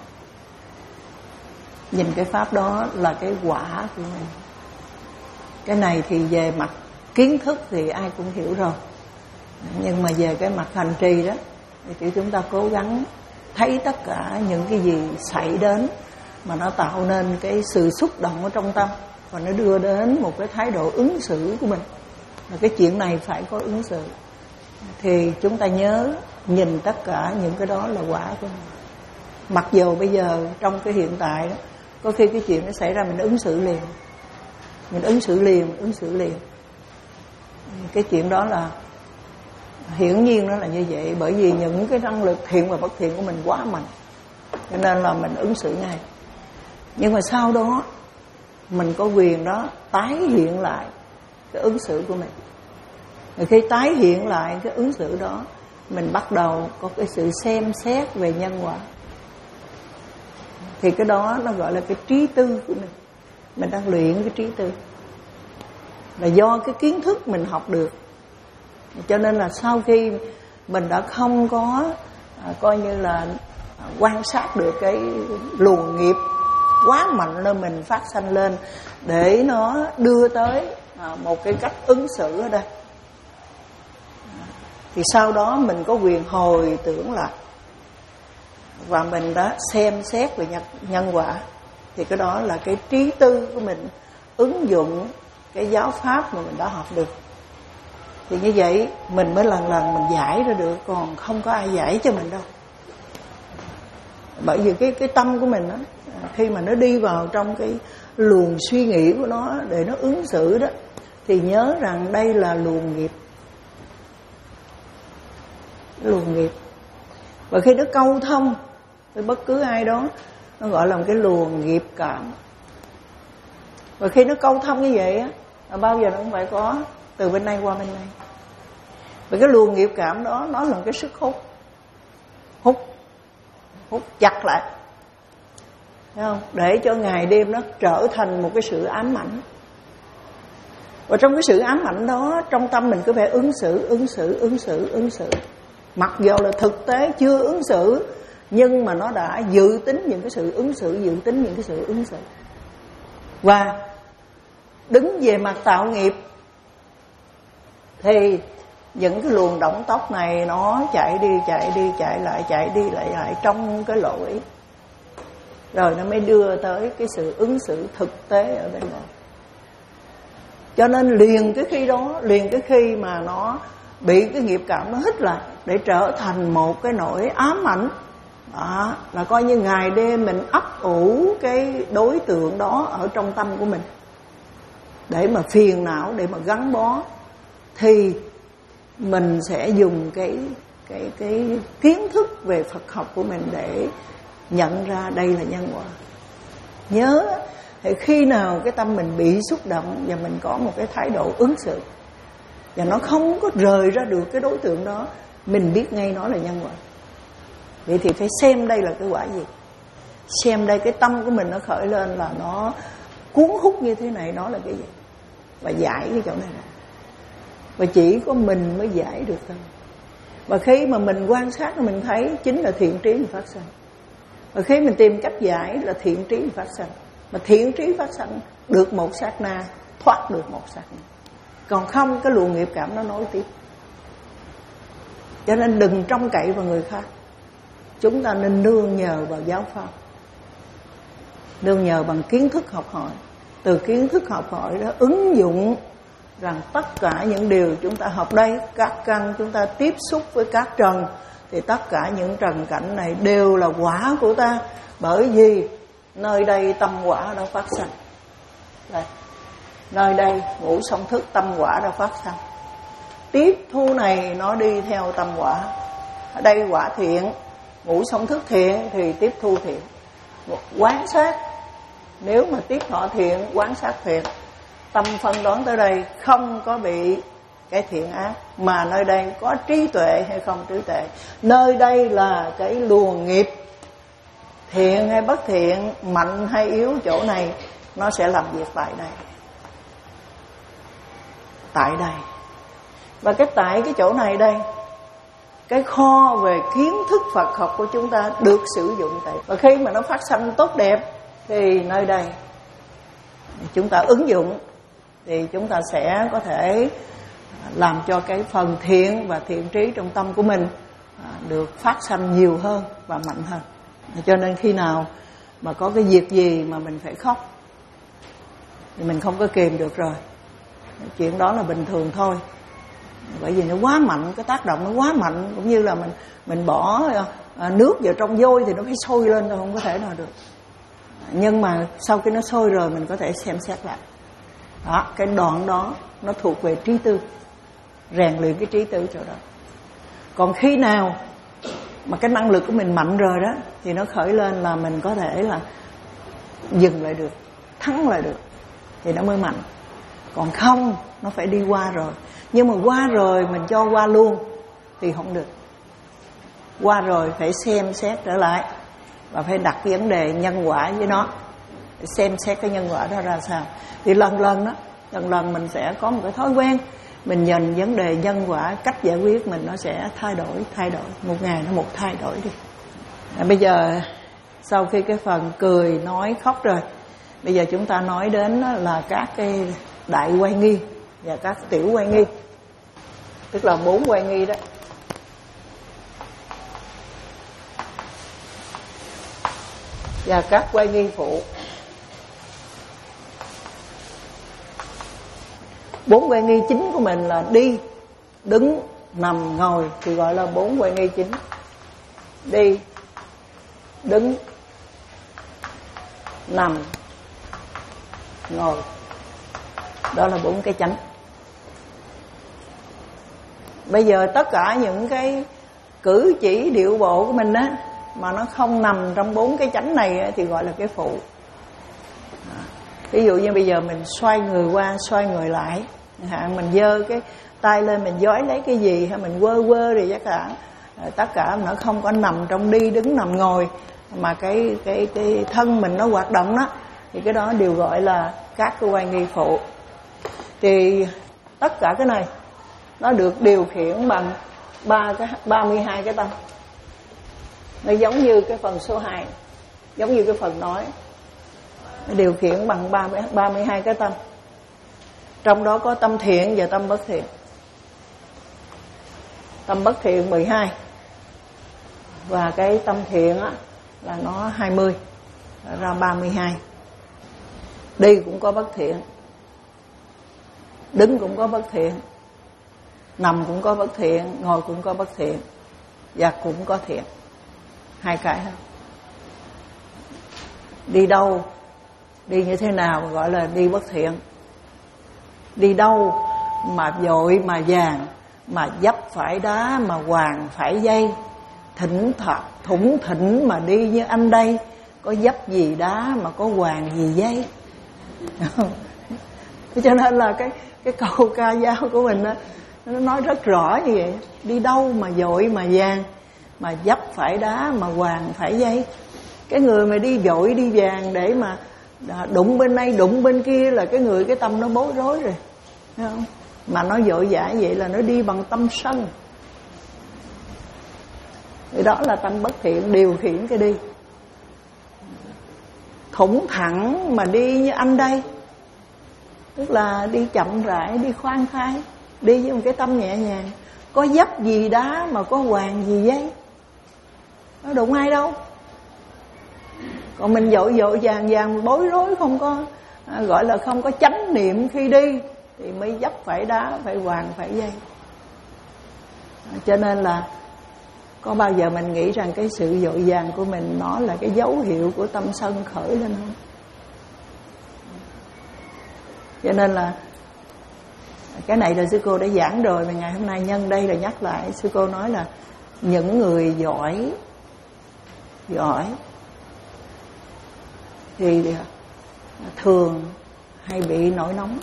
S1: Nhìn cái pháp đó là cái quả của mình. Cái này thì về mặt kiến thức thì ai cũng hiểu rồi, nhưng mà về cái mặt hành trì đó thì chúng ta cố gắng thấy tất cả những cái gì xảy đến mà nó tạo nên cái sự xúc động ở trong tâm, và nó đưa đến một cái thái độ ứng xử của mình, là cái chuyện này phải có ứng xử. Thì chúng ta nhớ nhìn tất cả những cái đó là quả của mình. Mặc dù bây giờ trong cái hiện tại đó, có khi cái chuyện nó xảy ra mình ứng xử liền, mình ứng xử liền, mình ứng xử liền. Cái chuyện đó là hiển nhiên nó là như vậy, bởi vì những cái năng lực thiện và bất thiện của mình quá mạnh, cho nên là mình ứng xử ngay. Nhưng mà sau đó mình có quyền đó tái hiện lại cái ứng xử của mình. Rồi khi tái hiện lại cái ứng xử đó, mình bắt đầu có cái sự xem xét về nhân quả. Thì cái đó nó gọi là cái trí tư của mình. Mình đang luyện cái trí tư, là do cái kiến thức mình học được. Cho nên là sau khi mình đã không có à, coi như là à, quan sát được cái luồng nghiệp quá mạnh nơi mình phát sanh lên, để nó đưa tới à, một cái cách ứng xử ở đây, à, thì sau đó mình có quyền hồi tưởng lại, và mình đã xem xét về nhân quả. Thì cái đó là cái trí tư của mình ứng dụng cái giáo pháp mà mình đã học được. Thì như vậy mình mới lần lần mình giải ra được, còn không có ai giải cho mình đâu. Bởi vì cái cái tâm của mình đó, khi mà nó đi vào trong cái luồng suy nghĩ của nó để nó ứng xử đó, thì nhớ rằng đây là luồng nghiệp. Luồng nghiệp. Và khi nó câu thông với bất cứ ai đó, nó gọi là một cái luồng nghiệp cảm. Và khi nó câu thông như vậy á, bao giờ nó cũng phải có từ bên này qua bên này. Và cái luồng nghiệp cảm đó, nó là một cái sức hút, hút, hút chặt lại, thấy không? Để cho ngày đêm nó trở thành một cái sự ám ảnh. Và trong cái sự ám ảnh đó, trong tâm mình cứ phải ứng xử, ứng xử, ứng xử, ứng xử. Mặc dù là thực tế chưa ứng xử, nhưng mà nó đã dự tính những cái sự ứng xử, dự tính những cái sự ứng xử. Và đứng về mặt tạo nghiệp thì những cái luồng động tốc này nó chạy đi chạy đi chạy lại chạy đi lại lại trong cái lỗi, rồi nó mới đưa tới cái sự ứng xử thực tế ở bên ngoài. Cho nên liền cái khi đó, liền cái khi mà nó bị cái nghiệp cảm nó hít lại để trở thành một cái nỗi ám ảnh, đó là coi như ngày đêm mình ấp ủ cái đối tượng đó ở trong tâm của mình để mà phiền não, để mà gắn bó, thì mình sẽ dùng cái cái cái kiến thức về Phật học của mình để nhận ra đây là nhân quả. Nhớ thì khi nào cái tâm mình bị xúc động và mình có một cái thái độ ứng xử và nó không có rời ra được cái đối tượng đó, mình biết ngay nó là nhân quả. Vậy thì phải xem đây là cái quả gì, xem đây cái tâm của mình nó khởi lên là nó cuốn hút như thế này, nó là cái gì, và giải cái chỗ này ra. Và chỉ có mình mới giải được thôi. Và khi mà mình quan sát mình thấy chính là thiện trí phát sanh. Và khi mình tìm cách giải là thiện trí phát sanh. Mà thiện trí phát sanh được một sát na, thoát được một sát na. Còn không cái luồng nghiệp cảm nó nối tiếp. Cho nên đừng trông cậy vào người khác. Chúng ta nên nương nhờ vào giáo pháp, nương nhờ bằng kiến thức học hỏi. Từ kiến thức học hỏi đó ứng dụng rằng tất cả những điều chúng ta học đây, các căn chúng ta tiếp xúc với các trần, thì tất cả những trần cảnh này đều là quả của ta. Bởi vì nơi đây tâm quả đã phát sanh. Đây, nơi đây ngũ song thức tâm quả đã phát sanh. Tiếp thu này nó đi theo tâm quả. Ở đây quả thiện, ngũ song thức thiện thì tiếp thu thiện. Quán sát, nếu mà tiếp thọ thiện, quán sát thiện, tâm phân đoán tới đây không có bị cái thiện ác, mà nơi đây có trí tuệ hay không trí tuệ. Nơi đây là cái luồng nghiệp thiện hay bất thiện, mạnh hay yếu, chỗ này nó sẽ làm việc tại đây, tại đây. Và cái tại cái chỗ này đây, cái kho về kiến thức Phật học của chúng ta được sử dụng tại. Và khi mà nó phát sanh tốt đẹp thì nơi đây chúng ta ứng dụng, thì chúng ta sẽ có thể làm cho cái phần thiện và thiện trí trong tâm của mình được phát sanh nhiều hơn và mạnh hơn. Cho nên khi nào mà có cái việc gì mà mình phải khóc thì mình không có kìm được rồi, chuyện đó là bình thường thôi. Bởi vì nó quá mạnh, cái tác động nó quá mạnh. Cũng như là mình mình bỏ nước vào trong vôi thì nó phải sôi lên thôi, không có thể nào được. Nhưng mà sau khi nó sôi rồi mình có thể xem xét lại. Đó, cái đoạn đó nó thuộc về trí tư, rèn luyện cái trí tư chỗ đó. Còn khi nào mà cái năng lực của mình mạnh rồi đó, thì nó khởi lên là mình có thể là dừng lại được, thắng lại được, thì nó mới mạnh. Còn không, nó phải đi qua rồi. Nhưng mà qua rồi mình cho qua luôn thì không được. Qua rồi phải xem xét trở lại và phải đặt vấn đề nhân quả với nó, để xem xét cái nhân quả đó ra sao. Thì lần lần đó, lần lần mình sẽ có một cái thói quen, mình nhìn vấn đề nhân quả, cách giải quyết mình nó sẽ thay đổi, thay đổi, một ngày nó một thay đổi đi. À, bây giờ sau khi cái phần cười, nói, khóc rồi, bây giờ chúng ta nói đến là các cái đại oai nghi và các tiểu oai nghi, tức là bốn oai nghi đó. Và các oai nghi phụ. Bốn oai nghi chính của mình là đi, đứng, nằm, ngồi thì gọi là bốn oai nghi chính. Đi, đứng, nằm, ngồi, đó là bốn cái chánh. Bây giờ tất cả những cái cử chỉ điệu bộ của mình á, mà nó không nằm trong bốn cái chánh này á, thì gọi là cái phụ. Ví dụ như bây giờ mình xoay người qua, xoay người lại, mình giơ cái tay lên, mình dói lấy cái gì, hay mình quơ quơ rồi tất cả, tất cả nó không có nằm trong đi, đứng, nằm, ngồi, mà cái cái cái thân mình nó hoạt động đó, thì cái đó đều gọi là các cái oai nghi phụ. Thì tất cả cái này nó được điều khiển bằng ba cái ba mươi hai cái tâm. Nó giống như cái phần số hai, giống như cái phần nói, nó điều khiển bằng ba mươi hai cái tâm. Trong đó có tâm thiện và tâm bất thiện. Tâm bất thiện mười hai, và cái tâm thiện á là nó hai mươi, ra ba mươi hai. Đi cũng có bất thiện, đứng cũng có bất thiện, nằm cũng có bất thiện, ngồi cũng có bất thiện, và cũng có thiện. Hai cái thôi. Đi đâu, đi như thế nào mà gọi là đi bất thiện? Đi đâu mà vội mà vàng, mà dấp phải đá mà hoàng phải dây, thỉnh thoảng thủng thỉnh mà đi như anh đây, có dấp gì đá mà có hoàng gì dây. Cho nên là cái cái câu ca dao của mình đó, nó nói rất rõ như vậy. Đi đâu mà vội mà vàng, mà dấp phải đá mà hoàng phải dây. Cái người mà đi vội đi vàng để mà đụng bên đây đụng bên kia là cái người cái tâm nó bối rối rồi, thấy không? Mà nó vội vã vậy là nó đi bằng tâm sân. Thì đó là tâm bất thiện điều khiển cái đi. Thủng thẳng mà đi như anh đây, tức là đi chậm rãi, đi khoan khai, đi với một cái tâm nhẹ nhàng. Có dấp gì đá mà có hoàng gì dây, nó đụng ai đâu. Còn mình vội vội vàng vàng bối rối, không có à, gọi là không có chánh niệm khi đi, thì mới dấp phải đá, phải hoàng, phải dây. À, cho nên là có bao giờ mình nghĩ rằng cái sự vội vàng của mình nó là cái dấu hiệu của tâm sân khởi lên không? Cho nên là cái này là sư cô đã giảng rồi, mà ngày hôm nay nhân đây là nhắc lại. Sư cô nói là những người giỏi giỏi thì thường hay bị nổi nóng.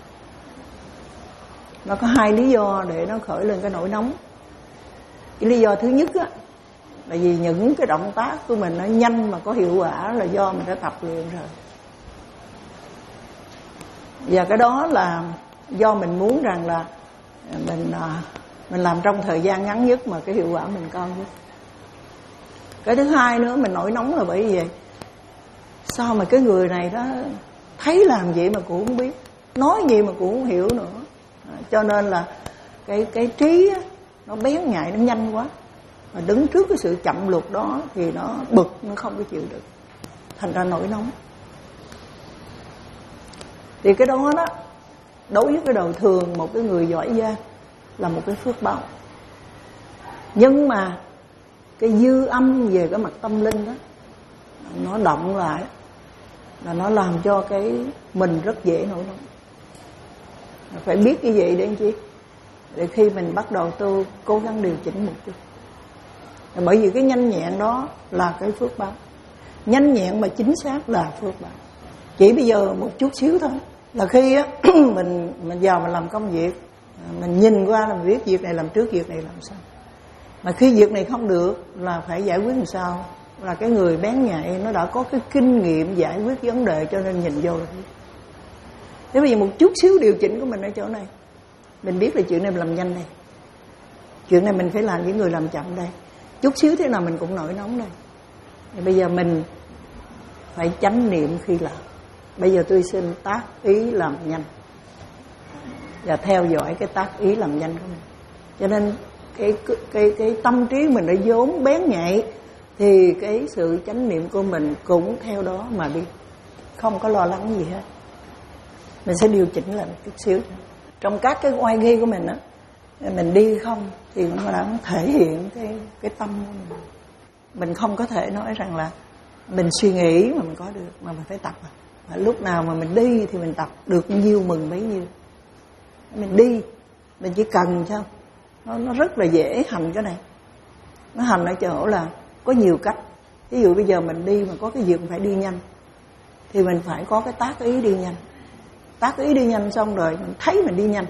S1: Nó có hai lý do để nó khởi lên cái nổi nóng. Cái lý do thứ nhất á, là vì những cái động tác của mình nó nhanh mà có hiệu quả là do mình đã tập luyện rồi. Và cái đó là do mình muốn rằng là mình mình làm trong thời gian ngắn nhất mà cái hiệu quả mình cao nhất. Cái thứ hai nữa mình nổi nóng là bởi vì sao mà cái người này đó thấy làm vậy mà cũng không biết, nói gì mà cũng không hiểu nữa. Cho nên là cái cái trí á, nó bén nhạy, nó nhanh quá, mà đứng trước cái sự chậm lục đó thì nó bực, nó không có chịu được, thành ra nổi nóng. Thì cái đó đó, đối với cái đời thường, một cái người giỏi giang là một cái phước báo. Nhưng mà cái dư âm về cái mặt tâm linh đó, nó động lại là nó làm cho cái mình rất dễ nổi nóng. Phải biết như vậy để anh chị, để khi mình bắt đầu tu cố gắng điều chỉnh một chút. Bởi vì cái nhanh nhẹn đó là cái phước báo. Nhanh nhẹn mà chính xác là phước báo. Chỉ bây giờ một chút xíu thôi, là khi á mình mình vào mình làm công việc, mình nhìn qua là mình biết việc này làm trước, việc này làm sau. Mà khi việc này không được là phải giải quyết làm sao, là cái người bén nhạy nó đã có cái kinh nghiệm giải quyết vấn đề, cho nên nhìn vô là biết. Thế bây giờ một chút xíu điều chỉnh của mình ở chỗ này, mình biết là chuyện này mình làm nhanh đây, chuyện này mình phải làm với người làm chậm đây. Chút xíu thế nào mình cũng nổi nóng đây. Thì bây giờ mình phải chánh niệm khi làm. Bây giờ tôi xin tác ý làm nhanh, và theo dõi cái tác ý làm nhanh của mình. Cho nên cái cái cái tâm trí mình đã vốn bén nhạy, thì cái sự chánh niệm của mình cũng theo đó mà đi, không có lo lắng gì hết. Mình sẽ điều chỉnh lại một chút xíu. Trong các cái oai nghi của mình á, mình đi không thì nó đã thể hiện cái cái tâm của mình. Mình không có thể nói rằng là mình suy nghĩ mà mình có được, mà mình phải tập. Và lúc nào mà mình đi thì mình tập được nhiêu mừng bấy nhiêu. Mình đi, mình chỉ cần sao? Nó, nó rất là dễ hành cái này. Nó hành ở chỗ là có nhiều cách. Ví dụ bây giờ mình đi mà có cái việc mình phải đi nhanh, thì mình phải có cái tác ý đi nhanh. Tác ý đi nhanh xong rồi mình thấy mình đi nhanh,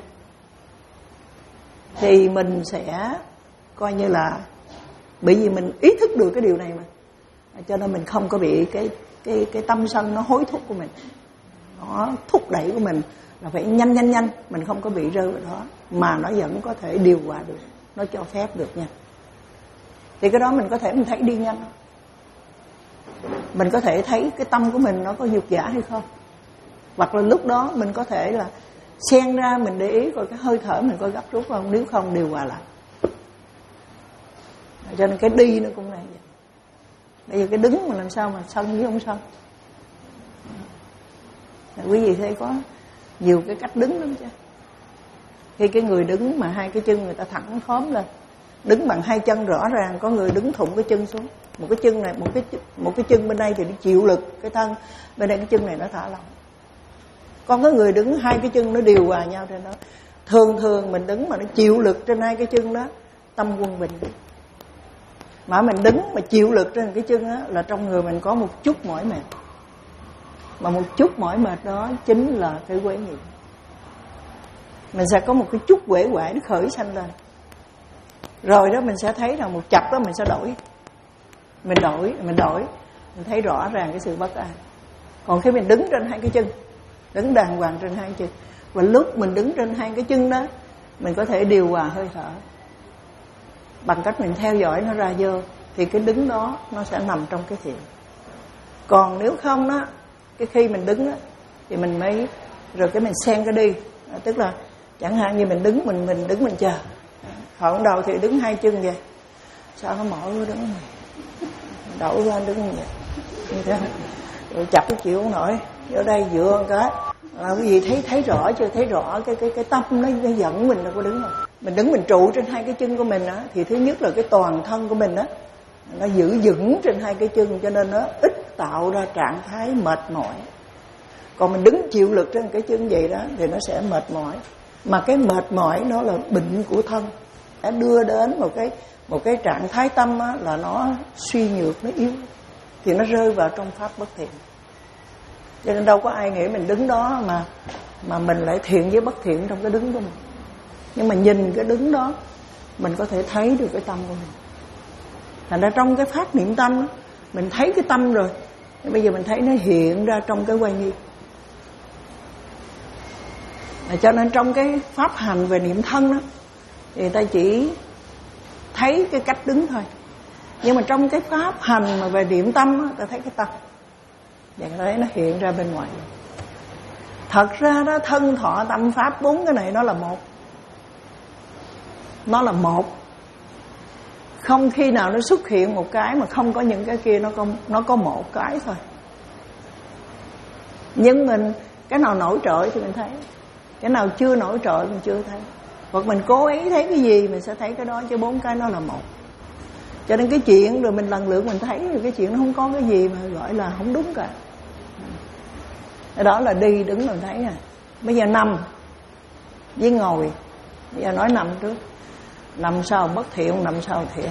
S1: thì mình sẽ coi như là, bởi vì mình ý thức được cái điều này mà, cho nên mình không có bị cái cái cái tâm sân nó hối thúc của mình, nó thúc đẩy của mình là phải nhanh nhanh nhanh. Mình không có bị rơi vào đó, mà nó vẫn có thể điều hòa được, nó cho phép được nha. Thì cái đó mình có thể mình thấy đi nhanh không? Mình có thể thấy cái tâm của mình nó có nhục nhã hay không? Hoặc là lúc đó mình có thể là xen ra mình để ý coi cái hơi thở mình có gấp rút không, nếu không điều hòa lại. Cho nên cái đi nó cũng là vậy. Bây giờ cái đứng mà làm sao mà sân với không sân. Quý vị thấy có nhiều cái cách đứng lắm chứ. Khi cái người đứng mà hai cái chân người ta thẳng khóm lên, đứng bằng hai chân rõ ràng, có người đứng thụng cái chân xuống. Một cái chân này, một cái một cái chân bên đây thì nó chịu lực cái thân, bên đây cái chân này nó thả lỏng. Còn có người đứng hai cái chân nó điều hòa nhau trên đó. Thường thường mình đứng mà nó chịu lực trên hai cái chân đó, tâm quân bình. Mà mình đứng mà chịu lực trên cái chân đó là trong người mình có một chút mỏi mệt. Mà một chút mỏi mệt đó chính là cái quế niệm. Mình sẽ có một cái chút uể oải nó khởi sanh lên. Rồi đó mình sẽ thấy rằng một chập đó mình sẽ đổi. Mình đổi, mình đổi, mình thấy rõ ràng cái sự bất an. Còn khi mình đứng trên hai cái chân, đứng đàng hoàng trên hai chân, và lúc mình đứng trên hai cái chân đó, mình có thể điều hòa hơi thở bằng cách mình theo dõi nó ra vô, thì cái đứng đó nó sẽ nằm trong cái thiện. Còn nếu không đó, cái khi mình đứng đó, thì mình mới rồi cái mình xen cái đi, tức là chẳng hạn như mình đứng mình mình đứng mình chờ. Hồi đầu thì đứng hai chân vậy, sao nó mỏi quá đứng này, đổ ra đứng như vậy, như thế rồi chặt cái chịu không nổi, ở đây dựa một cái là cái gì thấy thấy rõ chưa, thấy rõ cái cái cái tâm nó, nó dẫn mình đâu có đứng rồi. Mình đứng mình trụ trên hai cái chân của mình á, thì thứ nhất là cái toàn thân của mình á nó giữ vững trên hai cái chân, cho nên nó ít tạo ra trạng thái mệt mỏi. Còn mình đứng chịu lực trên cái chân vậy đó thì nó sẽ mệt mỏi, mà cái mệt mỏi nó là bệnh của thân, đã đưa đến một cái một cái trạng thái tâm á, là nó suy nhược, nó yếu, thì nó rơi vào trong pháp bất thiện. Cho nên đâu có ai nghĩ mình đứng đó mà mà mình lại thiện với bất thiện trong cái đứng của mình. Nhưng mà nhìn cái đứng đó mình có thể thấy được cái tâm của mình. Thành ra trong cái pháp niệm tâm mình thấy cái tâm rồi, bây giờ mình thấy nó hiện ra trong cái quay nghi. Cho nên trong cái pháp hành về niệm thân đó, thì người ta chỉ thấy cái cách đứng thôi. Nhưng mà trong cái pháp hành mà về niệm tâm đó, ta thấy cái tâm, và người ta thấy nó hiện ra bên ngoài. Thật ra đó, thân thọ tâm pháp, bốn cái này nó là một. Nó là một. Không khi nào nó xuất hiện một cái mà không có những cái kia, nó có, nó có một cái thôi. Nhưng mình cái nào nổi trội thì mình thấy, cái nào chưa nổi trội mình chưa thấy. Hoặc mình cố ý thấy cái gì mình sẽ thấy cái đó, chứ bốn cái nó là một. Cho nên cái chuyện rồi mình lần lượt mình thấy rồi cái chuyện nó không có cái gì mà gọi là không đúng cả. Cái đó là đi đứng mình thấy nè. Bây giờ nằm với ngồi, bây giờ nói nằm trước. Nằm sao bất thiện, nằm sao thiện.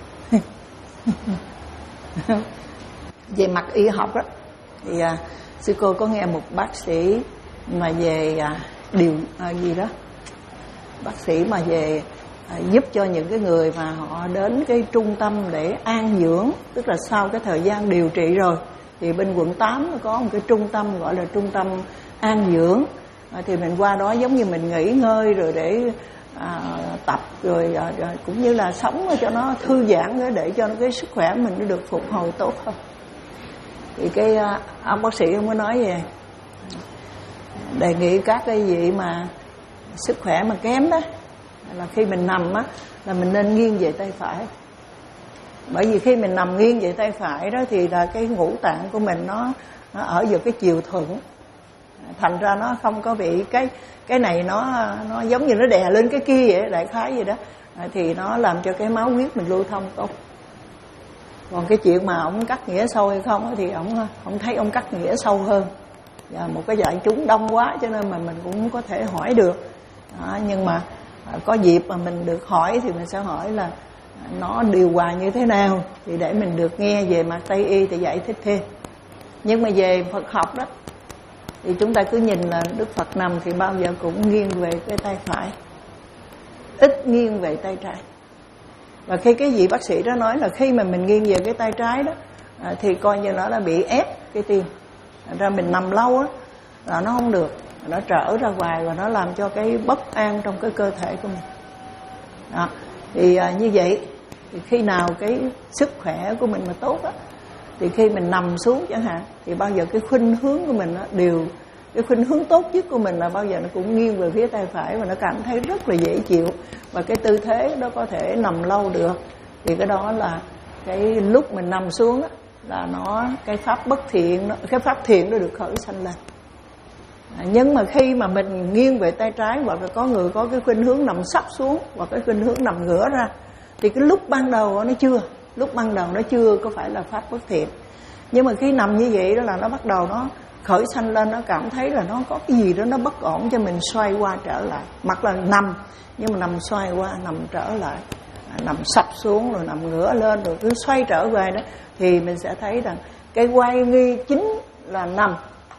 S1: Về mặt y học đó, thì à, sư cô có nghe một bác sĩ mà về à, điều à, gì đó, bác sĩ mà về à, giúp cho những cái người mà họ đến cái trung tâm để an dưỡng, tức là sau cái thời gian điều trị rồi, thì bên quận tám nó có một cái trung tâm gọi là trung tâm an dưỡng. À, thì mình qua đó giống như mình nghỉ ngơi rồi để à, tập rồi, à, rồi cũng như là sống cho nó thư giãn, để cho cái sức khỏe mình nó được phục hồi tốt hơn. Thì cái à, ông bác sĩ ông có nói về đề nghị các cái vị mà sức khỏe mà kém đó, là khi mình nằm á là mình nên nghiêng về tay phải. Bởi vì khi mình nằm nghiêng về tay phải đó thì là cái ngũ tạng của mình nó, nó ở vào cái chiều thuận, thành ra nó không có bị cái cái này nó nó giống như nó đè lên cái kia vậy, đại khái vậy đó, à, thì nó làm cho cái máu huyết mình lưu thông tốt. Còn cái chuyện mà ông cắt nghĩa sâu hay không thì ông ông thấy ông cắt nghĩa sâu hơn, và một cái đại chúng đông quá cho nên mà mình cũng có thể hỏi được. Đó, nhưng mà có dịp mà mình được hỏi thì mình sẽ hỏi là nó điều hòa như thế nào, thì để mình được nghe về mặt Tây y thì giải thích thêm. Nhưng mà về Phật học đó thì chúng ta cứ nhìn là Đức Phật nằm thì bao giờ cũng nghiêng về cái tay phải, ít nghiêng về tay trái. Và khi cái vị bác sĩ đó nói là khi mà mình nghiêng về cái tay trái đó à, thì coi như nó là bị ép cái tim, thành ra mình nằm lâu á là nó không được, nó trở ra ngoài và nó làm cho cái bất an trong cái cơ thể của mình. Đó. Thì à, như vậy Thì khi nào cái sức khỏe của mình mà tốt á, thì khi mình nằm xuống chẳng hạn, thì bao giờ cái khuynh hướng của mình á, đều cái khuynh hướng tốt nhất của mình là bao giờ nó cũng nghiêng về phía tay phải, và nó cảm thấy rất là dễ chịu, và cái tư thế nó có thể nằm lâu được. Thì cái đó là cái lúc mình nằm xuống á, là nó cái pháp bất thiện nó, cái pháp thiện nó được khởi sanh lên. À, nhưng mà khi mà mình nghiêng về tay trái, hoặc là có người có cái khuynh hướng nằm sấp xuống, hoặc cái khuynh hướng nằm ngửa ra, thì cái lúc ban đầu nó chưa lúc ban đầu nó chưa có phải là pháp bất thiện. Nhưng mà khi nằm như vậy đó là nó bắt đầu nó khởi sanh lên, nó cảm thấy là nó có cái gì đó nó bất ổn, cho mình xoay qua trở lại. Mặc là nằm nhưng mà nằm xoay qua, nằm trở lại, à, nằm sấp xuống rồi nằm ngửa lên, rồi cứ xoay trở về đó, thì mình sẽ thấy rằng cái quay nghi chính là nằm,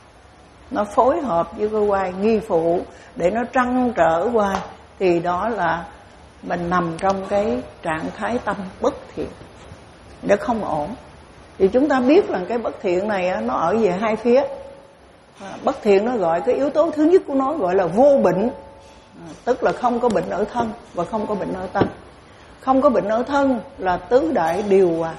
S1: nó phối hợp với cái quay nghi phụ để nó trăn trở qua, thì đó là mình nằm trong cái trạng thái tâm bất thiện, nó không ổn. Thì chúng ta biết là cái bất thiện này nó ở về hai phía. Bất thiện nó gọi cái yếu tố thứ nhất của nó gọi là vô bệnh, tức là không có bệnh ở thân và không có bệnh ở tâm. Không có bệnh ở thân là tứ đại điều hòa,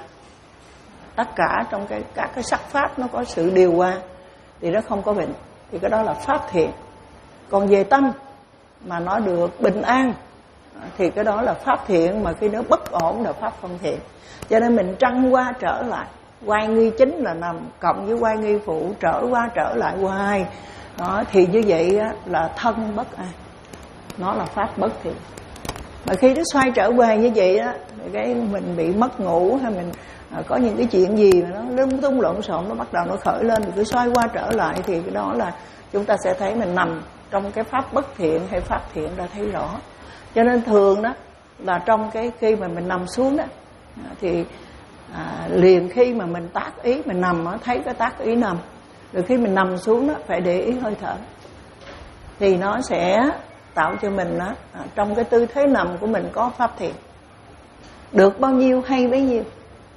S1: tất cả trong cái các cái sắc pháp nó có sự điều hòa, thì nó không có bệnh, thì cái đó là pháp thiện. Còn về tâm mà nó được bình an, thì cái đó là pháp thiện, mà khi nó bất ổn là pháp không thiện. Cho nên mình trăng qua trở lại, quay nghi chính là nằm cộng với quay nghi phụ, trở qua trở lại hoài đó, thì như vậy á, là thân bất an, nó là pháp bất thiện. Mà khi nó xoay trở về như vậy á, cái mình bị mất ngủ, hay mình à, có những cái chuyện gì mà nó lung tung lộn xộn, nó bắt đầu nó khởi lên, thì cứ xoay qua trở lại, thì cái đó là chúng ta sẽ thấy mình nằm trong cái pháp bất thiện hay pháp thiện ra thấy rõ. Cho nên thường đó là trong cái khi mà mình nằm xuống đó, thì à, liền khi mà mình tác ý mình nằm đó, thấy cái tác ý nằm, rồi khi mình nằm xuống đó phải để ý hơi thở, thì nó sẽ tạo cho mình đó, à, trong cái tư thế nằm của mình có pháp thiện, được bao nhiêu hay bấy nhiêu.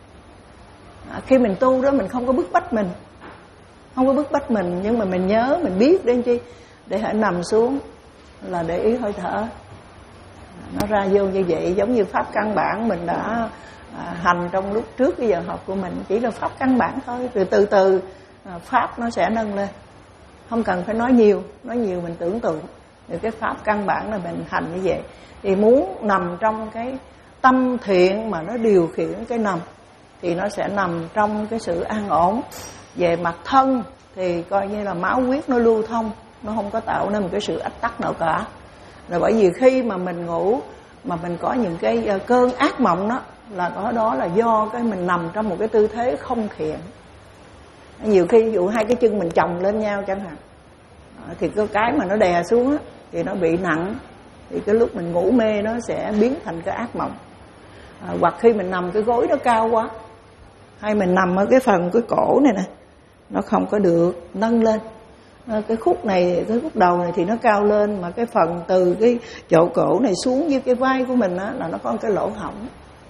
S1: À, khi mình tu đó mình không có bức bách mình, không có bức bách mình, nhưng mà mình nhớ, mình biết đến chi, để hãy nằm xuống là để ý hơi thở, nó ra vô như vậy. Giống như pháp căn bản mình đã à, hành trong lúc trước cái giờ học của mình, chỉ là pháp căn bản thôi, rồi từ từ à, pháp nó sẽ nâng lên, không cần phải nói nhiều, nói nhiều mình tưởng tượng. Rồi cái pháp căn bản là mình hành như vậy. Thì muốn nằm trong cái tâm thiện mà nó điều khiển cái nằm, thì nó sẽ nằm trong cái sự an ổn. Về mặt thân thì coi như là máu huyết nó lưu thông, nó không có tạo nên một cái sự ách tắc nào cả. Là bởi vì khi mà mình ngủ mà mình có những cái cơn ác mộng đó, là có đó là do cái mình nằm trong một cái tư thế không thiện. Nhiều khi ví dụ hai cái chân mình chồng lên nhau chẳng hạn, thì cái cái mà nó đè xuống á, thì nó bị nặng, thì cái lúc mình ngủ mê nó sẽ biến thành cái ác mộng. À, hoặc khi mình nằm cái gối nó cao quá, hay mình nằm ở cái phần cái cổ này nè, nó không có được nâng lên, à, cái khúc này, cái khúc đầu này thì nó cao lên, mà cái phần từ cái chỗ cổ này xuống với cái vai của mình á, là nó có một cái lỗ hổng,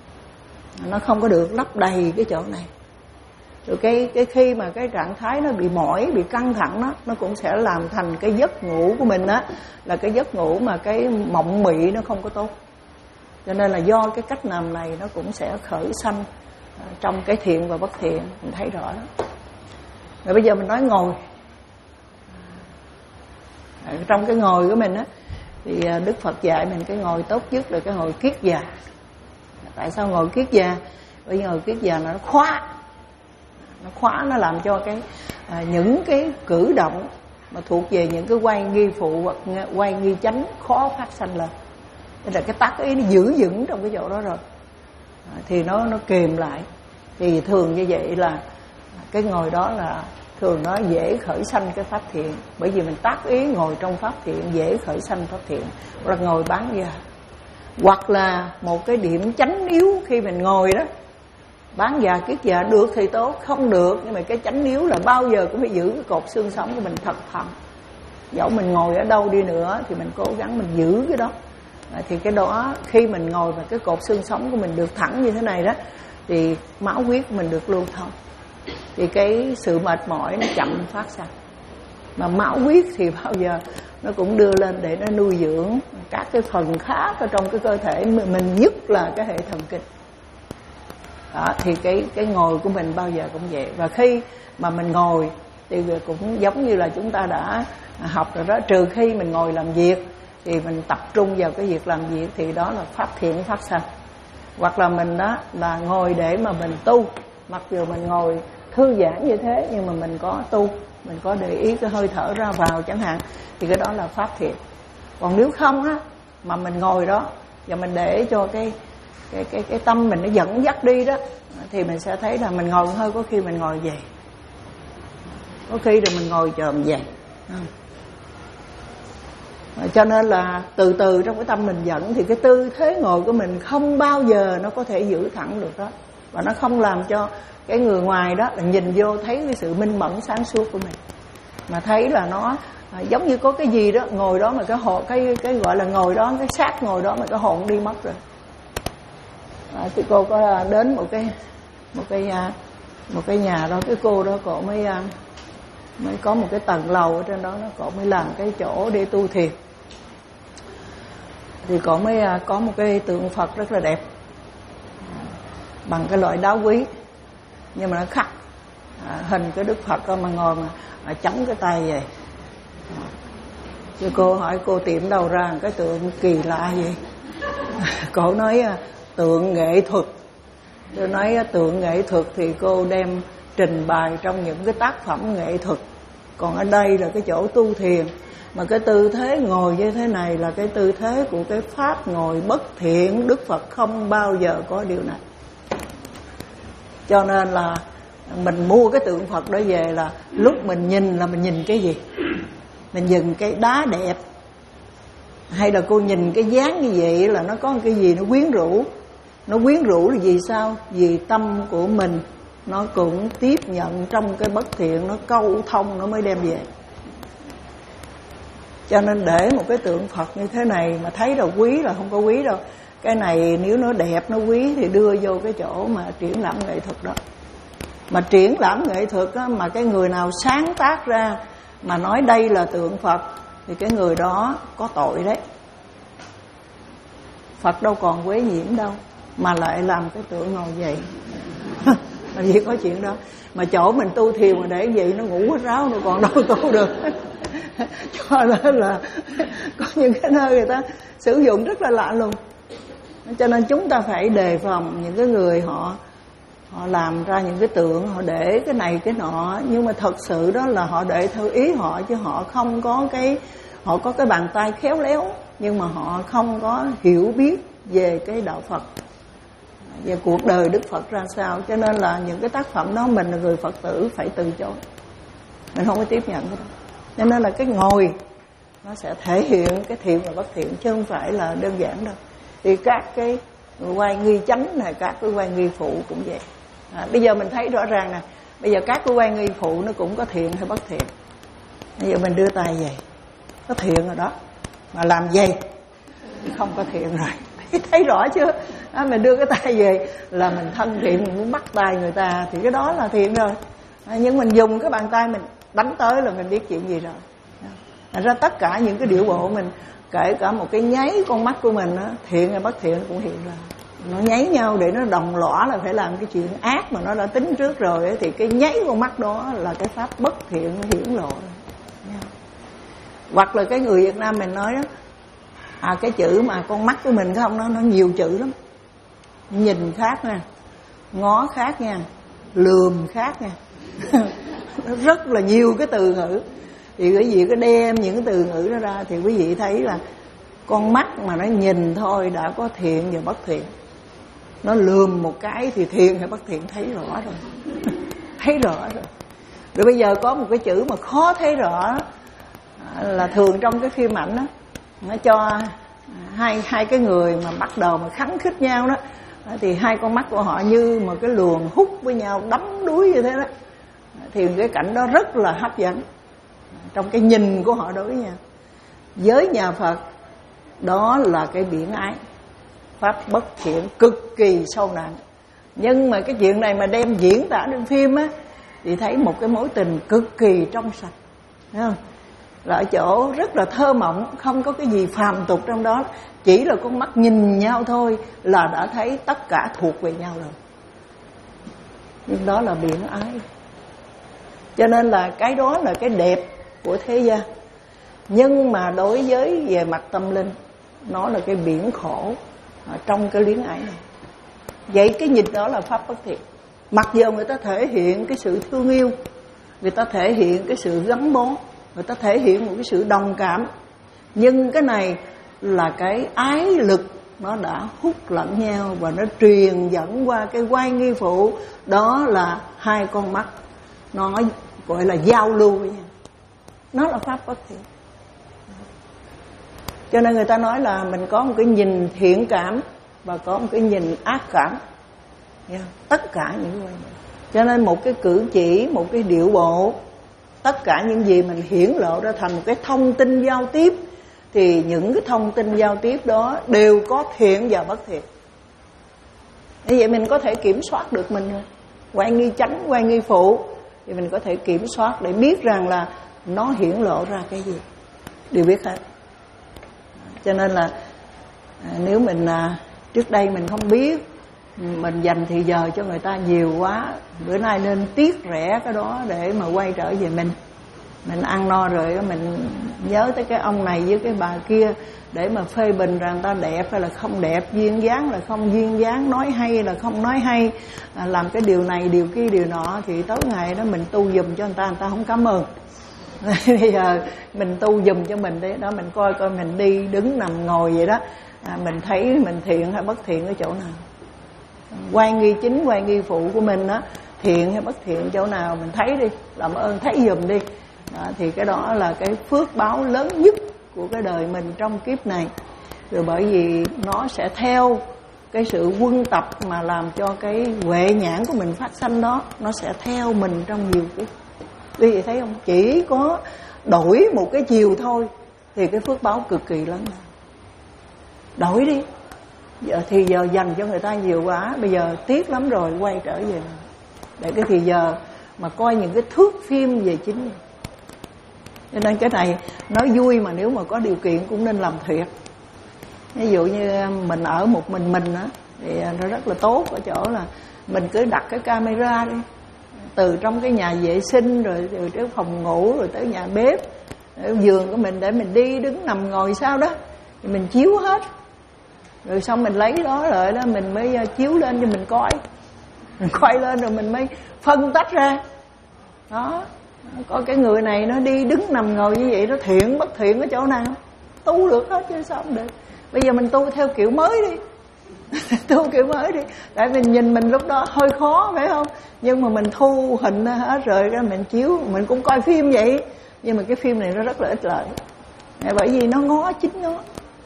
S1: nó không có được lấp đầy cái chỗ này. Rồi cái cái khi mà cái trạng thái nó bị mỏi, bị căng thẳng đó, nó cũng sẽ làm thành cái giấc ngủ của mình á, là cái giấc ngủ mà cái mộng mị nó không có tốt. Cho nên là do cái cách nằm này nó cũng sẽ khởi sanh trong cái thiện và bất thiện, mình thấy rõ đó. Rồi bây giờ mình nói ngồi. Trong cái ngồi của mình á, thì Đức Phật dạy mình cái ngồi tốt nhất là cái ngồi kiết già. Tại sao ngồi kiết già? Bởi vì ngồi kiết già nó khóa, nó khóa, nó làm cho cái à, những cái cử động mà thuộc về những cái quay nghi phụ hoặc quay nghi chánh khó phát sanh lên. Nên là cái tác ý nó giữ vững trong cái chỗ đó rồi, à, thì nó nó kìm lại. Thì thường như vậy là cái ngồi đó là thường nó dễ khởi sanh cái pháp thiện, bởi vì mình tác ý ngồi trong pháp thiện dễ khởi sanh pháp thiện. Hoặc là ngồi bán già, hoặc là một cái điểm chánh yếu khi mình ngồi đó. Bán già kiết già được thì tốt, không được, nhưng mà cái chánh yếu là bao giờ cũng phải giữ cái cột xương sống của mình thật thẳng. Dẫu mình ngồi ở đâu đi nữa thì mình cố gắng mình giữ cái đó. À, thì cái đó khi mình ngồi và cái cột xương sống của mình được thẳng như thế này đó, thì máu huyết của mình được lưu thông, thì cái sự mệt mỏi nó chậm phát sinh. Mà máu huyết thì bao giờ nó cũng đưa lên để nó nuôi dưỡng các cái phần khác ở trong cái cơ thể mình, nhất là cái hệ thần kinh. Đó, thì cái cái ngồi của mình bao giờ cũng vậy. Và khi mà mình ngồi thì cũng giống như là chúng ta đã học rồi đó, trừ khi mình ngồi làm việc thì mình tập trung vào cái việc làm việc thì đó là pháp thiện phát sanh. Hoặc là mình đó là ngồi để mà mình tu, mặc dù mình ngồi thư giãn như thế nhưng mà mình có tu, mình có để ý cái hơi thở ra vào chẳng hạn, thì cái đó là pháp thiện. Còn nếu không á mà mình ngồi đó và mình để cho cái cái cái cái tâm mình nó dẫn dắt đi đó, thì mình sẽ thấy là mình ngồi hơi, có khi mình ngồi về, có khi là mình ngồi chồm về. Cho nên là từ từ trong cái tâm mình dẫn thì cái tư thế ngồi của mình không bao giờ nó có thể giữ thẳng được đó, và nó không làm cho cái người ngoài đó là nhìn vô thấy cái sự minh mẫn sáng suốt của mình, mà thấy là nó à, giống như có cái gì đó ngồi đó mà cái hồn, cái cái gọi là ngồi đó, cái xác ngồi đó mà cái hồn đi mất rồi. À, thì cô có đến một cái một cái một cái nhà đó, cái cô đó cổ mới mới có một cái tầng lầu ở trên đó, nó cổ mới làm cái chỗ để tu thiền. Thì cổ mới có một cái tượng Phật rất là đẹp, bằng cái loại đá quý, nhưng mà nó khắc à, hình cái Đức Phật đó mà ngồi mà, mà chống cái tay vậy. Chứ cô hỏi cô tìm đâu ra cái tượng kỳ lạ vậy? Cổ nói tượng nghệ thuật. Tôi nói tượng nghệ thuật thì cô đem trình bày trong những cái tác phẩm nghệ thuật, còn ở đây là cái chỗ tu thiền. Mà cái tư thế ngồi như thế này là cái tư thế của cái pháp ngồi bất thiện. Đức Phật không bao giờ có điều này. Cho nên là mình mua cái tượng Phật đó về là lúc mình nhìn là mình nhìn cái gì? Mình nhìn cái đá đẹp, hay là cô nhìn cái dáng như vậy là nó có cái gì nó quyến rũ? Nó quyến rũ là vì sao? Vì tâm của mình nó cũng tiếp nhận trong cái bất thiện, nó câu thông nó mới đem về. Cho nên để một cái tượng Phật như thế này mà thấy là quý là không có quý đâu. Cái này nếu nó đẹp, nó quý thì đưa vô cái chỗ mà triển lãm nghệ thuật đó. Mà triển lãm nghệ thuật á, mà cái người nào sáng tác ra mà nói đây là tượng Phật thì cái người đó có tội đấy. Phật đâu còn quế nhiễm đâu mà lại làm cái tượng ngồi vậy. Làm gì có chuyện đó. Mà chỗ mình tu thiền mà để vậy nó ngủ hết ráo, nó còn đâu tu được. Cho nên là có những cái nơi người ta sử dụng rất là lạ lùng. Cho nên chúng ta phải đề phòng những cái người họ họ làm ra những cái tượng, họ để cái này cái nọ, nhưng mà thật sự đó là họ để theo ý họ, chứ họ không có cái, họ có cái bàn tay khéo léo nhưng mà họ không có hiểu biết về cái đạo Phật, về cuộc đời Đức Phật ra sao. Cho nên là những cái tác phẩm đó mình là người Phật tử phải từ chối, mình không có tiếp nhận cái đó. Cho nên là cái ngồi nó sẽ thể hiện cái thiện và bất thiện, chứ không phải là đơn giản đâu. Thì các cái quay nghi chánh này, các cái quay nghi phụ cũng vậy. À, bây giờ mình thấy rõ ràng nè, bây giờ các cái quay nghi phụ nó cũng có thiện hay bất thiện. Bây giờ mình đưa tay về, có thiện rồi đó, mà làm vậy thì không có thiện rồi. Thấy rõ chưa? À, mình đưa cái tay về là mình thân thiện, mình muốn bắt tay người ta thì cái đó là thiện rồi. À, nhưng mình dùng cái bàn tay mình đánh tới là mình biết chuyện gì rồi. Thành ra tất cả những cái điệu bộ mình, kể cả một cái nháy con mắt của mình á, thiện hay bất thiện cũng hiện ra. Nó nháy nhau để nó đồng lõa là phải làm cái chuyện ác mà nó đã tính trước rồi ấy, thì cái nháy con mắt đó là cái pháp bất thiện nó hiển lộ. Hoặc là cái người Việt Nam mình nói đó, à cái chữ mà con mắt của mình không, nó nó nhiều chữ lắm. Nhìn khác nha, ngó khác nha, lườm khác nha. Nó rất là nhiều cái từ ngữ. Thì quý vị có đem những cái từ ngữ đó ra thì quý vị thấy là con mắt mà nó nhìn thôi đã có thiện và bất thiện. Nó lườm một cái thì thiện hay bất thiện thấy rõ rồi. Thấy rõ rồi. Rồi bây giờ có một cái chữ mà khó thấy rõ là thường trong cái phim ảnh đó, nó cho hai hai cái người mà bắt đầu mà khắng khích nhau đó, thì hai con mắt của họ như một cái luồng hút với nhau, đắm đuối như thế đó. Thì cái cảnh đó rất là hấp dẫn trong cái nhìn của họ đối với nhau. Với nhà Phật đó là cái biển ái, pháp bất thiện cực kỳ sâu nặng. Nhưng mà cái chuyện này mà đem diễn tả trên phim á thì thấy một cái mối tình cực kỳ trong sạch, thấy không? Là ở chỗ rất là thơ mộng, không có cái gì phàm tục trong đó, chỉ là con mắt nhìn nhau thôi là đã thấy tất cả thuộc về nhau rồi. nhưng đó là biển ái. Cho nên là cái đó là cái đẹp của thế gian. Nhưng mà đối với về mặt tâm linh, nó là cái biển khổ ở trong cái luyến ái này. Vậy cái nhìn đó là pháp bất thiện. Mặc dù người ta thể hiện cái sự thương yêu, người ta thể hiện cái sự gắn bó, người ta thể hiện một cái sự đồng cảm, nhưng cái này là cái ái lực, nó đã hút lẫn nhau và nó truyền dẫn qua cái quan nghi phụ. Đó là hai con mắt, nó gọi là giao lưu với nhau. Nó là pháp bất thiện. Cho nên người ta nói là mình có một cái nhìn thiện cảm và có một cái nhìn ác cảm. Yeah. Tất cả những cái này. Cho nên một cái cử chỉ, một cái điệu bộ, tất cả những gì mình hiển lộ ra thành một cái thông tin giao tiếp, thì những cái thông tin giao tiếp đó đều có thiện và bất thiện. Như vậy mình có thể kiểm soát được mình rồi. Quan nghi chánh, quan nghi phụ, thì mình có thể kiểm soát để biết rằng là nó hiển lộ ra cái gì, đều biết hết. Cho nên là à, nếu mình à, trước đây mình không biết, mình dành thì giờ cho người ta nhiều quá, bữa nay nên tiếc rẻ cái đó để mà quay trở về mình. Mình ăn no rồi mình nhớ tới cái ông này với cái bà kia để mà phê bình rằng ta đẹp hay là không đẹp, duyên dáng là không duyên dáng, nói hay là không nói hay, à, làm cái điều này điều kia điều nọ, thì tối ngày đó mình tu giùm cho người ta, người ta không cảm ơn. Bây giờ mình tu giùm cho mình đấy đó, mình coi coi mình đi đứng nằm ngồi vậy đó, à, mình thấy mình thiện hay bất thiện ở chỗ nào, quan nghi chính quan nghi phụ của mình đó, thiện hay bất thiện chỗ nào mình thấy đi, làm ơn thấy giùm đi. Đó, thì cái đó là cái phước báo lớn nhất của cái đời mình trong kiếp này. Rồi bởi vì nó sẽ theo cái sự quân tập mà làm cho cái huệ nhãn của mình phát sanh đó, nó sẽ theo mình trong nhiều kiếp. Quý vị thấy không? Chỉ có đổi một cái chiều thôi thì cái phước báo cực kỳ lớn. Đổi đi. Giờ thì giờ dành cho người ta nhiều quá, bây giờ tiếc lắm rồi, quay trở về để cái thì giờ mà coi những cái thước phim về chính mình. Cho nên cái này nói vui mà nếu mà có điều kiện cũng nên làm thiệt. Ví dụ như mình ở một mình mình á, thì nó rất là tốt ở chỗ là mình cứ đặt cái camera đi, từ trong cái nhà vệ sinh rồi từ cái phòng ngủ rồi tới nhà bếp, giường của mình để mình đi đứng nằm ngồi sao đó thì mình chiếu hết. Rồi xong mình lấy đó rồi đó mình mới chiếu lên cho mình coi. Mình coi lên rồi mình mới phân tách ra. Đó, có cái người này nó đi đứng nằm ngồi như vậy, nó thiện bất thiện ở chỗ nào, tu được hết chứ sao không được. Bây giờ mình tu theo kiểu mới đi. Tu kiểu mới đi. Tại mình nhìn mình lúc đó hơi khó phải không? Nhưng mà mình thu hình hết rồi đó, mình chiếu, mình cũng coi phim vậy. Nhưng mà cái phim này nó rất là ích lợi. Bởi vì nó ngó chính nó,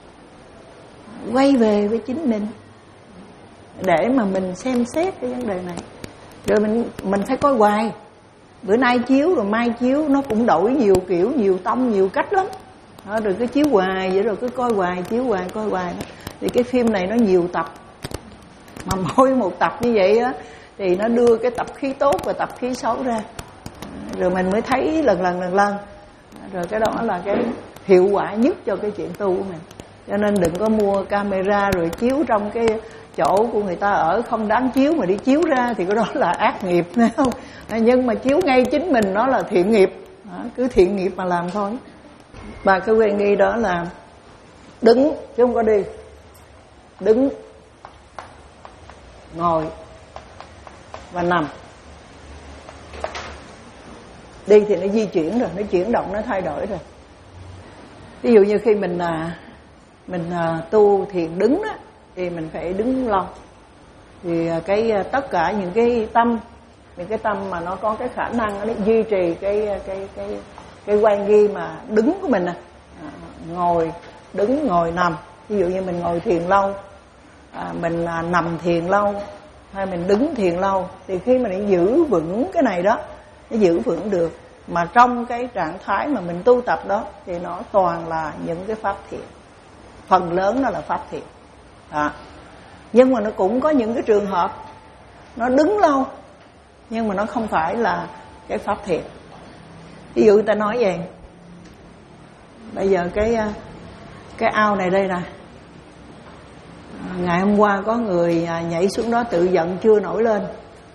S1: quay về với chính mình để mà mình xem xét cái vấn đề này. Rồi mình mình phải coi hoài. Bữa nay chiếu rồi mai chiếu, nó cũng đổi nhiều kiểu, nhiều tông, nhiều cách lắm. Đó, rồi cứ chiếu hoài vậy, rồi cứ coi hoài, chiếu hoài, coi hoài đó. Thì cái phim này nó nhiều tập, mà mỗi một tập như vậy á thì nó đưa cái tập khí tốt và tập khí xấu ra, rồi mình mới thấy lần lần lần lần. Rồi cái đó là cái hiệu quả nhất cho cái chuyện tu của mình. Cho nên đừng có mua camera rồi chiếu trong cái chỗ của người ta ở không đáng chiếu mà đi chiếu ra thì cái đó là ác nghiệp, phải không? Nhưng mà chiếu ngay chính mình nó là thiện nghiệp. Đó, cứ thiện nghiệp mà làm thôi. Và cái quyền nghi đó là đứng chứ không có đi. Đứng, ngồi và nằm. Đi thì nó di chuyển rồi, nó chuyển động, nó thay đổi rồi. Ví dụ như khi mình là mình tu thiền đứng đó, thì mình phải đứng lâu. Thì cái tất cả những cái tâm, những cái tâm mà nó có cái khả năng nó duy trì cái cái cái cái quan nghi mà đứng của mình nè, à, ngồi, đứng, ngồi, nằm. Ví dụ như mình ngồi thiền lâu, à, mình à, nằm thiền lâu, hay mình đứng thiền lâu, thì khi mà mình giữ vững cái này đó, nó giữ vững được. Mà trong cái trạng thái mà mình tu tập đó thì nó toàn là những cái pháp thiện, phần lớn nó là pháp thiện. À, nhưng mà nó cũng có những cái trường hợp nó đứng lâu nhưng mà nó không phải là cái pháp thiện. Ví dụ người ta nói vậy, bây giờ cái cái ao này đây nè, ngày hôm qua có người nhảy xuống đó tự giận chưa nổi lên,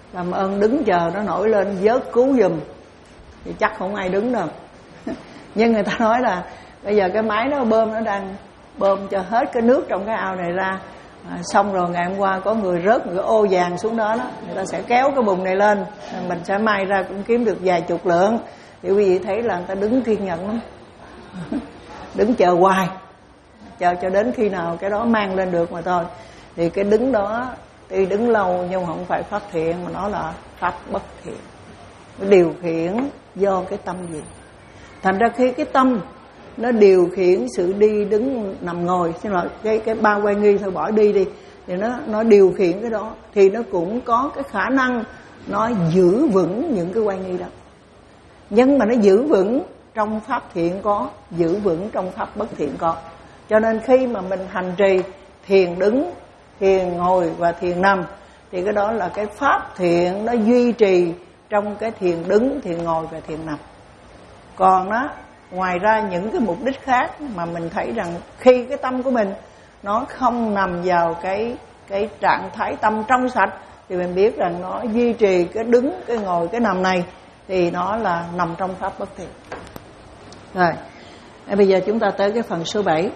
S1: làm ơn đứng chờ nó nổi lên vớt cứu giùm, thì chắc không ai đứng đâu. Nhưng người ta nói là bây giờ cái máy nó bơm, nó đang bơm cho hết cái nước trong cái ao này ra. À, xong rồi ngày hôm qua có người rớt một cái ô vàng xuống đó, đó người ta sẽ kéo cái bùn này lên, mình sẽ may ra cũng kiếm được vài chục lượng. Thì quý vị thấy là người ta đứng kiên nhẫn lắm. Đứng chờ hoài, chờ cho đến khi nào cái đó mang lên được mà thôi. Thì cái đứng đó tuy đứng lâu nhưng không phải pháp thiện, mà nó là pháp bất thiện. Điều khiển do cái tâm gì. Thành ra khi cái tâm nó điều khiển sự đi đứng nằm ngồi, xin lỗi, cái cái ba quay nghi thôi bỏ đi đi, thì nó nó điều khiển cái đó, thì nó cũng có cái khả năng nó giữ vững những cái quay nghi đó. Nhưng mà nó giữ vững trong pháp thiện có, giữ vững trong pháp bất thiện có. Cho nên khi mà mình hành trì thiền đứng, thiền ngồi và thiền nằm, thì cái đó là cái pháp thiện nó duy trì trong cái thiền đứng, thiền ngồi và thiền nằm. Còn đó, ngoài ra những cái mục đích khác mà mình thấy rằng khi cái tâm của mình nó không nằm vào cái cái trạng thái tâm trong sạch, thì mình biết rằng nó duy trì cái đứng, cái ngồi, cái nằm này, thì nó là nằm trong pháp bất thiện. Rồi, bây giờ chúng ta tới cái phần số bảy.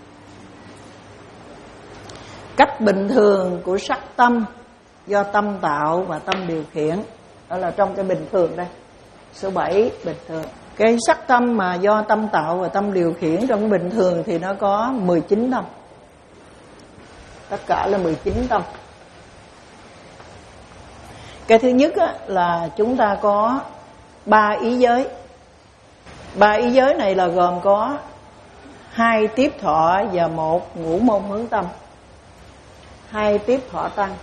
S1: Cách bình thường của sắc tâm do tâm tạo và tâm điều khiển. Đó là trong cái bình thường đây. Số bảy, bình thường. Cái sắc tâm mà do tâm tạo và tâm điều khiển trong bình thường thì nó có mười chín tâm. Tất cả là mười chín tâm. Cái thứ nhất á, là chúng ta có ba ý giới. Ba ý giới này là gồm có hai tiếp thọ và một ngũ môn hướng tâm. Hai tiếp thọ tăng,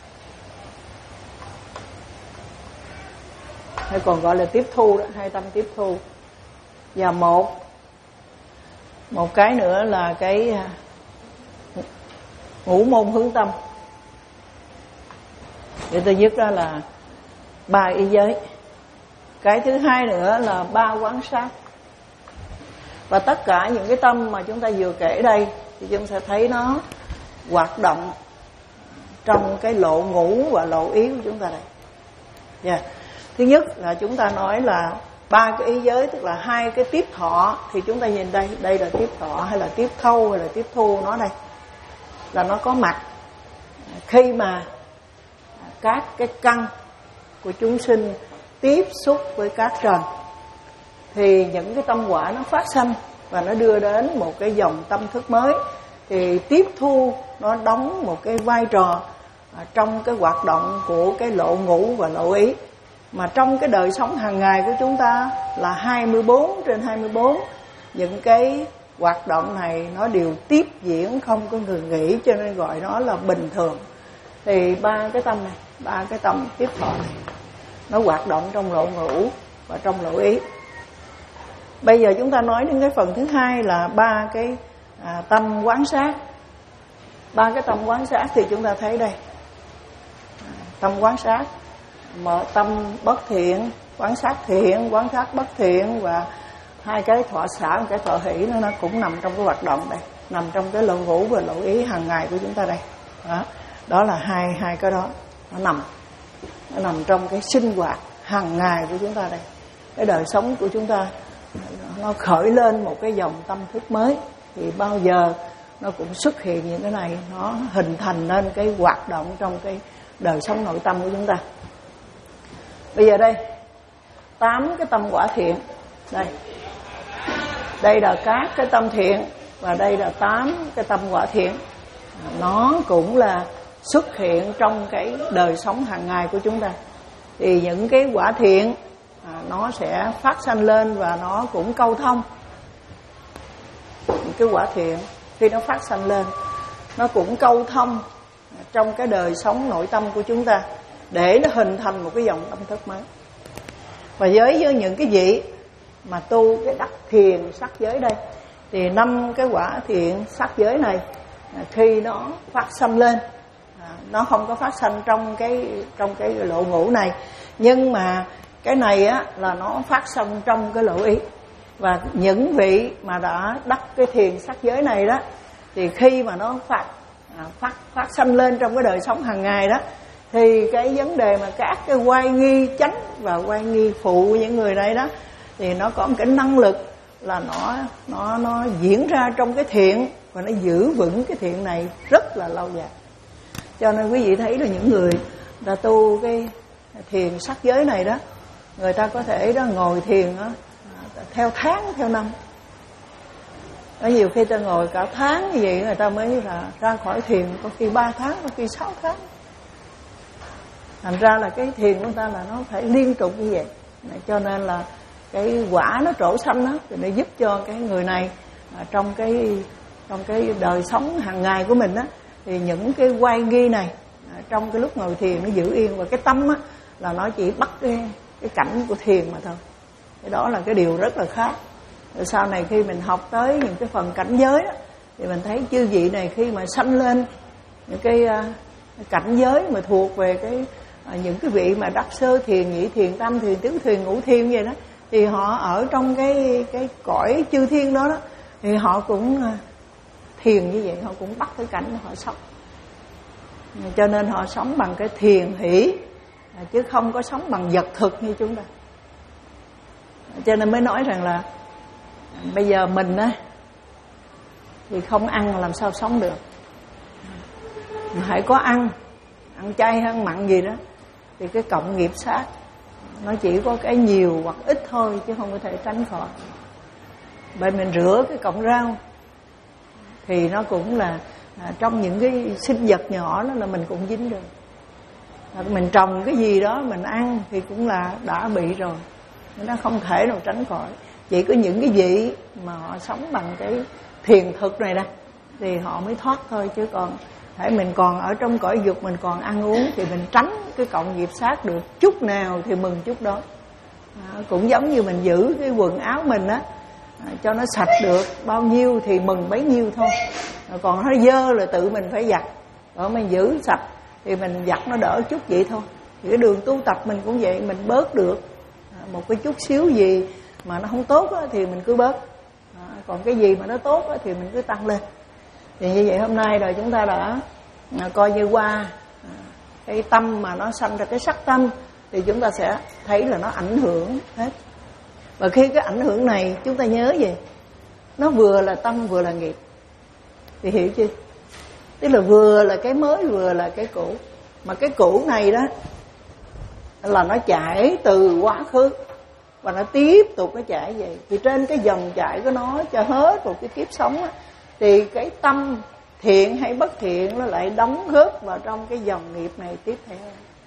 S1: hay còn gọi là tiếp thu đó, hai tâm tiếp thu. Và một một cái nữa là cái ngũ môn hướng tâm. Để tôi viết ra là ba ý giới. Cái thứ hai nữa là ba quán sát. Và tất cả những cái tâm mà chúng ta vừa kể đây thì chúng ta thấy nó hoạt động trong cái lộ ngũ và lộ ý của chúng ta đây. Yeah. Thứ nhất là chúng ta nói là ba cái ý giới, tức là hai cái tiếp thọ. Thì chúng ta nhìn đây, đây là tiếp thọ hay là tiếp thâu hay là tiếp thu, nó đây là nó có mặt khi mà các cái căn của chúng sinh tiếp xúc với các trần, thì những cái tâm quả nó phát sanh và nó đưa đến một cái dòng tâm thức mới. Thì tiếp thu nó đóng một cái vai trò trong cái hoạt động của cái lộ ngũ và lộ ý. Mà trong cái đời sống hàng ngày của chúng ta là hai mươi bốn trên hai mươi bốn, những cái hoạt động này nó đều tiếp diễn không có ngừng nghỉ, cho nên gọi nó là bình thường. Thì ba cái tâm này, ba cái tâm tiếp thọ này, nó hoạt động trong lộ ngũ và trong lộ ý. Bây giờ chúng ta nói đến cái phần thứ hai là ba cái à, tâm quán sát. Ba cái tâm quán sát thì chúng ta thấy đây. Tâm quán sát, mở tâm bất thiện, quán sát thiện, quán sát bất thiện, và hai cái thọ xả, một cái thọ hỷ nó, nó cũng nằm trong cái hoạt động đây, nằm trong cái lộ ngũ và lộ ý hàng ngày của chúng ta đây. Đó, đó là hai hai cái đó, nó nằm, nó nằm trong cái sinh hoạt hàng ngày của chúng ta đây. Cái đời sống của chúng ta nó khởi lên một cái dòng tâm thức mới, thì bao giờ nó cũng xuất hiện những cái này, nó hình thành nên cái hoạt động trong cái đời sống nội tâm của chúng ta. Bây giờ đây, tám cái tâm quả thiện. Đây, đây là các cái tâm thiện, và đây là tám cái tâm quả thiện. Nó cũng là xuất hiện trong cái đời sống hàng ngày của chúng ta. Thì những cái quả thiện à, nó sẽ phát sanh lên và nó cũng câu thông. Những cái quả thiện khi nó phát sanh lên, nó cũng câu thông trong cái đời sống nội tâm của chúng ta, để nó hình thành một cái dòng tâm thức mới. Và với, với những cái vị mà tu cái đắc thiền sắc giới đây, thì năm cái quả thiện sắc giới này khi nó phát sanh lên, nó không có phát sanh trong cái trong cái lộ ngũ này, nhưng mà cái này á là nó phát sanh trong cái lộ ý. Và những vị mà đã đắc cái thiền sắc giới này đó, thì khi mà nó phát phát phát sanh lên trong cái đời sống hàng ngày đó, Thì cái vấn đề mà các cái oai nghi chánh và oai nghi phụ của những người đây đó, thì nó có một cái năng lực là nó nó nó diễn ra trong cái thiện, và nó giữ vững cái thiện này rất là lâu dài. Cho nên quý vị thấy là những người ta tu cái thiền sắc giới này đó, người ta có thể đó ngồi thiền đó, theo tháng theo năm. Có nhiều khi ta ngồi cả tháng như vậy người ta mới là ra khỏi thiền, có khi ba tháng, có khi sáu tháng. Thành ra là cái thiền của người ta là nó phải liên tục như vậy. Cho nên là cái quả nó trổ xanh đó, thì nó giúp cho cái người này à, trong cái trong cái đời sống hàng ngày của mình á, thì những cái oai nghi này à, trong cái lúc ngồi thiền nó giữ yên, và cái tâm á là nó chỉ bắt cái, cái cảnh của thiền mà thôi. Cái đó là cái điều rất là khác. Rồi sau này khi mình học tới những cái phần cảnh giới đó, thì mình thấy chư vị này khi mà sanh lên những cái, uh, cái cảnh giới mà thuộc về cái uh, những cái vị mà đắc sơ thiền, nhị thiền, tam thiền, tứ thiền, ngũ thiền vậy đó, thì họ ở trong cái cái cõi chư thiên đó đó, thì họ cũng uh, thiền như vậy, họ cũng bắt cái cảnh họ sống. Cho nên họ sống bằng cái thiền hỷ, chứ không có sống bằng vật thực như chúng ta. Cho nên mới nói rằng là bây giờ mình á thì không ăn làm sao sống được. Hãy có ăn, ăn chay hay ăn mặn gì đó, thì cái cộng nghiệp sát nó chỉ có cái nhiều hoặc ít thôi, chứ không có thể tránh khỏi. Bên mình rửa cái cọng rau thì nó cũng là à, trong những cái sinh vật nhỏ đó là mình cũng dính rồi. À, mình trồng cái gì đó mình ăn thì cũng là đã bị rồi, nó không thể nào tránh khỏi. Chỉ có những cái vị mà họ sống bằng cái thiền thực này nè thì họ mới thoát thôi, chứ còn thể mình còn ở trong cõi dục, mình còn ăn uống thì mình tránh cái cộng nghiệp sát được chút nào thì mừng chút đó. À, cũng giống như mình giữ cái quần áo mình á, à, cho nó sạch được bao nhiêu thì mừng bấy nhiêu thôi. À, còn nó dơ là tự mình phải giặt, rồi mình giữ sạch thì mình giặt nó đỡ chút vậy thôi. Thì cái đường tu tập mình cũng vậy, mình bớt được à, một cái chút xíu gì mà nó không tốt á, thì mình cứ bớt, à, còn cái gì mà nó tốt á, thì mình cứ tăng lên. Thì như vậy hôm nay rồi chúng ta đã à, coi như qua à, cái tâm mà nó sanh ra cái sắc tâm, thì chúng ta sẽ thấy là nó ảnh hưởng hết. Và khi cái ảnh hưởng này chúng ta nhớ gì? Nó vừa là tâm vừa là nghiệp. Thì hiểu chưa? Tức là vừa là cái mới vừa là cái cũ. Mà cái cũ này đó là nó chảy từ quá khứ và nó tiếp tục nó chảy về. Thì trên cái dòng chảy của nó cho hết một cái kiếp sống á, thì cái tâm thiện hay bất thiện nó lại đóng góp vào trong cái dòng nghiệp này tiếp theo.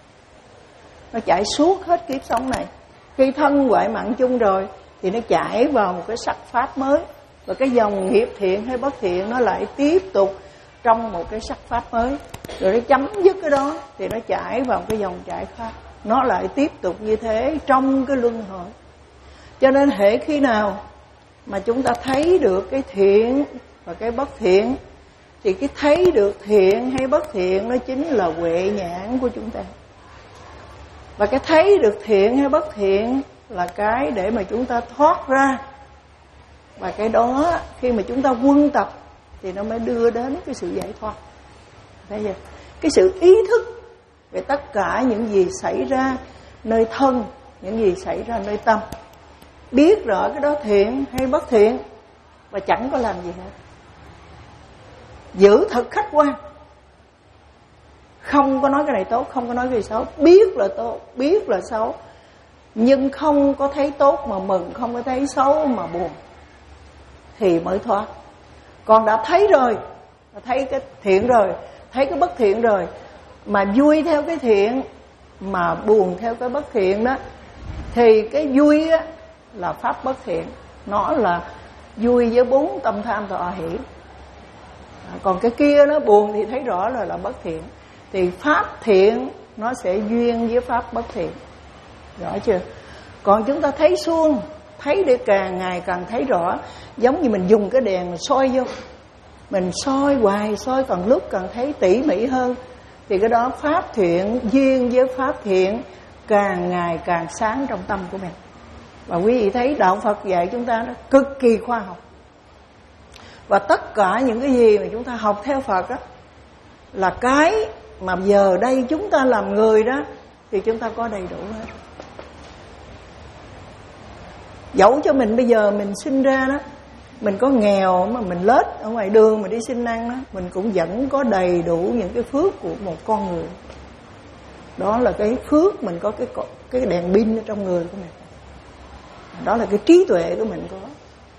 S1: Nó chảy suốt hết kiếp sống này. Khi thân huệ mạng chung rồi thì nó chảy vào một cái sắc pháp mới, và cái dòng nghiệp thiện hay bất thiện nó lại tiếp tục trong một cái sắc pháp mới. Rồi nó chấm dứt cái đó thì nó chảy vào cái dòng chảy khác, nó lại tiếp tục như thế trong cái luân hồi. Cho nên hễ khi nào mà chúng ta thấy được cái thiện và cái bất thiện, thì cái thấy được thiện hay bất thiện nó chính là huệ nhãn của chúng ta. Và cái thấy được thiện hay bất thiện là cái để mà chúng ta thoát ra. Và cái đó khi mà chúng ta quân tập thì nó mới đưa đến cái sự giải thoát. Thấy chưa? Cái sự ý thức về tất cả những gì xảy ra nơi thân, những gì xảy ra nơi tâm, biết rõ cái đó thiện hay bất thiện và chẳng có làm gì hết. Giữ thật khách quan, không có nói cái này tốt, không có nói cái này xấu. Biết là tốt, biết là xấu, nhưng không có thấy tốt mà mừng, không có thấy xấu mà buồn, thì mới thoát. Còn đã thấy rồi, thấy cái thiện rồi, thấy cái bất thiện rồi, mà vui theo cái thiện mà buồn theo cái bất thiện đó, thì cái vui á là pháp bất thiện. Nó là vui với bốn tâm tham thọ hỷ. Còn cái kia nó buồn thì thấy rõ là là bất thiện. Thì pháp thiện nó sẽ duyên với pháp bất thiện. Rõ chưa? Còn chúng ta thấy suông, thấy để càng ngày càng thấy rõ. Giống như mình dùng cái đèn mình soi vô, mình soi hoài, soi càng lúc càng thấy tỉ mỉ hơn. Thì cái đó pháp thiện duyên với pháp thiện càng ngày càng sáng trong tâm của mình. Và quý vị thấy đạo Phật dạy chúng ta nó cực kỳ khoa học. Và tất cả những cái gì mà chúng ta học theo Phật á, là cái mà giờ đây chúng ta làm người đó thì chúng ta có đầy đủ hết. Dẫu cho mình bây giờ mình sinh ra đó, mình có nghèo mà mình lết ở ngoài đường mà đi xin ăn đó, mình cũng vẫn có đầy đủ những cái phước của một con người. Đó là cái phước mình có cái cái đèn pin ở trong người của mình. Đó là cái trí tuệ của mình có.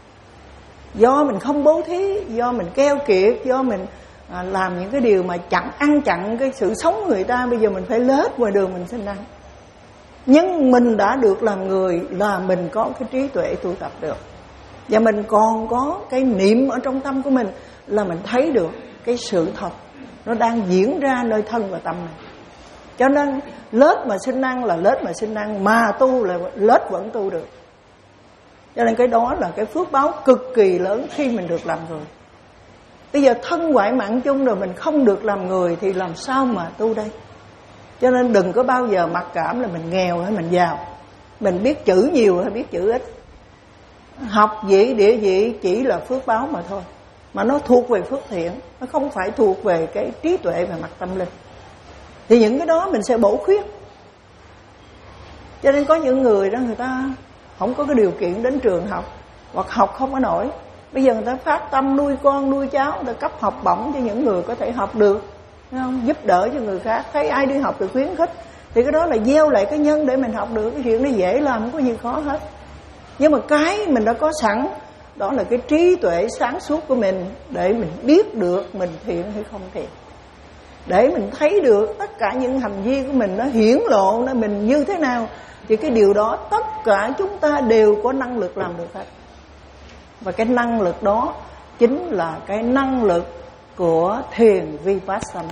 S1: Do mình không bố thí, do mình keo kiệt, do mình à, làm những cái điều mà chặn ăn chặn cái sự sống người ta, bây giờ mình phải lết ngoài đường mình xin ăn. Nhưng mình đã được làm người là mình có cái trí tuệ tu tập được. Và mình còn có cái niệm ở trong tâm của mình là mình thấy được cái sự thật nó đang diễn ra nơi thân và tâm này. Cho nên lết mà xin ăn là lết mà xin ăn, mà tu là lết vẫn tu được. Cho nên cái đó là cái phước báo cực kỳ lớn khi mình được làm người. Bây giờ thân ngoại mạng chung rồi mình không được làm người thì làm sao mà tu đây? Cho nên đừng có bao giờ mặc cảm là mình nghèo hay mình giàu, mình biết chữ nhiều hay biết chữ ít. Học vị địa vị chỉ là phước báo mà thôi, mà nó thuộc về phước thiện, nó không phải thuộc về cái trí tuệ về mặt tâm linh. Thì những cái đó mình sẽ bổ khuyết. Cho nên có những người đó người ta không có cái điều kiện đến trường học, hoặc học không có nổi. Bây giờ người ta phát tâm nuôi con nuôi cháu, người ta cấp học bổng cho những người có thể học được, thấy không? Giúp đỡ cho người khác, thấy ai đi học thì khuyến khích. Thì cái đó là gieo lại cái nhân để mình học được. Cái chuyện nó dễ làm, không có gì khó hết. Nhưng mà cái mình đã có sẵn, đó là cái trí tuệ sáng suốt của mình, để mình biết được mình thiện hay không thiện, để mình thấy được tất cả những hành vi của mình nó hiển lộ nó mình như thế nào. Thì cái điều đó tất cả chúng ta đều có năng lực làm được hết. Và cái năng lực đó chính là cái năng lực của thiền Vipassana.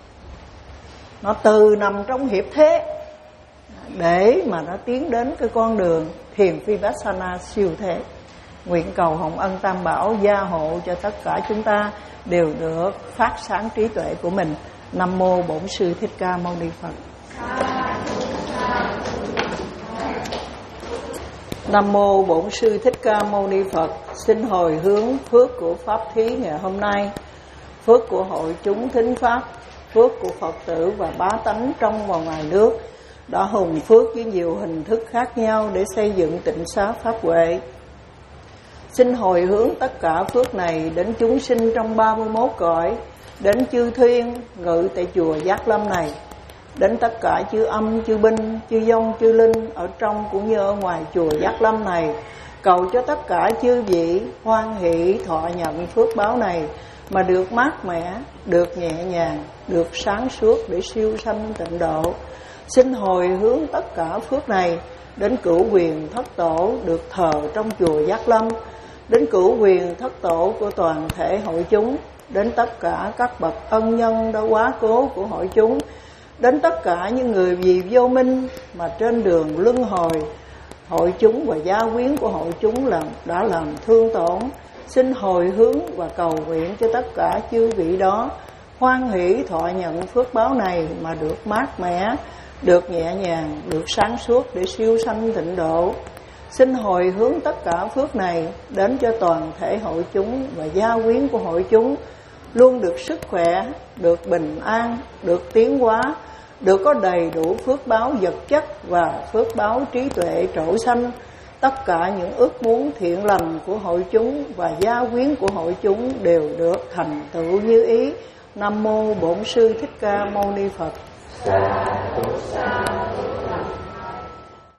S1: Nó từ nằm trong hiệp thế để mà nó tiến đến cái con đường thiền Vipassana siêu thế. Nguyện cầu Hồng Ân Tam Bảo gia hộ cho tất cả chúng ta đều được phát sáng trí tuệ của mình. Nam mô Bổn Sư Thích Ca Mâu Ni Phật. Nam mô Bổn Sư Thích Ca Mâu Ni Phật. Xin hồi hướng phước của pháp thí ngày hôm nay, phước của hội chúng thính pháp, phước của Phật tử và bá tánh trong và ngoài nước đã hùng phước với nhiều hình thức khác nhau để xây dựng tịnh xá pháp huệ. Xin hồi hướng tất cả phước này đến chúng sinh trong ba mươi mốt cõi, đến chư thiên ngự tại chùa Giác Lâm này, đến tất cả chư âm, chư binh, chư vong, chư linh ở trong cũng như ở ngoài chùa Giác Lâm này. Cầu cho tất cả chư vị hoan hỷ thọ nhận phước báo này mà được mát mẻ, được nhẹ nhàng, được sáng suốt để siêu sanh tịnh độ. Xin hồi hướng tất cả phước này đến cửu quyền thất tổ được thờ trong chùa Giác Lâm, đến cửu quyền thất tổ của toàn thể hội chúng, đến tất cả các bậc ân nhân đã quá cố của hội chúng, đến tất cả những người vì vô minh mà trên đường luân hồi hội chúng và gia quyến của hội chúng làm đã làm thương tổn. Xin hồi hướng và cầu nguyện cho tất cả chư vị đó hoan hỷ thọ nhận phước báo này mà được mát mẻ, được nhẹ nhàng, được sáng suốt để siêu sanh tịnh độ. Xin hồi hướng tất cả phước này đến cho toàn thể hội chúng và gia quyến của hội chúng luôn được sức khỏe, được bình an, được tiến hóa, được có đầy đủ phước báo vật chất và phước báo trí tuệ trổ sanh. Tất cả những ước muốn thiện lành của hội chúng và gia quyến của hội chúng đều được thành tựu như ý. Nam mô Bổn Sư Thích Ca Mâu Ni Phật.